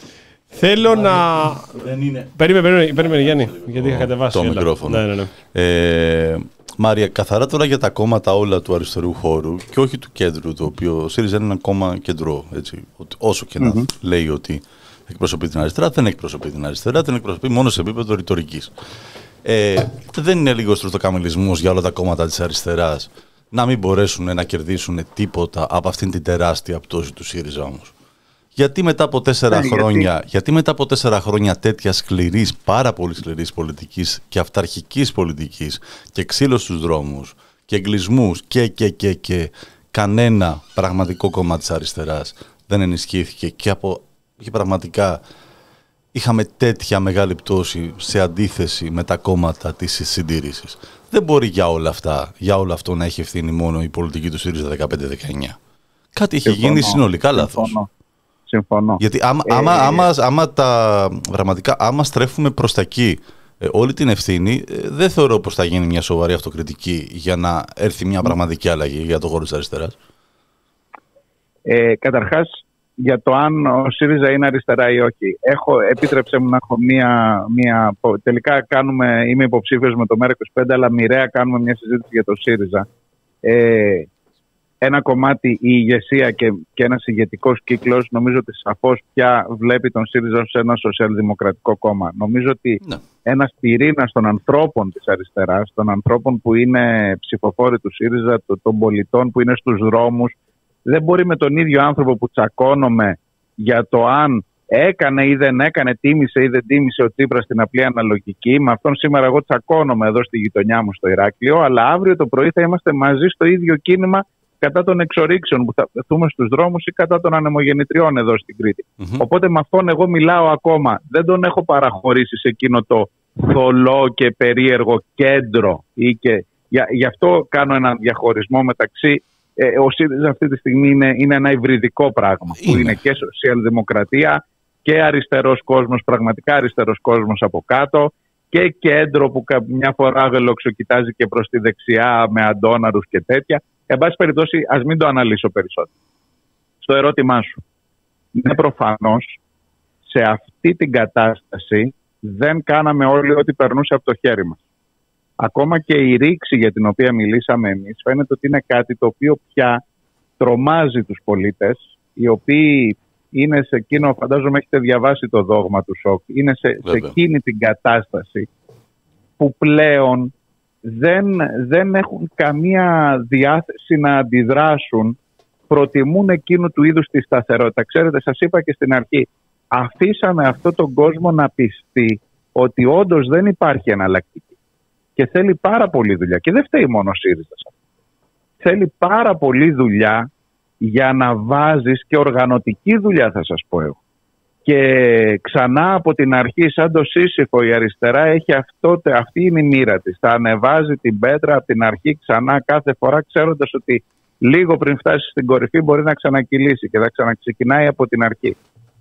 Θέλω να... Δεν είναι... Περίμενε, περίμενε, περίμενε Γιάννη, γιατί είχα κατεβάσει το μικρόφωνο. Ναι, ναι, ναι. Ε, Μάρια, καθαρά τώρα για τα κόμματα όλα του αριστερού χώρου και όχι του κέντρου, το οποίο ο ΣΥΡΙΖΑ είναι ένα κόμμα κεντρό. Έτσι, όσο και να mm-hmm. λέει ότι εκπροσωπεί την αριστερά, δεν εκπροσωπεί την αριστερά, την εκπροσωπεί μόνο σε επίπεδο ρητορικής. Ε, δεν είναι λίγο στρουθοκαμιλισμός για όλα τα κόμματα της αριστεράς να μην μπορέσουν να κερδίσουν τίποτα από αυτήν την τεράστια πτώση του ΣΥΡΙΖΑ όμως? Γιατί μετά από τέσσερα yeah, χρόνια, γιατί... γιατί μετά από τέσσερα χρόνια τέτοια σκληρής, πάρα πολύ σκληρής πολιτικής και αυταρχικής πολιτικής και ξύλο στους δρόμους και εγκλισμούς και, και, και, και κανένα πραγματικό κόμμα της αριστεράς δεν ενισχύθηκε και, από, και πραγματικά είχαμε τέτοια μεγάλη πτώση σε αντίθεση με τα κόμματα της συντήρησης? Δεν μπορεί για όλα αυτά, για όλο αυτό να έχει ευθύνη μόνο η πολιτική του ΣΥΡΙΖΑ δεκαπέντε δεκαεννιά. Κάτι έχει Συμφωνώ. γίνει συνολικά λάθος. Συμφωνώ. Γιατί άμα, ε, άμα, άμα, άμα, τα, πραγματικά, άμα στρέφουμε προς τα εκεί ε, όλη την ευθύνη, ε, δεν θεωρώ πως θα γίνει μια σοβαρή αυτοκριτική για να έρθει μια πραγματική αλλαγή για το χώρο της αριστεράς. Ε, καταρχάς, για το αν ο ΣΥΡΙΖΑ είναι αριστερά ή όχι. Έχω, επίτρεψε μου να έχω μία, μία... Τελικά κάνουμε, είμαι υποψήφιος με το ΜΕΡΑ είκοσι πέντε, αλλά μοιραία κάνουμε μια συζήτηση για το ΣΥΡΙΖΑ. Ε, ένα κομμάτι η ηγεσία και, και ένας ηγετικός κύκλος, νομίζω ότι σαφώς πια βλέπει τον ΣΥΡΙΖΑ ως ένα σοσιαλδημοκρατικό κόμμα. Νομίζω ότι ναι. ένας πυρήνας των ανθρώπων της αριστεράς, των ανθρώπων που είναι ψηφοφόροι του ΣΥΡΙΖΑ, των πολιτών που είναι στους δρόμους, δεν μπορεί με τον ίδιο άνθρωπο που τσακώνομαι για το αν έκανε ή δεν έκανε, τίμησε ή δεν τίμησε ο Τσίπρας στην απλή αναλογική. Με αυτόν σήμερα εγώ τσακώνομαι εδώ στη γειτονιά μου στο Ηράκλειο, αλλά αύριο το πρωί θα είμαστε μαζί στο ίδιο κίνημα κατά των εξορίξεων που θα πεθούμε στους δρόμους ή κατά των ανεμογεννητριών εδώ στην Κρήτη. Mm-hmm. Οπότε με αυτόν εγώ μιλάω ακόμα. Δεν τον έχω παραχωρήσει σε εκείνο το θολό και περίεργο κέντρο. Ή και... Για, γι' αυτό κάνω έναν διαχωρισμό μεταξύ. Ε, ο ΣΥΡΙΖΑ αυτή τη στιγμή είναι, είναι ένα υβριδικό πράγμα. Είναι. Που είναι και σοσιαλδημοκρατία και αριστερός κόσμος, πραγματικά αριστερός κόσμος από κάτω, και κέντρο που μια φορά γελοξοκοιτάζει και προς τη δεξιά με αντόναρους και τέτοια. Εν πάση περιπτώσει, ας μην το αναλύσω περισσότερο. Στο ερώτημά σου, ναι, προφανώς σε αυτή την κατάσταση δεν κάναμε όλοι ό,τι περνούσε από το χέρι μας. Ακόμα και η ρήξη για την οποία μιλήσαμε εμείς φαίνεται ότι είναι κάτι το οποίο πια τρομάζει τους πολίτες, οι οποίοι είναι σε εκείνο, φαντάζομαι έχετε διαβάσει το δόγμα του σοκ, είναι σε, σε εκείνη την κατάσταση που πλέον δεν, δεν έχουν καμία διάθεση να αντιδράσουν, προτιμούν εκείνου του είδους τη σταθερότητα. Ξέρετε, σας είπα και στην αρχή, αφήσαμε αυτόν τον κόσμο να πιστεί ότι όντως δεν υπάρχει εναλλακτική. Και θέλει πάρα πολλή δουλειά. Και δεν φταίει μόνο ο ΣΥΡΙΖΑ. Θέλει πάρα πολλή δουλειά για να βάζεις και οργανωτική δουλειά, θα σας πω εγώ. και ξανά από την αρχή, σαν το Σύσυφο, η αριστερά έχει αυτό, αυτή είναι η μοίρα της. Θα ανεβάζει την πέτρα από την αρχή ξανά κάθε φορά, ξέροντας ότι λίγο πριν φτάσει στην κορυφή μπορεί να ξανακυλήσει και θα ξαναξεκινάει από την αρχή.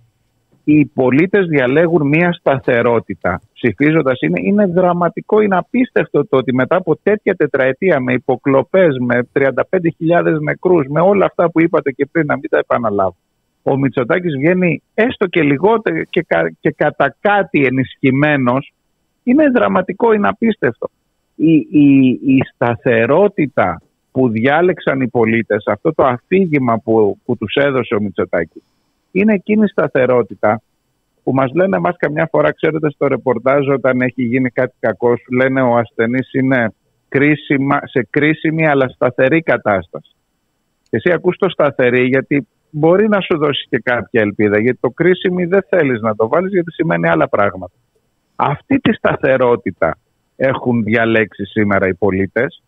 Οι πολίτες διαλέγουν μια σταθερότητα ψηφίζοντας. Είναι, είναι δραματικό, είναι απίστευτο το ότι μετά από τέτοια τετραετία με υποκλοπές, με τριάντα πέντε χιλιάδες νεκρούς, με όλα αυτά που είπατε και πριν, να μην τα επαναλάβω, ο Μητσοτάκης βγαίνει έστω και λιγότερο και, κα, και κατά κάτι ενισχυμένος. Είναι δραματικό, είναι απίστευτο. Η, η, η σταθερότητα που διάλεξαν οι πολίτες, αυτό το αφήγημα που, που τους έδωσε ο Μητσοτάκης, είναι εκείνη η σταθερότητα που μας λένε εμάς καμιά φορά, ξέρετε, στο ρεπορτάζ όταν έχει γίνει κάτι κακό, σου λένε ο ασθενής είναι κρίσιμα, σε κρίσιμη αλλά σταθερή κατάσταση. Και εσύ ακούς το σταθερή γιατί μπορεί να σου δώσει και κάποια ελπίδα, γιατί το κρίσιμη δεν θέλεις να το βάλεις γιατί σημαίνει άλλα πράγματα. Αυτή τη σταθερότητα έχουν διαλέξει σήμερα οι πολίτες,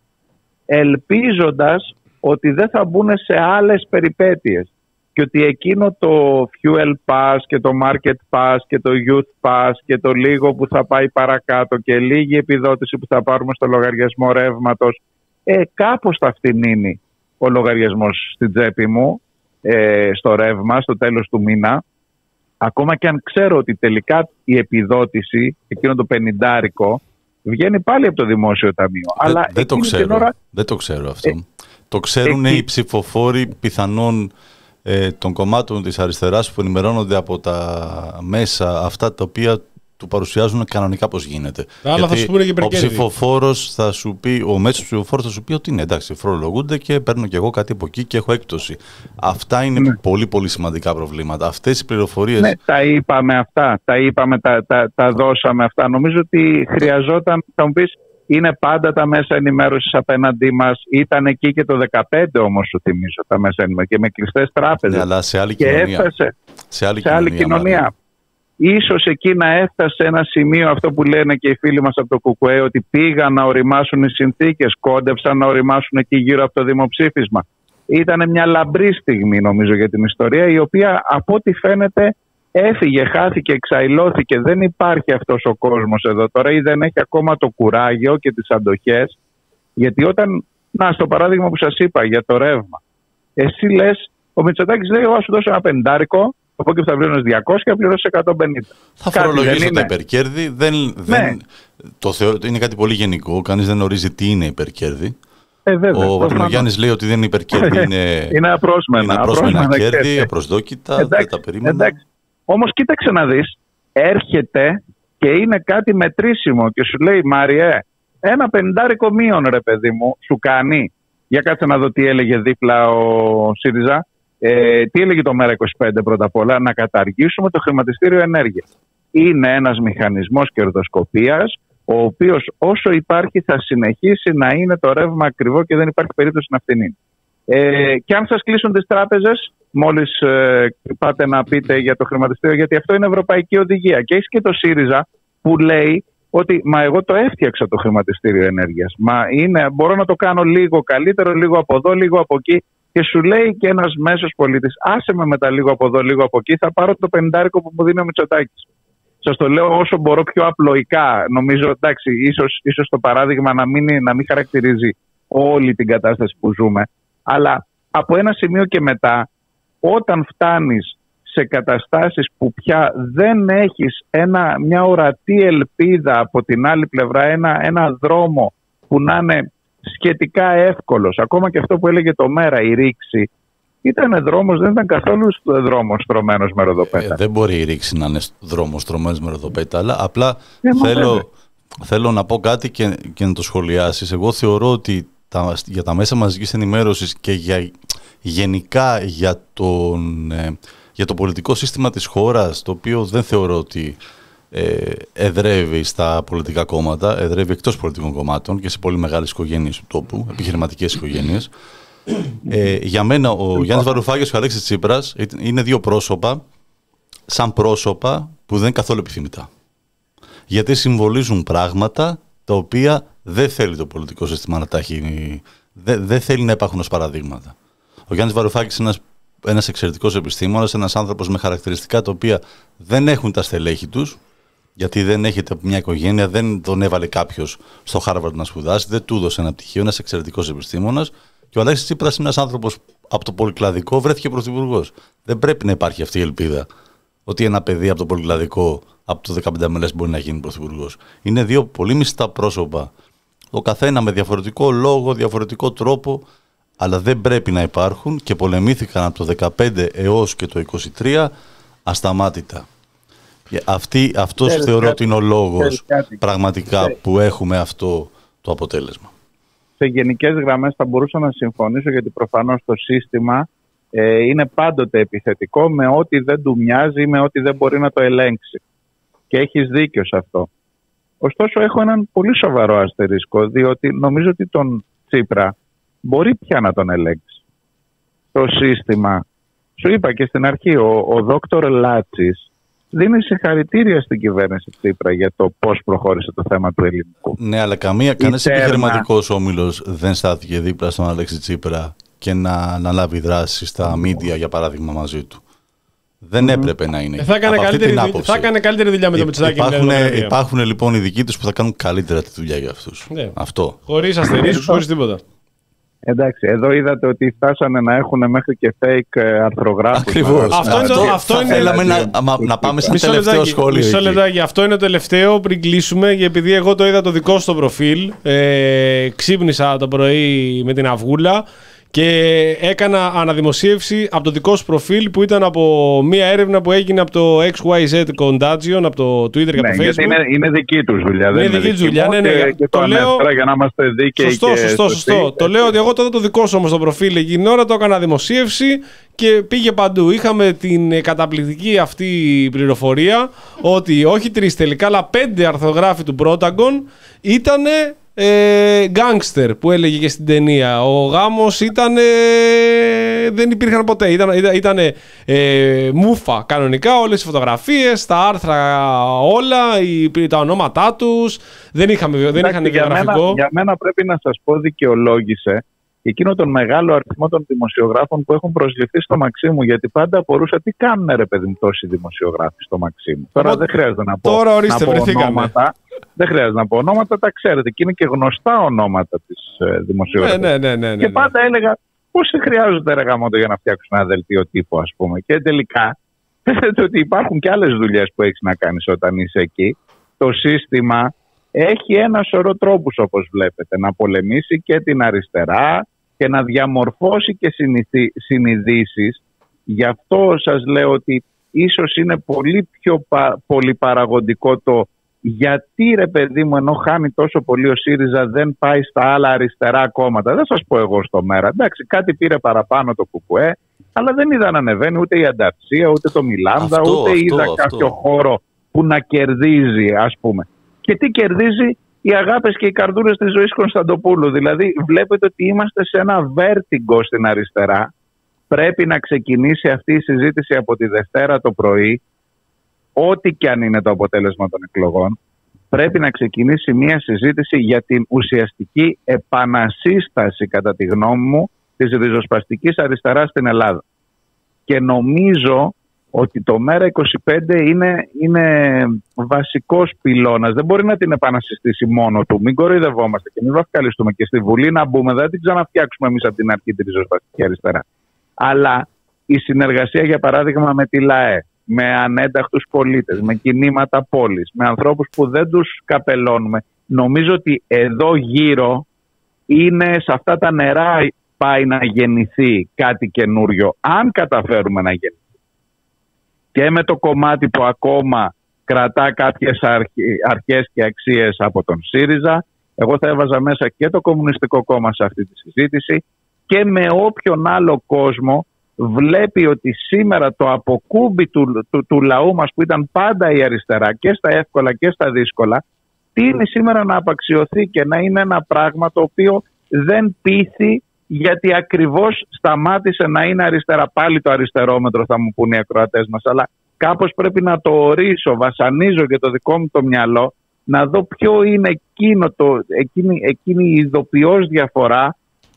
ελπίζοντας ότι δεν θα μπουν σε άλλες περιπέτειες και ότι εκείνο το fuel pass και το market pass και το youth pass και το λίγο που θα πάει παρακάτω και λίγη επιδότηση που θα πάρουμε στο λογαριασμό ρεύματος, ε, κάπως θα φτηνίνει ο λογαριασμός στην τσέπη μου, ε, στο ρεύμα, στο τέλος του μήνα. Ακόμα και αν ξέρω ότι τελικά η επιδότηση, εκείνο το πενηντάρικο, βγαίνει πάλι από το Δημόσιο Ταμείο. Δεν, Αλλά δεν, το ξέρω. ώρα... δεν το ξέρω αυτό. Ε, το ξέρουν εκεί... οι ψηφοφόροι πιθανόν ε, των κομμάτων της αριστεράς που ενημερώνονται από τα μέσα αυτά τα οποία του παρουσιάζουν κανονικά πώς γίνεται. Αλλά θα σου πούνε και ο ψηφοφόρος θα σου πει, ο μέσος ψηφοφόρος θα σου πει ότι είναι εντάξει, φορολογούνται και παίρνω κι εγώ κάτι από εκεί και έχω έκπτωση. Αυτά είναι ναι. πολύ πολύ σημαντικά προβλήματα. Αυτές οι πληροφορίες. Ναι, τα είπαμε αυτά, τα είπαμε, τα, τα, τα δώσαμε αυτά. Νομίζω ότι χρειαζόταν, θα μου πεις, είναι πάντα τα μέσα ενημέρωσης απέναντί μας. Ήταν εκεί και το δεκαπέντε όμως, σου θυμίζω, τα μέσα ενημέρωσης και με κλειστές τράπεζες. Ναι, αλλά σε άλλη και κοινωνία. Έφτασε σε άλλη σε άλλη κοινωνία. κοινωνία. Ίσως εκεί να έφτασε ένα σημείο, αυτό που λένε και οι φίλοι μας από το ΚΚΕ, ότι πήγαν να οριμάσουν οι συνθήκες, κόντεψαν να οριμάσουν εκεί γύρω από το δημοψήφισμα. Ήταν μια λαμπρή στιγμή νομίζω για την ιστορία, η οποία από ό,τι φαίνεται έφυγε, χάθηκε, εξαϊλώθηκε. Δεν υπάρχει αυτός ο κόσμος εδώ τώρα ή δεν έχει ακόμα το κουράγιο και τις αντοχές. Γιατί όταν, να στο παράδειγμα που σας είπα για το ρεύμα, εσύ λες, ο Μητσοτάκης λέει, εγώ θα σου δώσω ένα πεντάρικο, από εκεί που θα πληρώνεις διακόσια, πληρώσεις εκατόν πενήντα. Θα φορολογήσω τα υπερκέρδη. Δεν, ναι. δεν, το θεωρώ, είναι κάτι πολύ γενικό. Κανείς δεν ορίζει τι είναι υπερκέρδη. Ε, βέβαια, ο Βαρδινογιάννης λέει ότι δεν είναι υπερκέρδη. Είναι, είναι απρόσμενα. Είναι απρόσμενα κέρδη, κέρδη, απροσδόκητα. Εντάξει, δεν τα περίμενα. Εντάξει. Όμως κοίταξε να δεις. Έρχεται και είναι κάτι μετρήσιμο και σου λέει, Μάριε, ένα πεντάρικο μείον ρε παιδί μου, σου κάνει. Για κάτσε να δω τι έλεγε δίπλα ο ΣΥΡΙΖΑ. Ε, τι έλεγε το ΜΕΡΑ είκοσι πέντε πρώτα απ' όλα, να καταργήσουμε το χρηματιστήριο ενέργειας. Είναι ένας μηχανισμός κερδοσκοπίας, ο οποίος όσο υπάρχει θα συνεχίσει να είναι το ρεύμα ακριβό και δεν υπάρχει περίπτωση να φτηνεί. Ε, και αν σας κλείσουν τις τράπεζες, μόλις ε, πάτε να πείτε για το χρηματιστήριο, γιατί αυτό είναι ευρωπαϊκή οδηγία. Και έχει και το ΣΥΡΙΖΑ που λέει ότι μα εγώ το έφτιαξα το χρηματιστήριο ενέργειας. Μα είναι, μπορώ να το κάνω λίγο καλύτερο, λίγο από εδώ, λίγο από εκεί. Και σου λέει και ένας μέσος πολίτης, άσε με μετά λίγο από εδώ, λίγο από εκεί, θα πάρω το πενηντάρικο που μου δίνει ο Μητσοτάκης. Σας το λέω όσο μπορώ πιο απλοϊκά. Νομίζω, εντάξει, ίσως, ίσως το παράδειγμα να μην, να μην χαρακτηρίζει όλη την κατάσταση που ζούμε. Αλλά από ένα σημείο και μετά, όταν φτάνεις σε καταστάσεις που πια δεν έχεις ένα, μια ορατή ελπίδα από την άλλη πλευρά, ένα, ένα δρόμο που να είναι σχετικά εύκολος. Ακόμα και αυτό που έλεγε το ΜΕΡΑ, η ρήξη, ήταν δρόμος, δεν ήταν καθόλου δρόμος στρωμένος με ροδοπέτα. Ε, δεν μπορεί η ρήξη να είναι δρόμος στρωμένος με ροδοπέτα, αλλά απλά ε, θέλω, θέλω να πω κάτι και, και να το σχολιάσεις. Εγώ θεωρώ ότι τα, για τα μέσα μαζικής ενημέρωσης και για, γενικά για, τον, ε, για το πολιτικό σύστημα της χώρας, το οποίο δεν θεωρώ ότι Ε, εδρεύει στα πολιτικά κόμματα, εδρεύει εκτός πολιτικών κομμάτων και σε πολύ μεγάλες οικογένειες του τόπου, επιχειρηματικές οικογένειες. Ε, για μένα ο Γιάννης Βαρουφάκης και ο Αλέξης Τσίπρας είναι δύο πρόσωπα, σαν πρόσωπα που δεν είναι καθόλου επιθυμητά. Γιατί συμβολίζουν πράγματα τα οποία δεν θέλει το πολιτικό σύστημα να τα έχει, δεν, δεν θέλει να υπάρχουν ως παραδείγματα. Ο Γιάννης Βαρουφάκης είναι ένας ένας εξαιρετικός επιστήμονας, ένας άνθρωπος με χαρακτηριστικά τα οποία δεν έχουν τα στελέχη τους, γιατί δεν έχετε μια οικογένεια, δεν τον έβαλε κάποιος στο Χάρβαρντ να σπουδάσει, δεν του έδωσε ένα πτυχίο, ένας εξαιρετικός επιστήμονας. Και ο Αλέξης Τσίπρας είναι ένας άνθρωπος από το πολυκλαδικό, βρέθηκε πρωθυπουργός. Δεν πρέπει να υπάρχει αυτή η ελπίδα ότι ένα παιδί από το πολυκλαδικό, από το δεκαπέντε μελές μπορεί να γίνει πρωθυπουργός. Είναι δύο πολύ μυστά πρόσωπα, το καθένα με διαφορετικό λόγο, διαφορετικό τρόπο, αλλά δεν πρέπει να υπάρχουν και πολεμήθηκαν από το δεκαπέντε έως και το είκοσι τρία ασταμάτητα. Αυτή, αυτός Θέλει θεωρώ ότι είναι ο λόγος πραγματικά Θέλει. που έχουμε αυτό το αποτέλεσμα. Σε γενικές γραμμές θα μπορούσα να συμφωνήσω, γιατί προφανώς το σύστημα ε, είναι πάντοτε επιθετικό με ό,τι δεν του μοιάζει, με ό,τι δεν μπορεί να το ελέγξει. Και έχεις δίκιο σε αυτό. Ωστόσο έχω έναν πολύ σοβαρό αστερίσκο, διότι νομίζω ότι τον Τσίπρα μπορεί πια να τον ελέγξει. Το σύστημα, σου είπα και στην αρχή, ο, ο δόκτωρ Λάτσης δίνει συγχαρητήρια στην κυβέρνηση Τσίπρα για το πώς προχώρησε το θέμα του ελληνικού. Ναι, αλλά καμία, κανένας επιχειρηματικός όμιλος δεν στάθηκε δίπλα στον Αλέξη Τσίπρα και να, να λάβει δράση στα media, για παράδειγμα, μαζί του. Δεν mm-hmm. έπρεπε να είναι. Ε, θα έκανε καλύτερη, θα έκανε καλύτερη δουλειά με το Μητσοτάκη. Υπάρχουν, υπάρχουν λοιπόν οι δικοί τους που θα κάνουν καλύτερα τη δουλειά για αυτούς. Ναι. Αυτό. Χωρίς αστερίσκους, χωρίς τίποτα. Εντάξει, εδώ είδατε ότι φτάσανε να έχουν μέχρι και fake αρθρογράφους. Ακριβώς. Αυτό είναι το, αυτό είναι... Θέλαμε να, να πάμε στο τελευταίο σχόλιο. Μισό λεπτάκι. Αυτό είναι το τελευταίο πριν κλείσουμε, επειδή εγώ το είδα το δικό στο προφίλ. Ε, ξύπνησα το πρωί με την αυγούλα και έκανα αναδημοσίευση από το δικό σου προφίλ, που ήταν από μία έρευνα που έγινε από το εξ βάι ζετ Contagion, από το Twitter και ναι, από το Facebook. Είναι, είναι δική τους δουλειά. Είναι δική τους δουλειά, ναι, ναι. Και, και το, το λέω για να είμαστε δίκαιοι. Σωστό, και σωστό, σωστό. σωστό. Το λέω ότι εγώ το, το δικό σου όμως το προφίλ εκείνη την ώρα το έκανα δημοσίευση και πήγε παντού. Είχαμε την καταπληκτική αυτή πληροφορία ότι όχι τρεις τελικά, αλλά πέντε αρθογράφοι του Protagon ήτανε γκάνγκστερ, που έλεγε και στην ταινία. Ο γάμος ήταν. Δεν υπήρχαν ποτέ. Ήταν, ήταν, ήταν ε, μούφα κανονικά. Όλες οι φωτογραφίες, τα άρθρα όλα, οι, τα ονόματά τους. Δεν, είχαμε, δεν είχαν βιογραφικό. Για μένα, για μένα πρέπει να σας πω, δικαιολόγησε εκείνο τον μεγάλο αριθμό των δημοσιογράφων που έχουν προσληφθεί στο Μαξίμου. Γιατί πάντα απορούσα τι κάνουν, ρε παιδί μου, τόσοι δημοσιογράφοι στο Μαξίμου. Τώρα δεν χρειάζεται να πω, τώρα ορίστε, να πω ονόματα. Δεν χρειάζεται να πω ονόματα, τα ξέρετε. Και είναι και γνωστά ονόματα της ε, δημοσιογραφίας. Ναι, ναι, ναι, ναι, ναι. Και πάντα έλεγα πόσοι χρειάζονται, ρε γαμώτο, για να φτιάξουν ένα δελτίο τύπου, ας πούμε. Και τελικά φαίνεται ότι υπάρχουν και άλλες δουλειές που έχεις να κάνεις όταν είσαι εκεί. Το σύστημα έχει ένα σωρό τρόπους, όπως βλέπετε, να πολεμήσει και την αριστερά και να διαμορφώσει και συνειδήσεις. Γι' αυτό σας λέω ότι ίσως είναι πολύ πιο πα, πολυπαραγωγικό το γιατί, ρε παιδί μου, ενώ χάνει τόσο πολύ ο ΣΥΡΙΖΑ, δεν πάει στα άλλα αριστερά κόμματα. Δεν σας πω εγώ στο Μέρα. Εντάξει, κάτι πήρε παραπάνω το ΚΚΕ, αλλά δεν είδα να ανεβαίνει ούτε η Ανταρσία, ούτε το Μιλάνδα, αυτό, ούτε αυτό, είδα αυτό. κάποιο χώρο που να κερδίζει, ας πούμε. Και τι κερδίζει? Οι αγάπες και οι καρδούρες της ζωής Κωνσταντοπούλου. Δηλαδή, βλέπετε ότι είμαστε σε ένα βέρτιγκο στην αριστερά. Πρέπει να ξεκινήσει αυτή η συζήτηση από τη Δευτέρα το πρωί. Ό,τι και αν είναι το αποτέλεσμα των εκλογών, πρέπει να ξεκινήσει μια συζήτηση για την ουσιαστική επανασύσταση, κατά τη γνώμη μου, της ριζοσπαστικής αριστεράς στην Ελλάδα. Και νομίζω ότι το Μέρα είκοσι πέντε είναι, είναι βασικός πυλώνας. Δεν μπορεί να την επανασυστήσει μόνο του. Μην κοροϊδευόμαστε και μην βαφκαλιστούμε. Και στη Βουλή να μπούμε, δεν την ξαναφτιάξουμε εμείς από την αρχή τη ριζοσπαστική αριστερά. Αλλά η συνεργασία, για παράδειγμα, με τη ΛΑΕ, με ανένταχτους πολίτες, με κινήματα πόλης, με ανθρώπους που δεν τους καπελώνουμε. Νομίζω ότι εδώ γύρω είναι, σε αυτά τα νερά πάει να γεννηθεί κάτι καινούριο, αν καταφέρουμε να γεννηθεί. Και με το κομμάτι που ακόμα κρατά κάποιες αρχές και αξίες από τον ΣΥΡΙΖΑ, εγώ θα έβαζα μέσα και το Κομμουνιστικό Κόμμα σε αυτή τη συζήτηση, και με όποιον άλλο κόσμο βλέπει ότι σήμερα το αποκούμπι του, του, του λαού μας, που ήταν πάντα η αριστερά και στα εύκολα και στα δύσκολα, τείνει σήμερα να απαξιωθεί και να είναι ένα πράγμα το οποίο δεν πείθει, γιατί ακριβώς σταμάτησε να είναι αριστερά. Πάλι το αριστερόμετρο θα μου πούνε οι ακροατές μας, αλλά κάπως πρέπει να το ορίσω, βασανίζω και το δικό μου το μυαλό, να δω ποιο είναι εκείνο το, εκείνη, εκείνη η ειδοποιώς διαφορά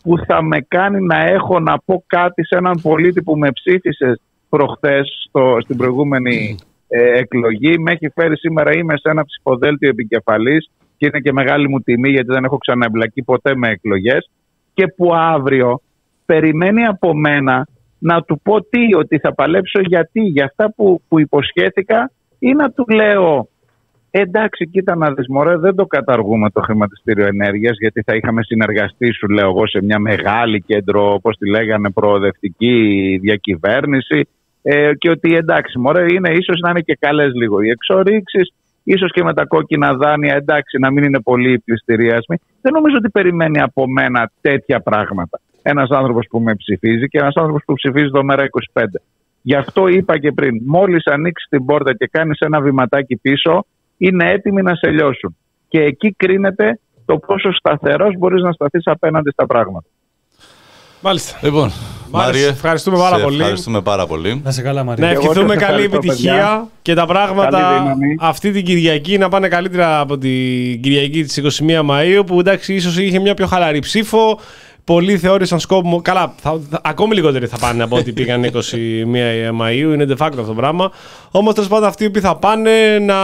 που θα με κάνει να έχω να πω κάτι σε έναν πολίτη που με ψήφισε προχθές στο, στην προηγούμενη ε, εκλογή. Με έχει φέρει σήμερα, είμαι σε ένα ψηφοδέλτιο επικεφαλής και είναι και μεγάλη μου τιμή γιατί δεν έχω ξαναεμπλακεί ποτέ με εκλογές, και που αύριο περιμένει από μένα να του πω τι, ότι θα παλέψω γιατί, για αυτά που, που υποσχέθηκα, ή να του λέω εντάξει, κοίτα να δεις μωρέ, δεν το καταργούμε το χρηματιστήριο ενέργειας, γιατί θα είχαμε συνεργαστεί, σου λέω εγώ, σε μια μεγάλη κέντρο, όπως τη λέγανε, προοδευτική διακυβέρνηση, ε, και ότι εντάξει μωρέ, είναι ίσως να είναι και καλές λίγο οι εξορίξεις, ίσως και με τα κόκκινα δάνεια, εντάξει, να μην είναι πολύ πληστηριασμοί. Δεν νομίζω ότι περιμένει από μένα τέτοια πράγματα ένας άνθρωπος που με ψηφίζει και ένας άνθρωπος που ψηφίζει το Μέρα είκοσι πέντε. Γι' αυτό είπα και πριν, μόλις ανοίξει την πόρτα και κάνεις ένα βηματάκι πίσω, είναι έτοιμοι να σε λιώσουν. Και εκεί κρίνεται το πόσο σταθερός μπορείς να σταθείς απέναντι στα πράγματα. Μάλιστα. Λοιπόν, Μάριε, ευχαριστούμε πάρα πολύ. Ευχαριστούμε πάρα πολύ. Να σε καλά, Μαρία. Να ευχηθούμε καλή επιτυχία, παιδιά, και τα πράγματα αυτή την Κυριακή να πάνε καλύτερα από την Κυριακή της εικοστή πρώτη Μαΐου, που εντάξει, ίσως είχε μια πιο χαλαρή ψήφο. Πολλοί θεώρησαν σκόπιμο. Καλά, θα, θα, ακόμη λιγότεροι θα πάνε από ό,τι πήγαν εικοστή πρώτη Μαΐου. Είναι de facto αυτό το πράγμα. Όμως τέλος πάντων αυτοί που θα πάνε να,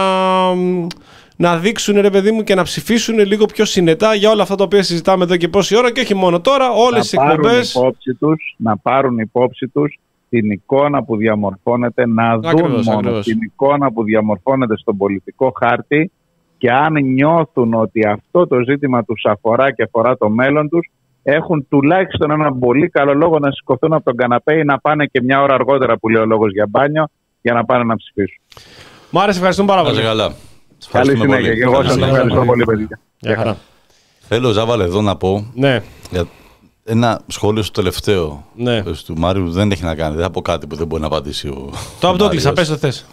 να δείξουν, ρε παιδί μου, και να ψηφίσουν λίγο πιο συνετά για όλα αυτά τα οποία συζητάμε εδώ και πόση ώρα, και όχι μόνο τώρα, όλες τις εκπομπές. Να πάρουν υπόψη τους την εικόνα που διαμορφώνεται, να ακριβώς, δουν μόνο ακριβώς. την εικόνα που διαμορφώνεται στον πολιτικό χάρτη, και αν νιώθουν ότι αυτό το ζήτημα τους αφορά και αφορά το μέλλον τους, έχουν τουλάχιστον έναν πολύ καλό λόγο να σηκωθούν από τον καναπέ ή να πάνε και μια ώρα αργότερα, που λέει ο λόγος, για μπάνιο, για να πάνε να ψηφίσουν. Μ' άρεσε, ευχαριστούμε πάρα πολύ. Καλά. Καλή συνέχεια. Και εγώ σας ευχαριστώ πολύ, παιδιά. Γεια χαρά. Θέλω, Ζάβαλε, εδώ να πω, Ναι. για ένα σχόλιο στο τελευταίο, Ναι. του Μάριου, δεν έχει να κάνει. Δεν θα πω κάτι που δεν μπορεί να απαντήσει ο Το από το κλείσα, Μάριος. πες το θες.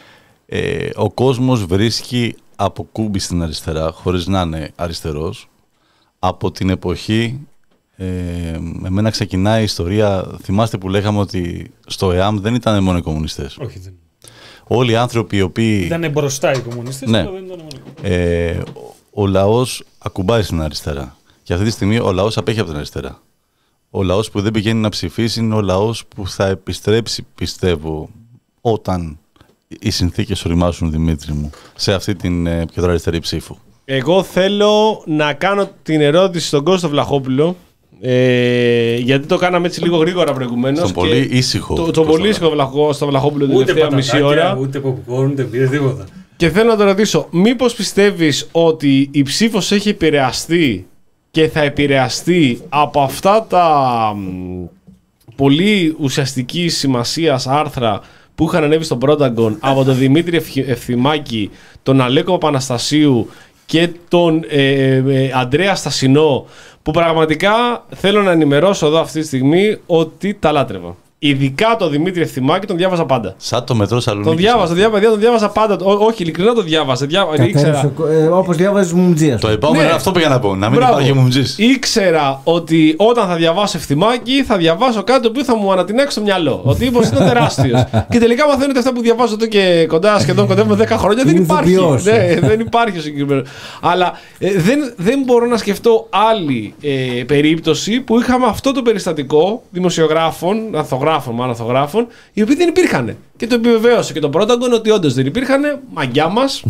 Ε, ο κόσμος βρίσκει από κούμπι στην αριστερά, χωρίς να είναι αριστερός, από την εποχή. Ε, εμένα ξεκινάει η ιστορία. Θυμάστε που λέγαμε ότι στο ΕΑΜ δεν ήταν μόνο οι κομμουνιστές. Όχι, δεν. Όλοι οι άνθρωποι οι οποίοι. Ήταν μπροστά οι κομμουνιστές, Ναι. αλλά δεν ήταν μόνο. Ε, ο, ο λαός ακουμπάει στην αριστερά. Και αυτή τη στιγμή ο λαός απέχει από την αριστερά. Ο λαός που δεν πηγαίνει να ψηφίσει είναι ο λαός που θα επιστρέψει, πιστεύω, όταν οι συνθήκες οριμάσουν, Δημήτρη μου, σε αυτή την ε, πιο αριστερή ψήφου. Εγώ θέλω να κάνω την ερώτηση στον Κώστο Βλαχόπουλο, ε, γιατί το κάναμε έτσι λίγο γρήγορα προηγουμένως. Στον πολύ ήσυχο. Το, το πολύ ήσυχο Βλαχό, στο Βλαχόπουλο την Ούτε τελευταία μισή ώρα. πατατάκια, ούτε popcorn, ούτε πήρε τίποτα. Και θέλω να το ρωτήσω, μήπως πιστεύεις ότι η ψήφος έχει επηρεαστεί και θα επηρεαστεί από αυτά τα μ, πολύ ουσιαστική σημασίας άρθρα που είχαν ανέβει στον Πρόταγκον από τον Δημήτρη Ευχη- Ευθυμάκη, τον Αλέκο Παπαναστασίου και τον ε, ε, Αντρέα Στασινό, που πραγματικά θέλω να ενημερώσω εδώ αυτή τη στιγμή ότι τα λάτρευα. Ειδικά τον Δημήτρη Ευθυμάκη τον διάβαζα πάντα. Σαν το μετρό Σαλονίκη. Τον διάβαζα, τον διάβαζα, τον διάβαζα πάντα. Ό, όχι, ειλικρινά τον διάβαζα. Διάβα, ήξερα, Ε, όπως διάβαζες Μουμτζίας. Το επόμενο Ναι. είναι αυτό που πήγα να πω. Να μην Μπράβο. υπάρχει μουμτζής. Ήξερα ότι όταν θα διαβάσω Ευθυμάκη θα διαβάσω κάτι το οποίο θα μου ανατινάξει το μυαλό. Ο τύπος είναι τεράστιος. Και τελικά μαθαίνω ότι αυτά που διαβάζω εδώ και κοντά, σχεδόν κοντεύουμε δέκα χρόνια, δεν Είναι υπάρχει. ηθοποιός. Ναι, δεν υπάρχει ο συγκεκριμένο. Αλλά ε, δεν, δεν μπορώ να σκεφτώ άλλη ε, περίπτωση που είχαμε αυτό το περιστατικό δημοσιογράφων, ανθογράφων, μάλλον ανθογράφων, οι οποίοι δεν υπήρχαν. Και το επιβεβαίωσε και το Πρόταγκον ότι όντως δεν υπήρχαν. Μαγκιά μας.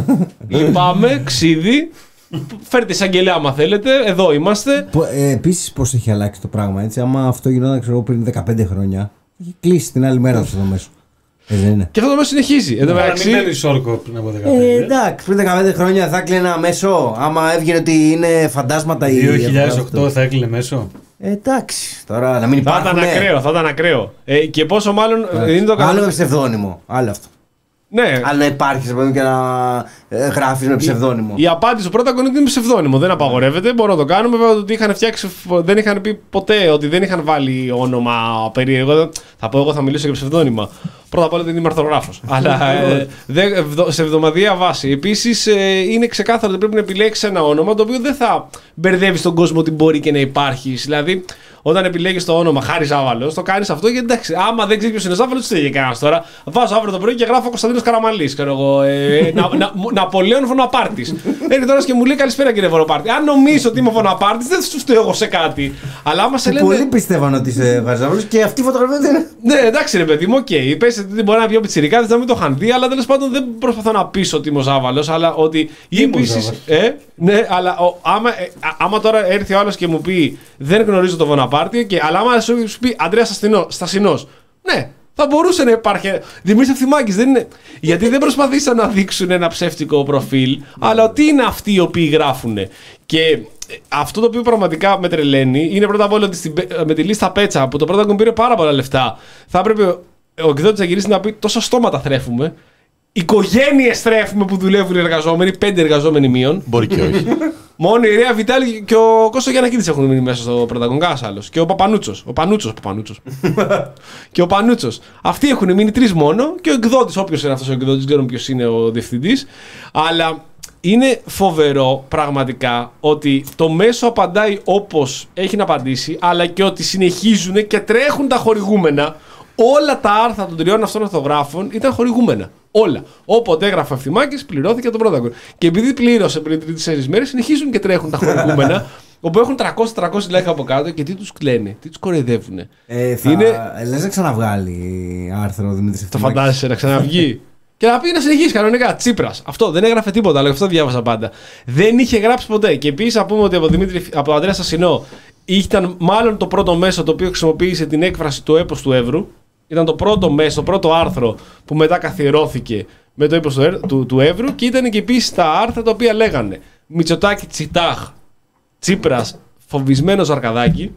Λυπάμαι, ξύδι. Φέρτε εισαγγελέα άμα θέλετε. Εδώ είμαστε. Ε, Επίσης, πώς έχει αλλάξει το πράγμα, έτσι. Άμα αυτό γινόταν, ξέρω, πριν δεκαπέντε χρόνια, έχει κλείσει την άλλη μέρα αυτό το μέσο. Ε, δεν είναι. Και αυτό το μέσο συνεχίζει. Εν τω Αλλά μεταξύ, μην μένεις όρκο πριν από Ε, δεκαπέντε. εντάξει, πριν δεκαπέντε χρόνια θα έκλεινε ένα μέσο. Άμα έβγαινε ότι είναι φαντάσματα ή. δύο χιλιάδες οκτώ θα έκλεινε μέσο. Ε, εντάξει, τώρα να μην θα υπάρχουν. ήταν ακραίο, θα ήταν ακραίο. Ε, και πόσο μάλλον ε, είναι το Άλλο με καλό. ψευδόνυμο. Άλλο αυτό. Ναι, Άλλο να υπάρχει πούμε, και να ε, γράφει με ψευδόνυμο. η απάντηση του Πρόταγκον είναι ψευδόνυμο. Δεν απαγορεύεται, μπορούμε να το κάνουμε. Βέβαια ότι είχαν φτιάξει, δεν είχαν πει ποτέ ότι δεν είχαν βάλει όνομα περίεργο. Θα πω εγώ, θα μιλήσω για ψευδόνυμα. Πρώτα απ' όλα δεν είμαι αρθρογράφος. Αλλά ε, δε, ευδο- σε εβδομαδιαία βάση. Επίσης ε, είναι ξεκάθαρο ότι πρέπει να επιλέξει ένα όνομα το οποίο δεν θα μπερδεύει τον κόσμο ότι μπορεί και να υπάρχει. Δηλαδή, όταν επιλέγεις το όνομα Χάρης Ζάβαλος, το κάνεις αυτό γιατί εντάξει, άμα δεν ξέρεις ποιος είναι Ζάβαλος, τι θέλει κανένας τώρα. Βάζω αύριο το πρωί και γράφω Κωνσταντίνος Καραμανλής. Ξέρω εγώ. Ε, να, να, Ναπολέον Βοναπάρτης. Έρχεται τώρα και μου λέει καλησπέρα κύριε Βοναπάρτη. Αν νομίζω ότι είμαι Βοναπάρτης, δεν σου φταίω εγώ σε κάτι. Αλλά άμα σε λένε. Πολλοί πιστεύαν ότι είσαι Ζάβαλος και αυτή η φωτογραφία δεν είναι. Ναι, εντάξει ρε παιδί μου, οκ. Okay. Πες ότι μπορεί να πει ο πιτσιρικάδες να μην το είχαν δει, αλλά τέλος πάντων δεν προσπαθώ να πείσω ότι είμαι ο Ζάβαλος, αλλά ότι. Ή επίσης. Ε, ναι, αλλά ο, άμα, ε, άμα τώρα έρθει ο άλλος και μου πει δεν γνωρίζω τον Βοναπάρτη, και, αλλά άμα σου πει Ανδρέας Στασινός, ναι, θα μπορούσε να υπάρχει. Δημήτρης Ευθυμάκης δεν είναι. Γιατί δεν προσπαθήσαν να δείξουν ένα ψεύτικο προφίλ, αλλά ότι είναι αυτοί οι οποίοι γράφουν. Και αυτό το οποίο πραγματικά με τρελαίνει είναι πρώτα απ' όλα ότι με τη λίστα Πέτσα που το πρώτο πήρε πάρα πολλά λεφτά, θα έπρεπε ο εκδότης να γυρίσει να πει τόσα στόματα θρέφουμε. Οικογένειες θρέφουμε που δουλεύουν οι εργαζόμενοι, πέντε εργαζόμενοι μείον. Μπορεί και όχι. Μόνο η Ρέα Βιτάλη και ο Κώστο Γιαννακίδης έχουν μείνει μέσα στο πρωταγωνικό, κανένας άλλος. Και ο Παπανούτσος. Ο Πανούτσος. Παπανούτσος. Και ο Πανούτσος. Αυτοί έχουν μείνει τρεις μόνο. Και ο εκδότης, όποιος είναι αυτός ο εκδότης, δεν ξέρουμε ποιος είναι ο διευθυντής. Αλλά είναι φοβερό πραγματικά ότι το μέσο απαντάει όπως έχει να απαντήσει, αλλά και ότι συνεχίζουν και τρέχουν τα χορηγούμενα. Όλα τα άρθρα των τριών αυτών ορθογράφων ήταν χορηγούμενα. Όλα. Όποτε έγραφε Ευθυμάκης, πληρώθηκε το πρώτο. Και επειδή πλήρωσε πριν τρεις-τέσσερις μέρες, συνεχίζουν και τρέχουν τα χορηγούμενα, όπου έχουν τριακόσια τριακόσια like από κάτω και τι τους κλαίνε, τι τους κοροϊδεύουν. Ε, θα... είναι... Λες να ξαναβγάλει άρθρο ο Δημήτρης Ευθυμάκης. Το φαντάζεσαι να ξαναβγεί. Και να πει να συνεχίσει κανονικά. Τσίπρας. Αυτό δεν έγραφε τίποτα, αλλά αυτό διάβασα πάντα. Δεν είχε γράψει ποτέ. Και επίσης να πούμε ότι από, Δημήτρη, από Ανδρέα Στασινό ήταν μάλλον το πρώτο μέσο το οποίο χρησιμοποίησε την έκφραση του έπος του Εύρου. Ήταν το πρώτο μέσο, το πρώτο άρθρο που μετά καθιερώθηκε με το έπος του, του, του Εύρου, και ήταν και επίσης τα άρθρα τα οποία λέγανε Μητσοτάκη Τσιτάχ, Τσίπρας φοβισμένο Ζαρκαδάκη.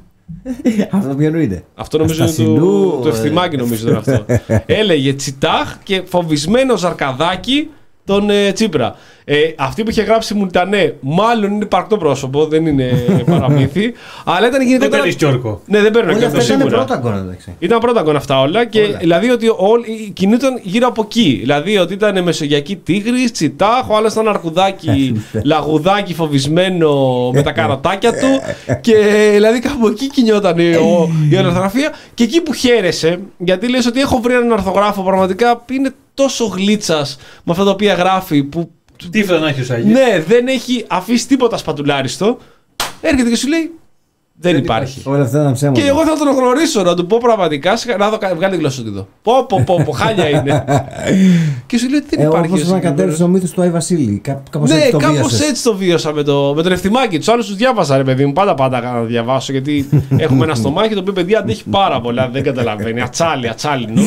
Αυτό ποιο είναι? Αυτό νομίζω είναι του, του Ευθυμάκη, νομίζω είναι αυτό. Έλεγε Τσιτάχ και φοβισμένο Ζαρκαδάκη τον ε, Τσίπρα. Ε, αυτή που είχε γράψει Μουλτανέ, μάλλον είναι υπαρκτό πρόσωπο, δεν είναι παραμύθι. Αλλά ήταν γενικότερα. Δεν παίρνει Κιόρκο. Ναι, δεν παίρνω Κιόρκο. Ήταν πρώτα γκόνα, εντάξει. Ήταν πρώτα γκόνα αυτά όλα. Και όλα. Δηλαδή ότι όλοι κινούνταν γύρω από εκεί. Δηλαδή ότι ήταν μεσογειακή τίγρη, Τσιτάχ, ο άλλο ήταν αρκουδάκι, λαγουδάκι φοβισμένο με τα καροτάκια του. Και δηλαδή κάπου εκεί κινιόταν η, η ορθογραφία. Και εκεί που χαίρεσε, γιατί λες ότι έχω βρει έναν ορθογράφο πραγματικά είναι τόσο γλίτσας με αυτά τα οποία γράφει που. Τύφλα να έχει ο Σάγης. Ναι, δεν έχει αφήσει τίποτα σπατουλάριστο. Έρχεται και σου λέει δεν, δεν υπάρχει. Όλα αυτά ήταν ψέματα. Και εγώ θα τον γνωρίσω, να του πω πραγματικά, να δω, βγάλει γλώσσα του εδώ. Πω, πω, πω, πω, χάλια είναι. Και σου λέει δεν ε, υπάρχει. Όπως ανακατεύει ο μύθος του Άι Βασίλη. Κάπως ναι, έτσι το κάπως έτσι το βίωσα με, το, με τον Ευθυμάκη. Τους άλλους τους διάβασα, ρε παιδί μου. Πάντα πάντα να διαβάσω, γιατί έχουμε ένα στομάχι το οποίο παιδί αντέχει πάρα πολλά. Δεν καταλαβαίνει. Ατσάλι, ατσάλινο.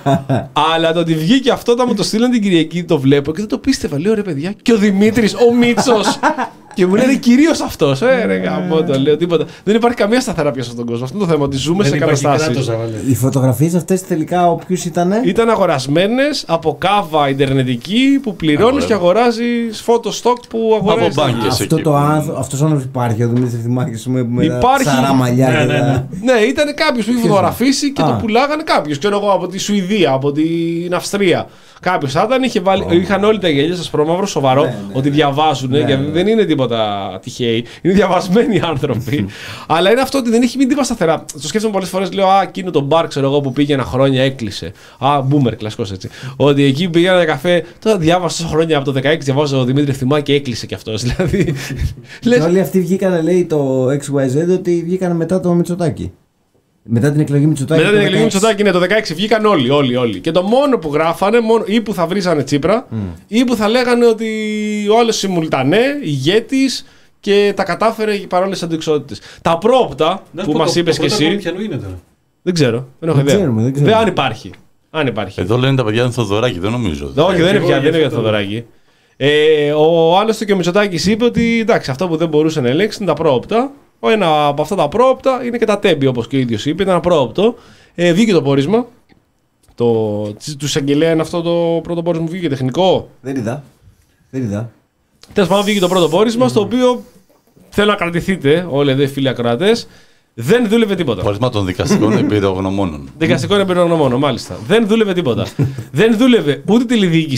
Αλλά το ότι βγήκε αυτό, όταν μου το στείλαν την Κυριακή, το βλέπω και δεν το πίστευα. Λέω ρε παιδιά, και ο Δημήτρης, ο Μίτσος. Και μου λένε κυρίως αυτός. Ε, ρε γαμώ, το λέω τίποτα. Δεν υπάρχει καμία σταθερά πια στον κόσμο. Αυτό είναι το θέμα, ότι ζούμε δεν σε καταστάσεις. Οι φωτογραφίες αυτές τελικά ποιους ήτανε? Ήταν αγορασμένες από κάβα ιντερνετική που πληρώνεις και αγοράζεις φωτοστοκ που αγοράζεις. Από μπάνκες αυτό εκεί. Το άνθρωπο, αυτός ο άνθρωπος υπάρχει, ο Δημήτρης Ευθυμάκης με υπάρχει... τα ψαρά μαλλιά. Ναι, ναι, ναι. ναι, ήταν κάποιος που είχε φωτογραφίσει και Α. το πουλάγανε κάποιος. Ξέρω εγώ από τη Σουηδία, από την Αυστρία. Κάποιος θα ήταν, είχε βάλει, oh. είχαν όλοι τα γέλια σας προμαύρο σοβαρό, ναι, ναι, ότι διαβάζουν, ναι, γιατί ναι. δεν είναι τίποτα τυχαίοι. Είναι διαβασμένοι άνθρωποι. Αλλά είναι αυτό ότι δεν έχει μείνει τίποτα σταθερά. Το σκέφτομαι πολλές φορές, λέω Α, εκείνο το μπαρ, ξέρω εγώ που πήγαινα χρόνια έκλεισε. Α, boomer, κλασικός έτσι. Ότι εκεί πήγαινα καφέ, τώρα διάβασα τόσα χρόνια από το δεκαέξι, διαβάζω ο Δημήτρη Ευθυμάκη και έκλεισε κι αυτός. Δηλαδή. Λες... Όλοι αυτοί βγήκαν, λέει το εξ γουάι ζετ, ότι βγήκαν μετά το Μητσοτάκη. Μετά την εκλογή Μητσοτάκη. Μετά την εκλογή Μητσοτάκη, ναι, το δεκαέξι βγήκαν όλοι, όλοι, όλοι. Και το μόνο που γράφανε, μόνο, ή που θα βρίζανε Τσίπρα, mm. ή που θα λέγανε ότι ο άλλος συμμουλτανέ, ηγέτης και τα κατάφερε παρόλες αντιξότητες. Τα πρόπτα να που πω, μας είπες το, και το εσύ. Ποιανού είναι τώρα. Δεν ξέρω. Δεν έχω ιδέα. Δεν ξέρουμε. Αν υπάρχει. Αν υπάρχει. Εδώ λένε τα παιδιά είναι Θοδωράκη, δεν νομίζω. Όχι, δεν είναι πια, δεν είναι για Θοδωράκη. Ε, ο άλλος και ο Μητσοτάκης είπε ότι εντάξει, αυτό που δεν μπορούσε να ελέγξει είναι τα πρόοπτα. Ένα από αυτά τα πρόοπτα είναι και τα τέμπη, όπως και ο ίδιος είπε, ήταν ένα πρόοπτο. Ε, βγήκε το πόρισμα. Το, του εισαγγελέα είναι αυτό το πρώτο πόρισμα που βγήκε, τεχνικό. Δεν είδα. Δεν είδα. Τέλος πάντων, βγήκε το πρώτο πόρισμα, mm. στο οποίο θέλω να κρατηθείτε όλοι εδώ οι φίλοι ακροατές. Δεν δούλευε τίποτα. Πόρισμα των δικαστικών εμπειρογνωμόνων. Δικαστικών εμπειρογνωμόνων, μάλιστα. Δεν δούλευε τίποτα. Δεν δούλευε ούτε τηλεδιοίκηση,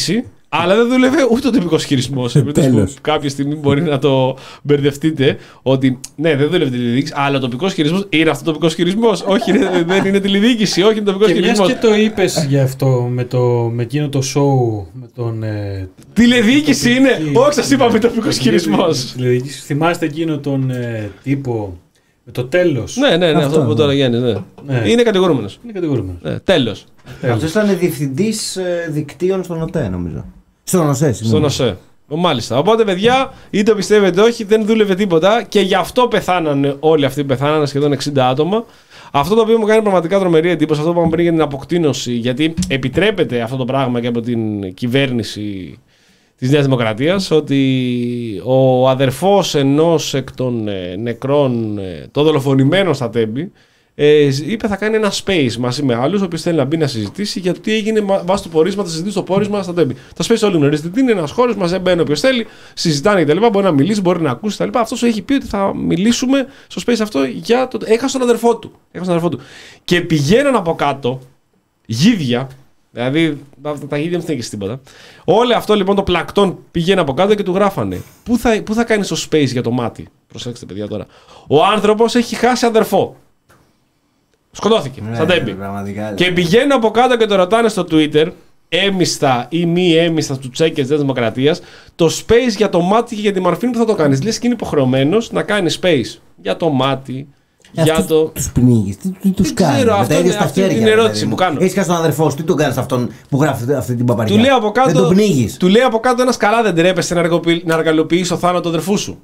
Αλλά δεν δούλευε ούτε ο τοπικός χειρισμός. Επειδή κάποια στιγμή μπορεί να το μπερδευτείτε ότι ναι, δεν δούλευε τηλεδιοίκηση, αλλά ο τοπικός χειρισμός είναι αυτό ο τοπικός χειρισμός. Όχι, δεν είναι τηλεδιοίκηση, όχι, είναι τοπικός χειρισμός. Και το είπες γι' αυτό με, το, με εκείνο το show με τον. Ε, τηλεδιοίκηση είναι, όχι, σας είπαμε τοπικός χειρισμός. Τηλεδιοίκηση, θυμάστε εκείνο τον ε, τύπο. Με το τέλος. Ναι, ναι, ναι, αυτό, αυτό που τώρα Γιάννης, ναι. Ναι. Είναι κατηγορούμενος. Είναι κατηγορούμενος. Ναι, τέλος. Αυτός ήταν διευθυντής δικτύων στον ΟΤΕ, νομίζω. Στον ΟΣΕ, Στον ΟΣΕ. Μάλιστα. Οπότε, παιδιά, είτε το πιστεύετε όχι, δεν δούλευε τίποτα και γι' αυτό πεθάνανε όλοι αυτοί που πεθάνανε, σχεδόν εξήντα άτομα. Αυτό το οποίο μου κάνει πραγματικά τρομερή εντύπωση, αυτό που είπαμε πριν για την αποκτήνωση, γιατί επιτρέπεται αυτό το πράγμα και από την κυβέρνηση της Νέας Δημοκρατίας, ότι ο αδερφός ενός εκ των ε, νεκρών, ε, των δολοφονημένων στα Τέμπη, ε, είπε θα κάνει ένα space μαζί με άλλους, ο οποίος θέλει να μπει να συζητήσει για το τι έγινε βάσει του πορίσματος, θα συζητήσει το πόρισμα στα Τέμπη. Τα space όλοι γνωρίζετε τι είναι, ένας χώρος, μαζί μπαίνει όποιος θέλει, συζητάνε κτλ. Μπορεί να μιλήσει, μπορεί να ακούσει κτλ. Αυτός έχει πει ότι θα μιλήσουμε στο space αυτό για το. Έχασε τον αδερφό του. Έχασε τον αδερφό του. Και πηγαίναν από κάτω γίδια. Δηλαδή τα γίδια δεν φταίνουν και τίποτα. Όλο αυτό λοιπόν το πλακτόν πηγαίνει από κάτω και του γράφανε. Πού θα, πού θα κάνει το space για το μάτι. Προσέξτε, παιδιά τώρα. Ο άνθρωπος έχει χάσει αδερφό. Σκοτώθηκε. Ναι, σαν Τέμπη. Και πηγαίνουν από κάτω και το ρωτάνε στο Twitter, έμιστα ή μη έμιστα του τσέκες της Δημοκρατίας, το space για το μάτι και για τη μορφή που θα το κάνεις. Λες και είναι υποχρεωμένος να κάνει space για το μάτι. Για για το... Τους πνίγεις, τι, τι τους κάνεις. Ξέρω, αυτό είναι αυτή την ερώτηση που κάνω. Έχεις χάσει τον αδερφό σου, τι τον κάνεις αυτόν που γράφει αυτή την παπαριά. Του λέει από κάτω, δεν τον πνίγεις. Του λέει από κάτω ένας καλά δεν τρέπεσαι να, αργοποιη, να αργαλοποιείς το θάνατο του αδερφού σου.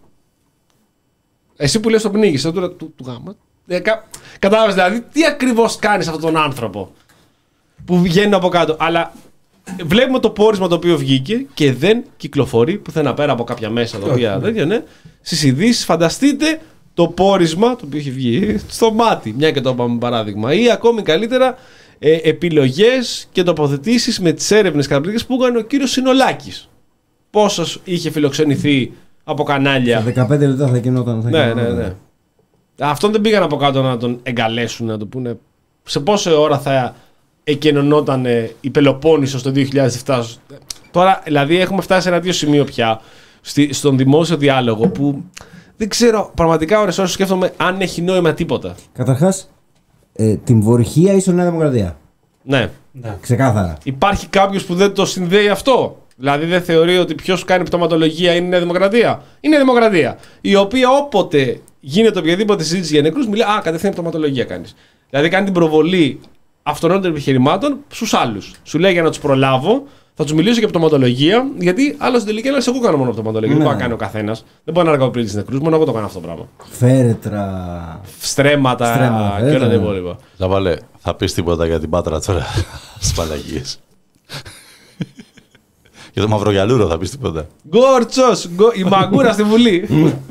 Εσύ που λες τον πνίγεις, τώρα του, του γάμα. Ε, κα, κατάλαβες δηλαδή τι ακριβώς κάνεις αυτόν τον άνθρωπο που βγαίνει από κάτω. Αλλά βλέπουμε το πόρισμα το οποίο βγήκε και δεν κυκλοφορεί πουθενά πέρα από κάποια μέσα τα οποία δεν ναι. Στις ειδήσεις φανταστείτε το πόρισμα το οποίο έχει βγει στο μάτι, μια και το είπαμε παράδειγμα, ή ακόμη καλύτερα ε, επιλογές και τοποθετήσεις με τις έρευνες καταπληκτικές που έκανε ο κύριος Συνολάκης. Πόσος είχε φιλοξενηθεί από κανάλια. Σε δεκαπέντε λεπτά θα γινόταν. Ναι, ναι, ναι. Αυτόν δεν πήγαν από κάτω να τον εγκαλέσουν, να το πούνε σε πόση ώρα θα εκενωνόταν η Πελοπόννησος το δύο χιλιάδες επτά. Τώρα δηλαδή έχουμε φτάσει σε ένα δύο σημείο πια στη, στον δημόσιο διάλογο που δεν ξέρω πραγματικά ώρες ώρες σκέφτομαι αν έχει νόημα τίποτα. Καταρχάς, ε, την Βορυχία ίσο Νέα Δημοκρατία. Ναι. Ναι. Ξεκάθαρα. Υπάρχει κάποιος που δεν το συνδέει αυτό. Δηλαδή δεν θεωρεί ότι ποιος κάνει πτωματολογία είναι η Νέα Δημοκρατία. Είναι η Δημοκρατία. Η οποία όποτε γίνεται οποιαδήποτε συζήτηση για νεκρούς μιλάει α, κατευθείαν πτωματολογία κάνεις. Δηλαδή κάνει την προβολή αυτών των επιχειρημάτων στους άλλους. Σου λέει για να τους προλάβω. Θα του μιλήσω για πτωματολογία, γιατί άλλο στην τελική έλεγε: εγώ κάνω μόνο πτωματολογία. Ναι. Δεν μπορεί να κάνει ο καθένας. Δεν μπορεί να αργοποιήσει τις νεκρούς, μόνο εγώ το κάνω αυτό το πράγμα. Φέρετρα. Στρέμματα, Στρέμματα και όλα τα υπόλοιπα. Ζαβαλέ, θα πεις τίποτα για την Πάτρα τώρα στις Παλαγίες. Για το Μαυρογιαλούρο θα πεις τίποτα. Γκόρτσος, γκο... η μαγκούρα στη Βουλή.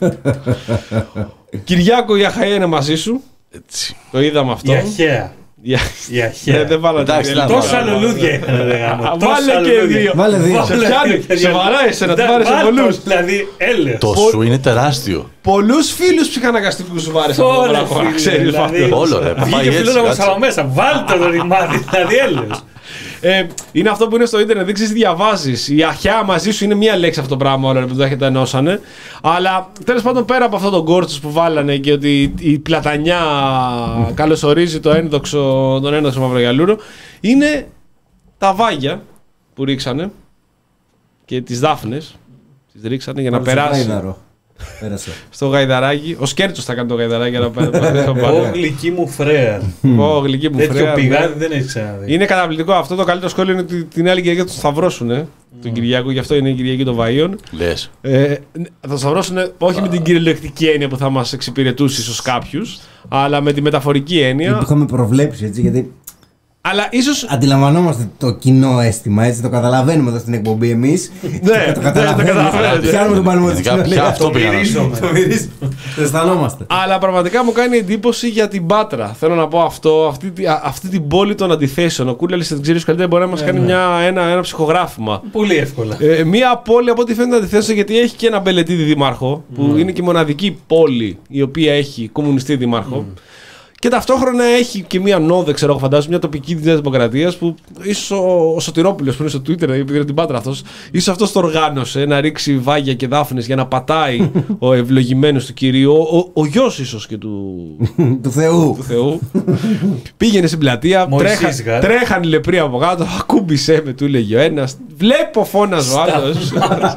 Κυριάκο, η Αχαία είναι μαζί σου. Έτσι. Το είδαμε αυτό. Η Αχαία. Η Αχαία. Δεν βάλω τόσα λουλούδια είχαν. Βάλε και δύο. Βάλε δύο. Σε βαράει εσένα, του βάρεσε πολλούς. Δηλαδή, έλεος. Το σου είναι τεράστιο. Πολλούς φίλους ψυχαναγκαστικούς σου βάρεσε αυτό το πράγμα. Ξέρεις αυτό. Όλο ρε. Βγήκε φίλος από σαλό μέσα. Βάλτε το ρημάδι. Δηλαδή, έλεος. Ε, είναι αυτό που είναι στο ίντερνετ, δεν ξέρεις τι διαβάζεις. Η Αχιά μαζί σου είναι μία λέξη αυτό το πράγμα, όλα που το έχετε ενώσανε. Αλλά τέλος πάντων, πέρα από αυτό τον κόρτσος που βάλανε και ότι η πλατανιά καλωσορίζει το ένδοξο, τον ένδοξο Μαυρογιαλούρο, είναι τα βάγια που ρίξανε και τις δάφνες. Τις ρίξανε για να περάσει. Πέρασε. Στο γαϊδαράκι. Ο Σκέρτσος θα κάνει το γαϊδαράκι. Ω γλυκή μου φρέα. Ω γλυκή μου φρέα. Τέτοιο πηγάδι δεν έχει ξαναδεί. Είναι καταπληκτικό αυτό. Το καλύτερο σχόλιο είναι ότι την άλλη Κυριακή θα τον σταυρώσουν. Ε, τον Κυριακό, γι' αυτό είναι η Κυριακή των Βαΐων. Λες. Ε, θα τον σταυρώσουν όχι με την κυριολεκτική έννοια που θα μας εξυπηρετούσε ίσως κάποιους, αλλά με τη μεταφορική έννοια. Το είχαμε προβλέψει έτσι, γιατί. Αλλά ίσως. Αντιλαμβανόμαστε το κοινό αίσθημα, έτσι το καταλαβαίνουμε εδώ στην εκπομπή εμείς. Ναι, το καταλαβαίνουμε. Πιάνουμε τον παλμό της κοινωνίας. Το μυρίζουμε. Το αισθανόμαστε. Αλλά πραγματικά μου κάνει εντύπωση για την Πάτρα. Θέλω να πω αυτό, αυτή, αυτή την πόλη των αντιθέσεων. Ο Κούλαλης, δεν ξέρει καλύτερα, μπορεί να μας κάνει μια, ένα, ένα ψυχογράφημα. Πολύ εύκολα. Ε, μια πόλη από ό,τι φαίνεται αντιθέσεων, γιατί έχει και ένα Μπελετίδη δήμαρχο, που mm. είναι και η μοναδική πόλη η οποία έχει κομμουνιστή δήμαρχο. Mm. Και ταυτόχρονα έχει και μία νόδε, ξέρω εγώ, φαντάζομαι, μια τοπική τη Νέα Δημοκρατία που ίσως ο, ο Σωτηρόπουλος που είναι στο Twitter, επειδή είναι την Πάτρα αυτός, ίσως αυτός το οργάνωσε να ρίξει βάγια και δάφνες για να πατάει ο ευλογημένος του κυρίου, ο, ο, ο γιος ίσως και του, του Θεού. του Θεού. Πήγαινε στην πλατεία, τρέχα, τρέχαν οι λεπροί από κάτω, ακούμπησε με, του έλεγε ο ένας. Βλέπω φώναζε ο άλλος.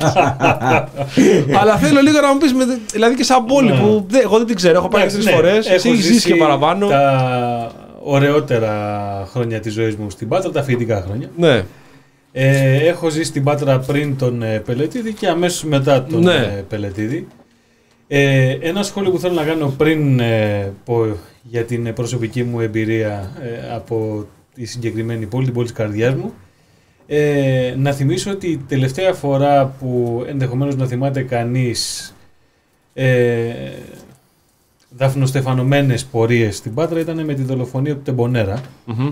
Αλλά θέλω λίγο να μου πεις, δηλαδή και σαν πόλη που εγώ δεν την ξέρω, έχω πάει τρεις φορές, εσύ έχεις ζήσει και παραπάνω. Τα ωραιότερα χρόνια της ζωής μου στην Πάτρα, τα φοιτητικά χρόνια. Ναι. Ε, έχω ζήσει στην Πάτρα πριν τον ε, Πελετίδη και αμέσως μετά τον ναι. ε, Πελετίδη. Ε, ένα σχόλιο που θέλω να κάνω πριν ε, πω για την προσωπική μου εμπειρία ε, από τη συγκεκριμένη πόλη, την πόλη της καρδιάς μου. Ε, να θυμίσω ότι η τελευταία φορά που ενδεχομένως να θυμάται κανείς ε, δαφνοστεφανωμένες πορείες στην Πάτρα ήταν με τη δολοφονία του Τεμπονέρα. Mm-hmm.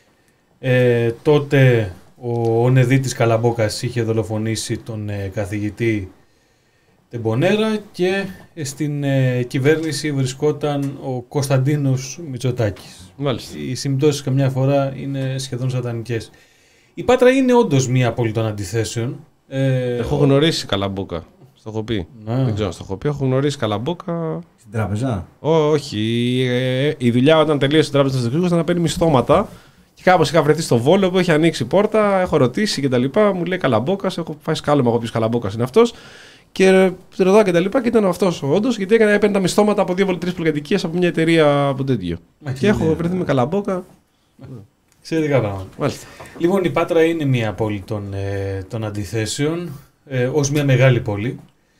Ε, τότε ο Νεδίτης Καλαμπόκας είχε δολοφονήσει τον ε, καθηγητή Τεμπονέρα και ε, στην ε, κυβέρνηση βρισκόταν ο Κωνσταντίνος Μητσοτάκης. Μάλιστα. Οι συμπτώσεις καμιά φορά είναι σχεδόν σατανικές. Η Πάτρα είναι όντως μία πόλη των αντιθέσεων. Ε, έχω γνωρίσει Καλαμπόκα. Στο έχω πει. Ναι. Δεν ξέρω, στο έχω πει. Έχω γνωρίσει Καλαμπόκα. Στην τράπεζα. Ό, όχι. Η, ε, η δουλειά όταν τελείωσε στην τράπεζα της Δεκρύγου ήταν να παίρνει μισθώματα. Και κάπως είχα βρεθεί στο Βόλο που έχει ανοίξει πόρτα. Έχω ρωτήσει και τα λοιπά. Μου λέει Καλαμπόκας. Έχω φάει σκάλωμα εγώ ποιος Καλαμπόκας είναι αυτός. Και ρωτάω και τα λοιπά. Και ήταν αυτός όντως. Γιατί έκανε, έπαιρνε τα μισθώματα από δύο τρεις πολυκατοικίες από μια εταιρεία από τέτοιο. Μα και έχω βρεθεί με Καλαμπόκα. Εξαιρετικά πράγματα. Μάλιστα. Λοιπόν, η Πάτρα είναι μια πόλη των, ε, των αντιθέσεων, ε, ως μια μεγάλη πόλη.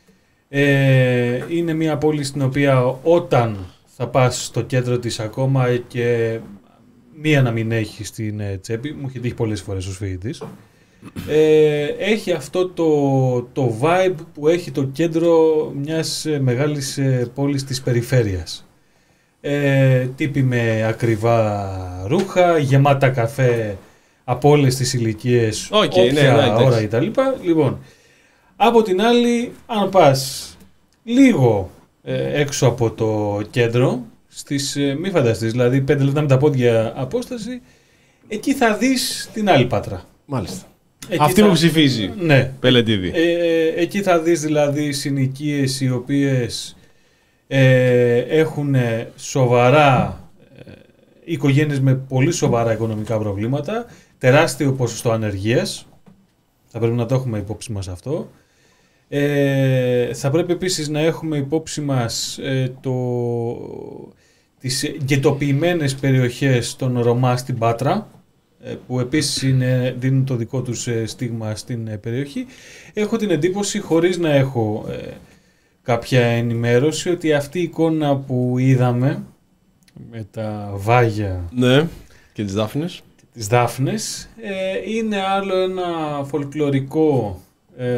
Ε, είναι μια πόλη στην οποία όταν θα πας στο κέντρο της ακόμα και μία να μην έχει στην ε, τσέπη, μου έχει τύχει πολλές φορές ως φοιτητής, ε, έχει αυτό το, το vibe που έχει το κέντρο μιας ε, μεγάλης ε, πόλης της περιφέρειας. Ε, τύποι με ακριβά ρούχα, γεμάτα καφέ από όλες τις ηλικίες, okay, όποια ναι, ναι, ώρα κτλ. Λοιπόν, από την άλλη, αν πας λίγο ε, έξω από το κέντρο, στις, ε, μη φανταστείς, δηλαδή πέντε λεπτά με τα πόδια απόσταση, εκεί θα δεις την άλλη Πάτρα. Μάλιστα. Εκεί αυτή θα... που ψηφίζει, ναι. Πελετίδη. Ε, εκεί θα δεις δηλαδή συνοικίες οι οποίες Ε, έχουν σοβαρά ε, οικογένειες με πολύ σοβαρά οικονομικά προβλήματα, τεράστιο ποσοστό ανεργίας, θα πρέπει να το έχουμε υπόψη μας αυτό. Ε, θα πρέπει επίσης να έχουμε υπόψη μας ε, το, τις γκετοποιημένες περιοχές των Ρωμά στην Πάτρα, ε, που επίσης είναι, δίνουν το δικό τους ε, στίγμα στην ε, περιοχή. Έχω την εντύπωση, χωρίς να έχω ε, κάποια ενημέρωση, ότι αυτή η εικόνα που είδαμε με τα βάγια, ναι, και τις δάφνες, και τις δάφνες ε, είναι άλλο ένα φολκλωρικό ε,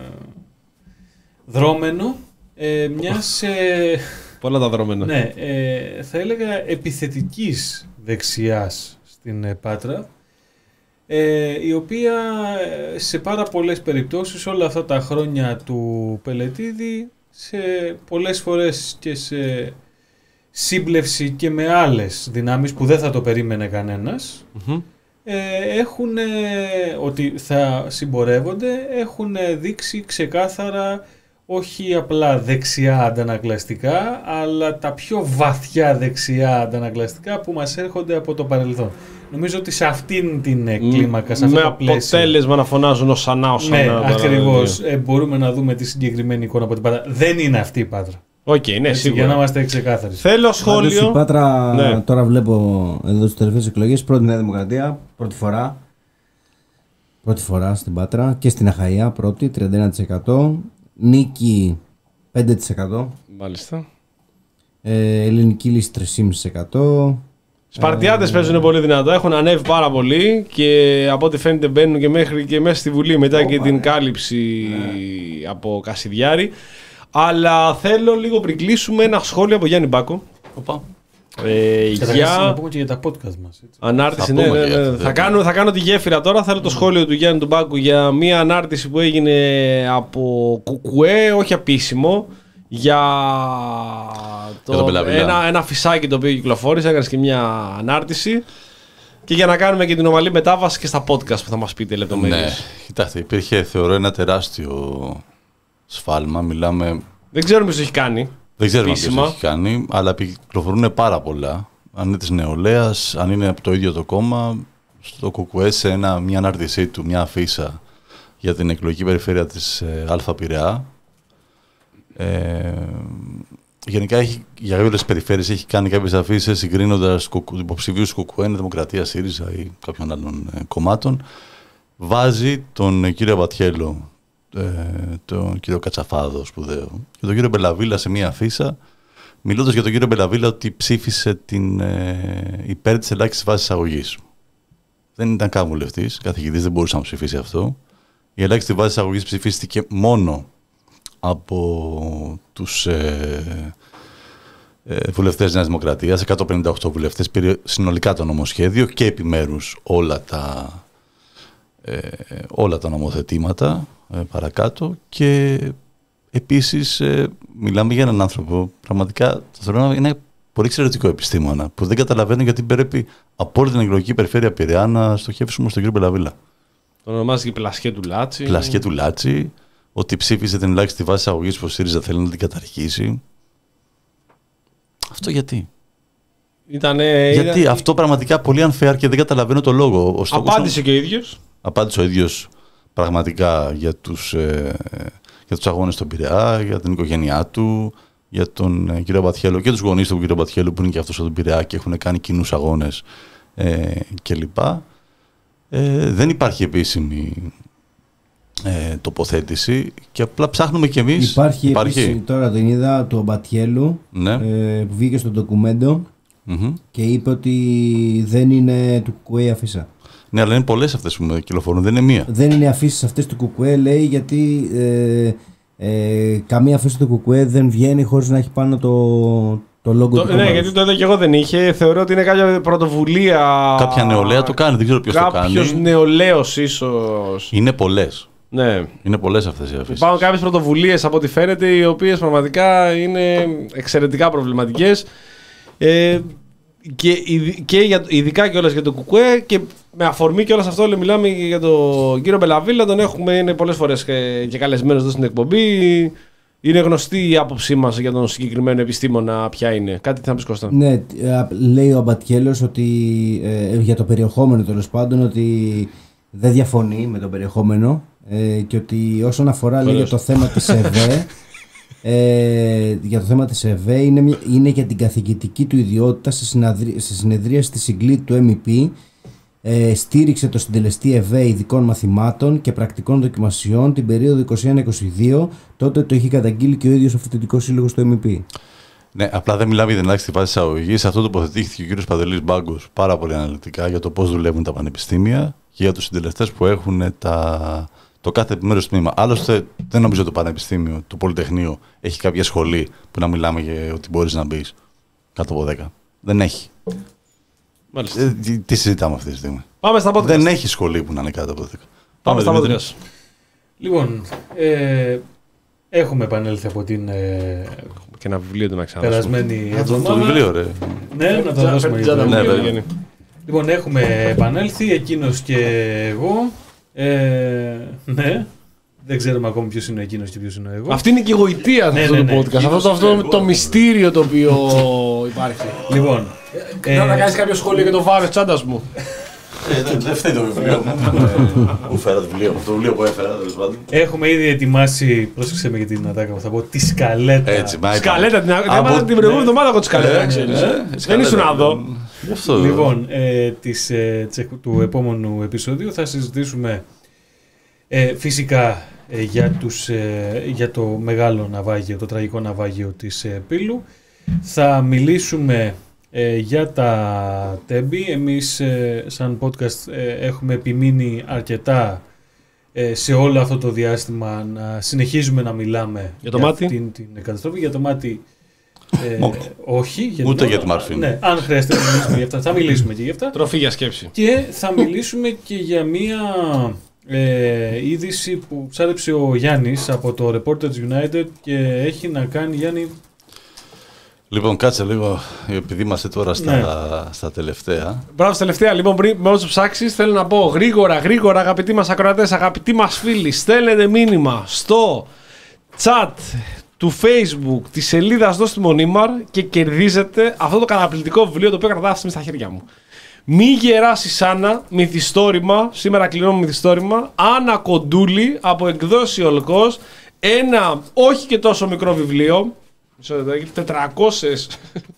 δρόμενο ε, μιας ε, πολλά τα δρόμενα, ναι, ε, θα έλεγα επιθετικής δεξιάς στην ε, Πάτρα, ε, η οποία σε πάρα πολλές περιπτώσεις όλα αυτά τα χρόνια του Πελετίδη, σε πολλές φορές και σε σύμπλευση και με άλλες δυνάμεις που δεν θα το περίμενε κανένας, mm-hmm. ε, έχουν, ε, ότι θα συμπορεύονται, έχουν δείξει ξεκάθαρα όχι απλά δεξιά αντανακλαστικά, αλλά τα πιο βαθιά δεξιά αντανακλαστικά που μας έρχονται από το παρελθόν. Νομίζω ότι σε αυτήν την mm, κλίμακα, σε αυτό με το πλαίσιο, αποτέλεσμα να φωνάζουν ως Σανά, ως Σανά. Ναι, ακριβώς. Ε, μπορούμε να δούμε τη συγκεκριμένη εικόνα από την Πάτρα. Δεν είναι αυτή η Πάτρα. Οκ, okay, ναι, έτσι, σίγουρα. Για να είμαστε ξεκάθαροι. Θέλω σχόλιο. Η Πάτρα, ναι. Τώρα βλέπω εδώ στις τελευταίες εκλογές, πρώτη Νέα Δημοκρατία, πρώτη φορά. Πρώτη φορά στην Πάτρα και στην Αχαΐα, πρώτη, τριάντα ένα τοις εκατό. Νίκη πέντε τοις εκατό. Μάλιστα. Ε, ελληνική λύση τρία κόμμα πέντε τοις εκατό. Σπαρτιάτες ε, παίζουν πολύ δυνατά, έχουν ανέβει πάρα πολύ και από ό,τι φαίνεται μπαίνουν και μέχρι και μέσα στη Βουλή μετά oh, και την κάλυψη ε. από Κασιδιάρη. Αλλά θέλω λίγο πριν κλείσουμε ένα σχόλιο από Γιάννη Μπάκο. Οπα. Ε, για... Να πούμε και για τα podcast μας. Έτσι. Ανάρτηση, ναι, ναι, ναι. Θα, κάνω, θα κάνω τη γέφυρα τώρα. Θέλω mm. το σχόλιο του Γιάννη του Μπάκου για μια ανάρτηση που έγινε από Κουκουέ, όχι επίσημο, για, το, για τον Μπελαβίλα. ένα, ένα φυσάκι το οποίο κυκλοφόρησε, έκανες και μια ανάρτηση και για να κάνουμε και την ομαλή μετάβαση και στα podcast που θα μας πείτε λεπτομέρειες. Ναι, κοιτάξτε, υπήρχε θεωρώ ένα τεράστιο σφάλμα, μιλάμε... Δεν ξέρουμε ποιος το έχει κάνει. Δεν ξέρουμε ποιος το έχει κάνει, αλλά κυκλοφορούν πάρα πολλά. Αν είναι της νεολαίας, αν είναι από το ίδιο το κόμμα, στο ΚΚΕ σε ένα, μια ανάρτησή του, μια αφίσα για την εκλογική περιφέρεια της ε, Α Πειραιά. Ε, γενικά έχει, για όλες τις περιφέρειες έχει κάνει κάποιες αφίσεις συγκρίνοντας υποψηφίους ΚΚΕ, Δημοκρατία, ΣΥΡΙΖΑ ή κάποιων άλλων ε, κομμάτων. Βάζει τον ε, κύριο Βατιέλο, ε, τον κύριο Κατσαφάδο σπουδαίο και τον κύριο Μπελαβίλα σε μια αφίσα, μιλώντας για τον κύριο Μπελαβίλα ότι ψήφισε την, ε, υπέρ της ελάχιστης βάσης εισαγωγής. Δεν ήταν καν βουλευτής, καθηγητής, δεν μπορούσε να ψηφίσει αυτό. Η ελάχιστη βάση εισαγωγής ψηφίστηκε μόνο από τους ε, ε, βουλευτές Νέας Δημοκρατίας, εκατόν πενήντα οκτώ βουλευτές, πήρε συνολικά το νομοσχέδιο και επιμέρους όλα τα, ε, όλα τα νομοθετήματα ε, παρακάτω και επίσης ε, μιλάμε για έναν άνθρωπο, πραγματικά το θεωρώ να είναι πολύ εξαιρετικό επιστήμονα, που δεν καταλαβαίνω γιατί πρέπει από όλη την εκλογική περιφέρεια Πειραιά να στοχεύσουμε στον κύριο Μπελαβίλα. Τον ονομάζει και Πλασιέ του Λάτσι. Πλασιέ του Λάτσι, ότι ψήφισε την ελάχιστη βάση εισαγωγής που ο ΣΥΡΙΖΑ θέλει να την καταργήσει. Αυτό γιατί. Ήτανε, γιατί ήταν... αυτό πραγματικά πολύ unfair και δεν καταλαβαίνω το λόγο. Ο Απάντησε και ο ίδιος. Απάντησε ο ίδιος πραγματικά για τους, ε, για τους αγώνες στον Πειραιά, για την οικογένειά του, για τον ε, κύριο Μπατιέλο και τους γονείς του κύριο Μπατιέλου που είναι και αυτός στον Πειραιά και έχουν κάνει κοινούς αγώνες ε, κλπ. Ε, δεν υπάρχει επίσημη ε, τοποθέτηση και απλά ψάχνουμε κι εμείς. Υπάρχει, υπάρχει. Επίσης, τώρα τον είδα του Μπατιέλου, ναι. ε, που βγήκε στο ντοκουμέντο mm-hmm. και είπε ότι δεν είναι του ΚΚΕ αφίσα. Ναι, αλλά είναι πολλές αυτές που κυκλοφορούν, δεν είναι μία. Δεν είναι αφήσεις αυτές του ΚΚΕ, λέει, γιατί ε, ε, καμία αφίσα του ΚΚΕ δεν βγαίνει χωρίς να έχει πάνω το, το logo το, του Ναι, γιατί το είδα και εγώ δεν είχε. Θεωρώ ότι είναι κάποια πρωτοβουλία. Κάποια νεολαία το κάνει, δεν ξέρω ποιος το κάνει. Κάποιος νεολαίος ίσως. Είναι πολλές. Ναι. Είναι πολλές αυτές οι αφήσεις. Υπάρχουν κάποιες πρωτοβουλίες από ό,τι φαίνεται, οι οποίες πραγματικά είναι εξαιρετικά προβληματικές. Ε, και, και για, ειδικά και όλες για το ΚΚΕ και με αφορμή και όλα αυτό όλο μιλάμε για τον κύριο Μπελαβίλα, τον έχουμε, είναι πολλές φορές και, και καλεσμένος εδώ στην εκπομπή. Είναι γνωστή η άποψή μας για τον συγκεκριμένο επιστήμονα ποια είναι. Κάτι θα πεις, Κώστα? Ναι, λέει ο Αμπατιέλος ότι ε, για το περιεχόμενο τέλος πάντων ότι δεν διαφωνεί με το περιεχόμενο ε, και ότι όσον αφορά λέει, για το θέμα της ΕΒΕ ε, για το θέμα της ΕΒΕ είναι, είναι για την καθηγητική του ιδιότητα στη, συναδρι, στη συνεδρίαση της συγκλήτου του εμ ι πι ε, στήριξε το συντελεστή ΕΒΕ ειδικών μαθημάτων και πρακτικών δοκιμασιών την περίοδο είκοσι ένα είκοσι δύο, τότε το είχε καταγγείλει και ο ίδιος ο Φοιτητικός Σύλλογος του εμ ι πι. Ναι, απλά δεν μιλάμε για την ελάχιστη βάση εισαγωγής. Αυτό τοποθετήθηκε ο κ. Παντελής Μπάγκος πάρα πολύ αναλυτικά για το πώς δουλεύουν τα πανεπιστήμια και για τους συντελεστές που έχουν τα... το κάθε επιμέρους τμήμα. Άλλωστε, δεν νομίζω το πανεπιστήμιο, το Πολυτεχνείο, έχει κάποια σχολή που να μιλάμε για ότι μπορείς να μπεις κάτω από δέκα. Δεν έχει. Ε, τι, τι συζητάμε αυτή τη στιγμή? Πάμε στα podcast. Δεν έχει σχολή που να είναι κάτω από δέκα. Πάμε, Πάμε στα podcast. Λοιπόν, ε, έχουμε επανέλθει από την ε, και ένα βιβλίο του να ξαναδώσουμε. Περασμένη εβδομάδα. Το βιβλίο, ρε. Ναι, να το δώσουμε. Ναι, ναι, λοιπόν, έχουμε επανέλθει, εκείνος και εγώ. Ε, ναι. Δεν ξέρουμε ακόμη ποιος είναι εκείνος και ποιος είναι εγώ. Αυτή είναι και η γοητεία ναι, αυτού ναι, του ναι, podcast. ναι, αυτό, αυτό εγώ, το μυστήριο το οποίο υπάρχει. Λοιπόν. Ε, να κάνεις κάποιο σχόλιο για το βάρος τσάντας μου. Δεν φταίει το βιβλίο μου. Μου φέρα το βιβλίο. Το βιβλίο που έφερα, τέλος πάντων. Έχουμε ήδη ετοιμάσει, πρόσεξε με για την ατάκα που θα πω, τη σκαλέτα. Έτσι, σκαλέτα, την έμαθα την προηγούμενη εβδομάδα από τη σκαλέτα, ξέρεις. Δεν ήσουν εδώ. Λοιπόν, του επόμενου επεισοδίου θα συζητήσουμε φυσικά για το μεγάλο ναυάγιο, το τραγικό ναυάγιο της Πύλου. Θα μιλήσουμε Ε, για τα τέμπη. Εμείς ε, σαν podcast ε, έχουμε επιμείνει αρκετά ε, σε όλο αυτό το διάστημα να συνεχίζουμε να μιλάμε για το για μάτι. Την, την καταστροφή. Για το μάτι ε, όχι. Για Ούτε για τη Μαρφίνη. Ναι, αν χρειάζεται να μιλήσουμε για αυτά, θα μιλήσουμε και για αυτά. Τροφή για σκέψη. Και θα μιλήσουμε και για μία Ε, είδηση που ψάρεψε ο Γιάννης από το Reporters United και έχει να κάνει, Γιάννη. Λοιπόν, κάτσε λίγο, επειδή είμαστε τώρα στα, Ναι. στα τελευταία. Μπράβο, στα τελευταία. Λοιπόν, πριν μόλις το ψάξεις, θέλω να πω γρήγορα, γρήγορα, αγαπητοί μας ακροατές, αγαπητοί μας φίλοι, στέλνετε μήνυμα στο chat του Facebook της σελίδας Δώσ' του Μονίμαρ και κερδίζετε αυτό το καταπληκτικό βιβλίο το οποίο κρατάω αυτή τη στιγμή στα χέρια μου. Μη γεράσει Σάνα, μυθιστόρημα, σήμερα κλείνω μυθιστόρημα, Άννα Κοντούλη από εκδόση Ολκός, ένα όχι και τόσο μικρό βιβλίο, τετρακόσιες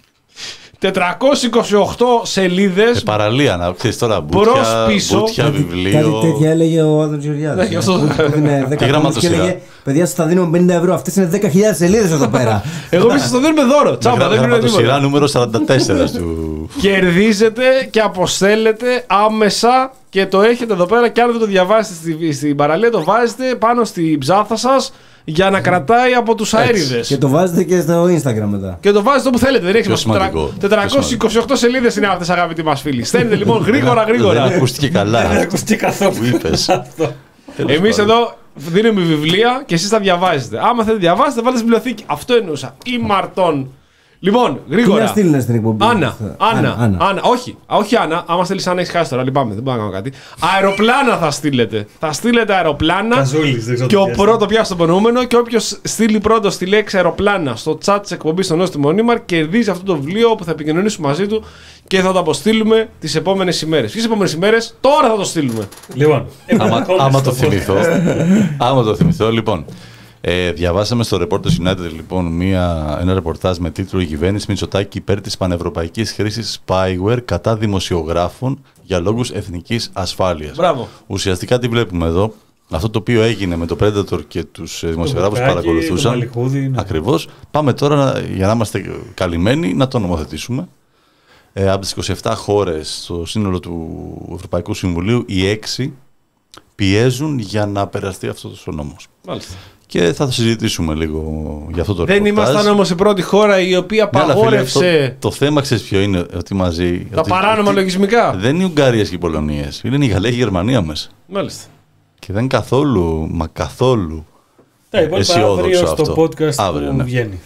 τετρακόσιες είκοσι οκτώ σελίδες. Ε, παραλία, να ξέρεις τώρα, Μπρος μπουτια, πίσω. μπουτια Κάτι βιβλίο. τέτοια έλεγε ο Άδωνης Ναι, Γεωργιάδης. γι' αυτό- Που- που έδινε δέκα Και τόμους και γραμματοσυρά. έλεγε παιδιά σας θα δίνουμε πενήντα ευρώ, αυτές είναι δέκα χιλιάδες σελίδες εδώ πέρα. Εγώ εμείς το δίνουμε δώρο, τσάμπα, δεν είναι το σειρά τίποτα. νούμερο σαράντα τέσσερα του. Κερδίζετε και αποστέλλετε άμεσα και το έχετε εδώ πέρα και αν δεν το διαβάσετε στη- στην παραλία το βάζετε πάνω στην ψάθα σας για να κρατάει από τους αέριδες. Και το βάζετε και στο Instagram μετά. Και το βάζετε όπου θέλετε. Δεν έχει Πιο σημασία. σημαντικό. τετρακόσιες είκοσι οκτώ σελίδες είναι αυτές, αγαπητοί μας φίλοι. Στέλνετε λοιπόν γρήγορα Δεν γρήγορα. ακούστηκε καλά. Δεν ακούστηκε καθόλου. Που είπες. Εμείς εδώ δίνουμε βιβλία και εσείς τα διαβάζετε. Άμα θέλετε διαβάσετε, βάλτε στην βιβλιοθήκη. Αυτό εννοούσα. Ή μαρτών. Λοιπόν, Τι γρήγορα. να στείλουν στην εκπομπή. Άννα, Άννα, Άννα. Άννα, όχι, α, όχι Άννα, άμα στείλεις Άννα έχεις χάσει τώρα, λυπάμαι, δεν μπορώ να κάνω κάτι. Αεροπλάνα θα στείλετε. Θα στείλετε αεροπλάνα Καζούλης, δεν ξέρω και τι ο πιάσε. πρώτο πιάσει τον προηγούμενο και όποιος στείλει πρώτο στη λέξη αεροπλάνα στο chat της εκπομπής στον Νόστιμο Μονίμαρ κερδίζει αυτό το βιβλίο που θα επικοινωνήσουμε μαζί του και θα το αποστείλουμε τις επόμενες ημέρες. Ποιες επόμενες ημέρες, τώρα θα το στείλουμε. Λοιπόν, άμα, επανερχόμαστε άμα στο το θυμηθώ. άμα το θυμηθώ, λοιπόν. Ε, διαβάσαμε στο Reporters United λοιπόν, μια, ένα ρεπορτάζ με τίτλο «Η κυβέρνηση Μητσοτάκη υπέρ της πανευρωπαϊκής χρήσης spyware κατά δημοσιογράφων για λόγους εθνικής ασφάλειας». Μπράβο. Ουσιαστικά τι βλέπουμε εδώ. Αυτό το οποίο έγινε με το Predator και τους ε, δημοσιογράφους που Βουκάκη, το παρακολουθούσαν. Μαλιχούδη, ναι. Ακριβώς. Πάμε τώρα, να- για να είμαστε καλυμμένοι, να το νομοθετήσουμε. Ε, από τις είκοσι επτά χώρες στο σύνολο του Ευρωπαϊκού Συμβουλίου, οι έξι πιέζουν για να περαστεί αυτός ο νόμος. Μάλιστα. Και θα το συζητήσουμε λίγο για αυτό το Δεν ρεπορτάζ. ήμασταν όμως η πρώτη χώρα η οποία Ναι, αλλά φίλε, απαγόρευσε το, το θέμα ξέρεις ποιο είναι, ότι μαζί... τα ότι- παράνομα ότι λογισμικά. Δεν είναι οι Ουγγαρίες και οι Πολωνίες, είναι η Γαλλία και η Γερμανία μέσα. Μάλιστα. Και δεν καθόλου, μα καθόλου Τα υπόλοιπα αισιόδοξο αύριο στο αυτό. podcast Αύριο, που ναι. βγαίνει.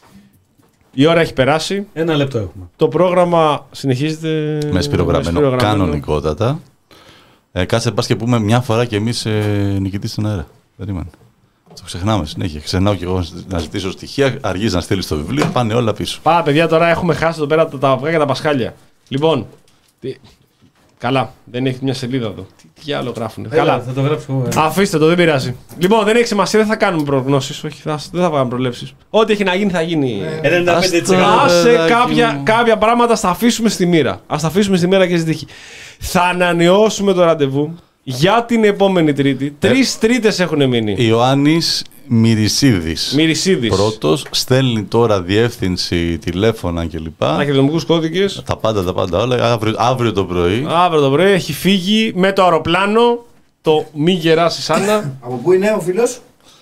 Η ώρα έχει περάσει. Ένα λεπτό έχουμε. Το πρόγραμμα συνεχίζεται με σπυρογραμμένο κανονικότατα. Ε, κάτσε πας και πούμε μια φορά και εμείς ε, νικητής στον αέρα. Περίμενε. Το ξεχνάμε συνέχεια. Ξεχνάω και εγώ να ζητήσω στοιχεία, αργείς να στείλεις το βιβλίο, πάνε όλα πίσω. Πάμε, παιδιά, τώρα έχουμε χάσει εδώ πέρα τα, τα αυγά και τα πασχάλια. Λοιπόν. Τι... Καλά, δεν έχει μια σελίδα εδώ. Τι, τι άλλο γράφουνε. Έλα, Καλά. θα το γράψω εγώ. ε. Αφήστε το, δεν πειράζει. Λοιπόν, δεν έχει σημασία, δεν θα κάνουμε προγνώσεις. Όχι, θα, δεν θα βγάλουμε προβλέψεις. Ό,τι έχει να γίνει, θα γίνει. ενενήντα πέντε τοις εκατό. Άστο. Άσε παιδάκι κάποια, μου. κάποια πράγματα θα αφήσουμε στη μοίρα. Ας τα αφήσουμε στη μοίρα και στη τύχη. Θα ανανεώσουμε το ραντεβού για την επόμενη Τρίτη. Τρεις Τρίτες έχουν μείνει. Ιωάννης Μυρισίδης. Μυρισίδης. Πρώτος, στέλνει τώρα διεύθυνση, τηλέφωνα κλπ. Αρχιτεκτονικούς κώδικες. Τα πάντα, τα πάντα όλα. Αύριο, αύριο το πρωί. Αύριο το πρωί έχει φύγει με το αεροπλάνο. Το μη γεράσει Σάνα. Από πού είναι ο φίλος?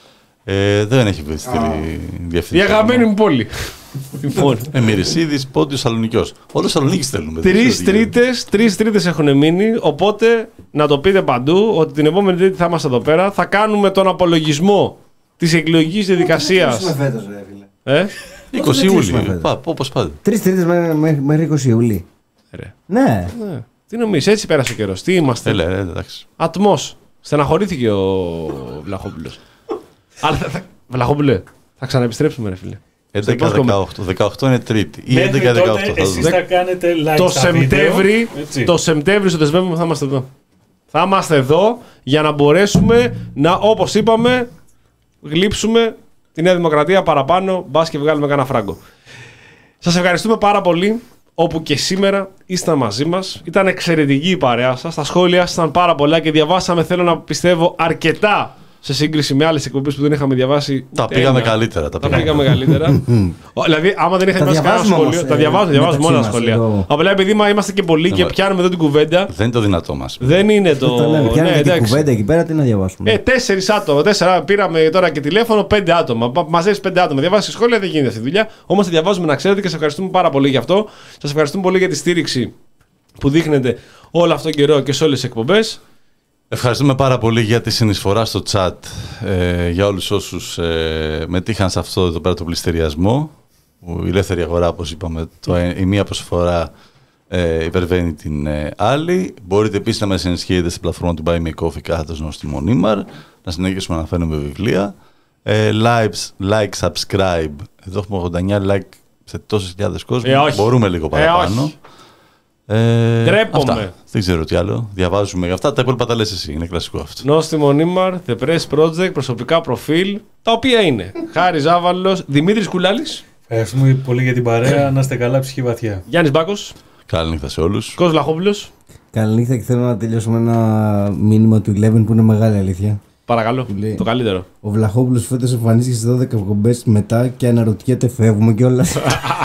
Ε, δεν έχει στείλει Η διευθυντή. αγαπημένη μου πόλη. Λοιπόν. Ε, Μυρισίδης, Πόντιος, Σαλονικιός. Όλο Σαλονίκη στέλνουμε. Τρεις Τρίτες, τρεις Τρίτες έχουν μείνει. Οπότε να το πείτε παντού ότι την επόμενη Τρίτη θα είμαστε εδώ πέρα. Θα κάνουμε τον απολογισμό της εκλογικής διαδικασίας. φέτος, ρε φίλε. Ε, είκοσι δεν κλείσουμε Ιούλιο. φέτος. Πά, όπως πάντα. Τρεις τρίτες μέχρι- μέχρι μέχρι είκοσι Ιουλίου. ρε. Ναι. Ναι. Τι νομίζεις, έτσι πέρασε ο καιρός. Τι είμαστε. Έλα, ε, εντάξει. Ατμός. Στεναχωρήθηκε ο Βλαχόπουλος. Αλλά θα, θα, Βλαχόπουλε, θα ξαναεπιστρέψουμε, ρε φίλε. έντεκα υπόσχομαι. δεκαοκτώ. δεκαοκτώ είναι Τρίτη. Ή Μέχρι έντεκα τότε δεκαοκτώ. Θα εσείς δούμε. θα κάνετε like Το στα βίντεο, Σεπτέμβρη, έτσι. το Σεπτέμβρη στο δεσμεύουμε θα είμαστε εδώ. Θα είμαστε εδώ για να μπορέσουμε να, όπως είπαμε, γλύψουμε τη Νέα Δημοκρατία παραπάνω, μπας και βγάλουμε κανένα φράγκο. Σας ευχαριστούμε πάρα πολύ, όπου και σήμερα ήσταν μαζί μας. Ήταν εξαιρετική η παρέα σας. Τα σχόλια σας ήταν πάρα πολλά και διαβάσαμε, θέλω να πιστεύω, αρκετά σε σύγκριση με άλλες εκπομπές που δεν είχαμε διαβάσει. Τα ούτε πήγαμε ένα. καλύτερα. Τα Τα πήγαμε καλύτερα. Ο, δηλαδή, άμα δεν είχαμε Τα διαβάσει κανένα διαβάζουμε σχόλιο, όμως, τα ε, διαβάζουμε, διαβάζουμε όλα τα μεταξύ σχόλια. μας εδώ. Απλά επειδή μα είμαστε και πολλοί και μα- πιάνουμε εδώ την κουβέντα, Δεν είναι το δυνατό μας. δεν είναι το. Το λέμε, πιάνετε την εντάξει. κουβέντα εκεί πέρα, τι να διαβάσουμε. Ε, τέσσερις άτομα. Τέσσερα πήραμε τώρα και τηλέφωνο, πέντε άτομα. Μα- Μαζεύεις πέντε άτομα. Διαβάσει σχόλια, δεν γίνεται αυτή η δουλειά. Όμως θα διαβάζουμε να ξέρετε και σας ευχαριστούμε πάρα πολύ γι' αυτό. Σας ευχαριστούμε πολύ για τη στήριξη που δείχνετε όλο αυτόν τον καιρό και σε όλες τις εκπομπές. Ευχαριστούμε πάρα πολύ για τη συνεισφορά στο chat, ε, για όλους όσους ε, μετήχαν σε αυτό εδώ πέρα το πληστηριασμό. Η ελεύθερη αγορά, όπως είπαμε, το, η μία προσφορά ε, υπερβαίνει την ε, άλλη. Μπορείτε επίσης να μας ενισχύετε στην πλατφόρμα του Buy Me a Coffee κάθετος Νόστιμο Νίμαρ, να συνεχίσουμε να φέρνουμε βιβλία. Ε, like, like, subscribe. Εδώ έχουμε ογδόντα εννιά like σε τόσες χιλιάδες κόσμους. Ε, Μπορούμε λίγο παραπάνω. Ε, Ντρέπομαι. Αυτά. Δεν ξέρω τι άλλο. Διαβάζουμε για αυτά. Τα υπόλοιπα τα λες εσύ. Είναι κλασικό αυτό. Νόστιμο Νίμαρ, The Press Project, προσωπικά προφίλ. Τα οποία είναι Χάρης Ζάβαλος, Δημήτρης Κουλάλης. Ευχαριστούμε πολύ για την παρέα. Να είστε καλά, ψυχή βαθιά. Γιάννης Μπάκος. Καλή νύχτα σε όλους. Κώστας Βλαχόπουλος. Καλή νύχτα και θέλω να τελειώσω με ένα μήνυμα του Eleven που είναι μεγάλη αλήθεια. Παρακαλώ, λέει, το καλύτερο. Ο Βλαχόπουλος φέτος εμφανίστηκε στις δώδεκα εκπομπές μετά και αναρωτιέται φεύγουμε κιόλας.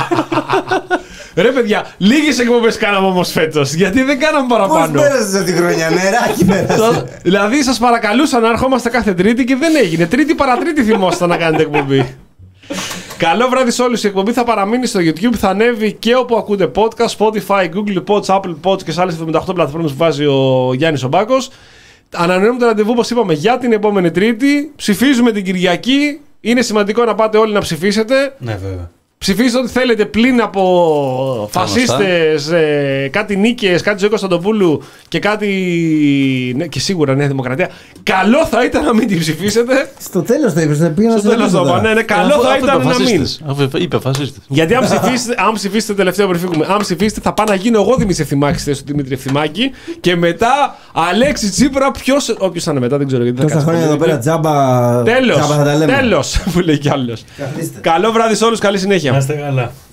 Ρε παιδιά, λίγες εκπομπές κάναμε όμως φέτος. Γιατί δεν κάναμε παραπάνω. Πώς πέρασες αυτή τη χρονιά, νεράκι πέρασε. Δηλαδή σας παρακαλούσα να ερχόμαστε κάθε Τρίτη και δεν έγινε. Τρίτη παρατρίτη θυμόσασταν να κάνετε εκπομπή. Καλό βράδυ σε όλους. Η εκπομπή θα παραμείνει στο YouTube, θα ανέβει και όπου ακούτε podcast, Spotify, Google Pods, Apple Pods και σε άλλες εβδομήντα οκτώ πλατφόρμες που βάζει ο Γιάννης ο Μπάκος. Ανανεώνουμε το ραντεβού, όπως είπαμε, για την επόμενη Τρίτη. Ψηφίζουμε την Κυριακή. Είναι σημαντικό να πάτε όλοι να ψηφίσετε. Ναι, βέβαια. Ψηφίστε ό,τι θέλετε πλην από φασίστες, ε, κάτι νίκες, κάτι ζωή Κωνσταντοπούλου και κάτι. Ναι, και σίγουρα Νέα Δημοκρατία. Καλό θα ήταν να μην την ψηφίσετε. Στο τέλος το είπες, δεν πήγα Στο τέλος το είπα. Ναι, ναι, καλό θα ήταν να μην. Αφού είπε φασίστες. Γιατί αν ψηφίσετε, αν ψηφίσετε τελευταίο προφήγουμε, αν ψηφίσετε θα πάω να γίνω εγώ Δημήτρη Ευθυμάκη στη θέση του Δημήτρη Ευθυμάκη και μετά Αλέξη Τσίπρα. Ποιος. Όποιος θα είναι μετά, δεν ξέρω γιατί. Τόσα χρόνια εδώ πέρα τζάμπα. Τέλος. Τέλος που λέει κι άλλος. Καλό βράδυ σε όλους, καλή συνέχεια. Να είστε καλά.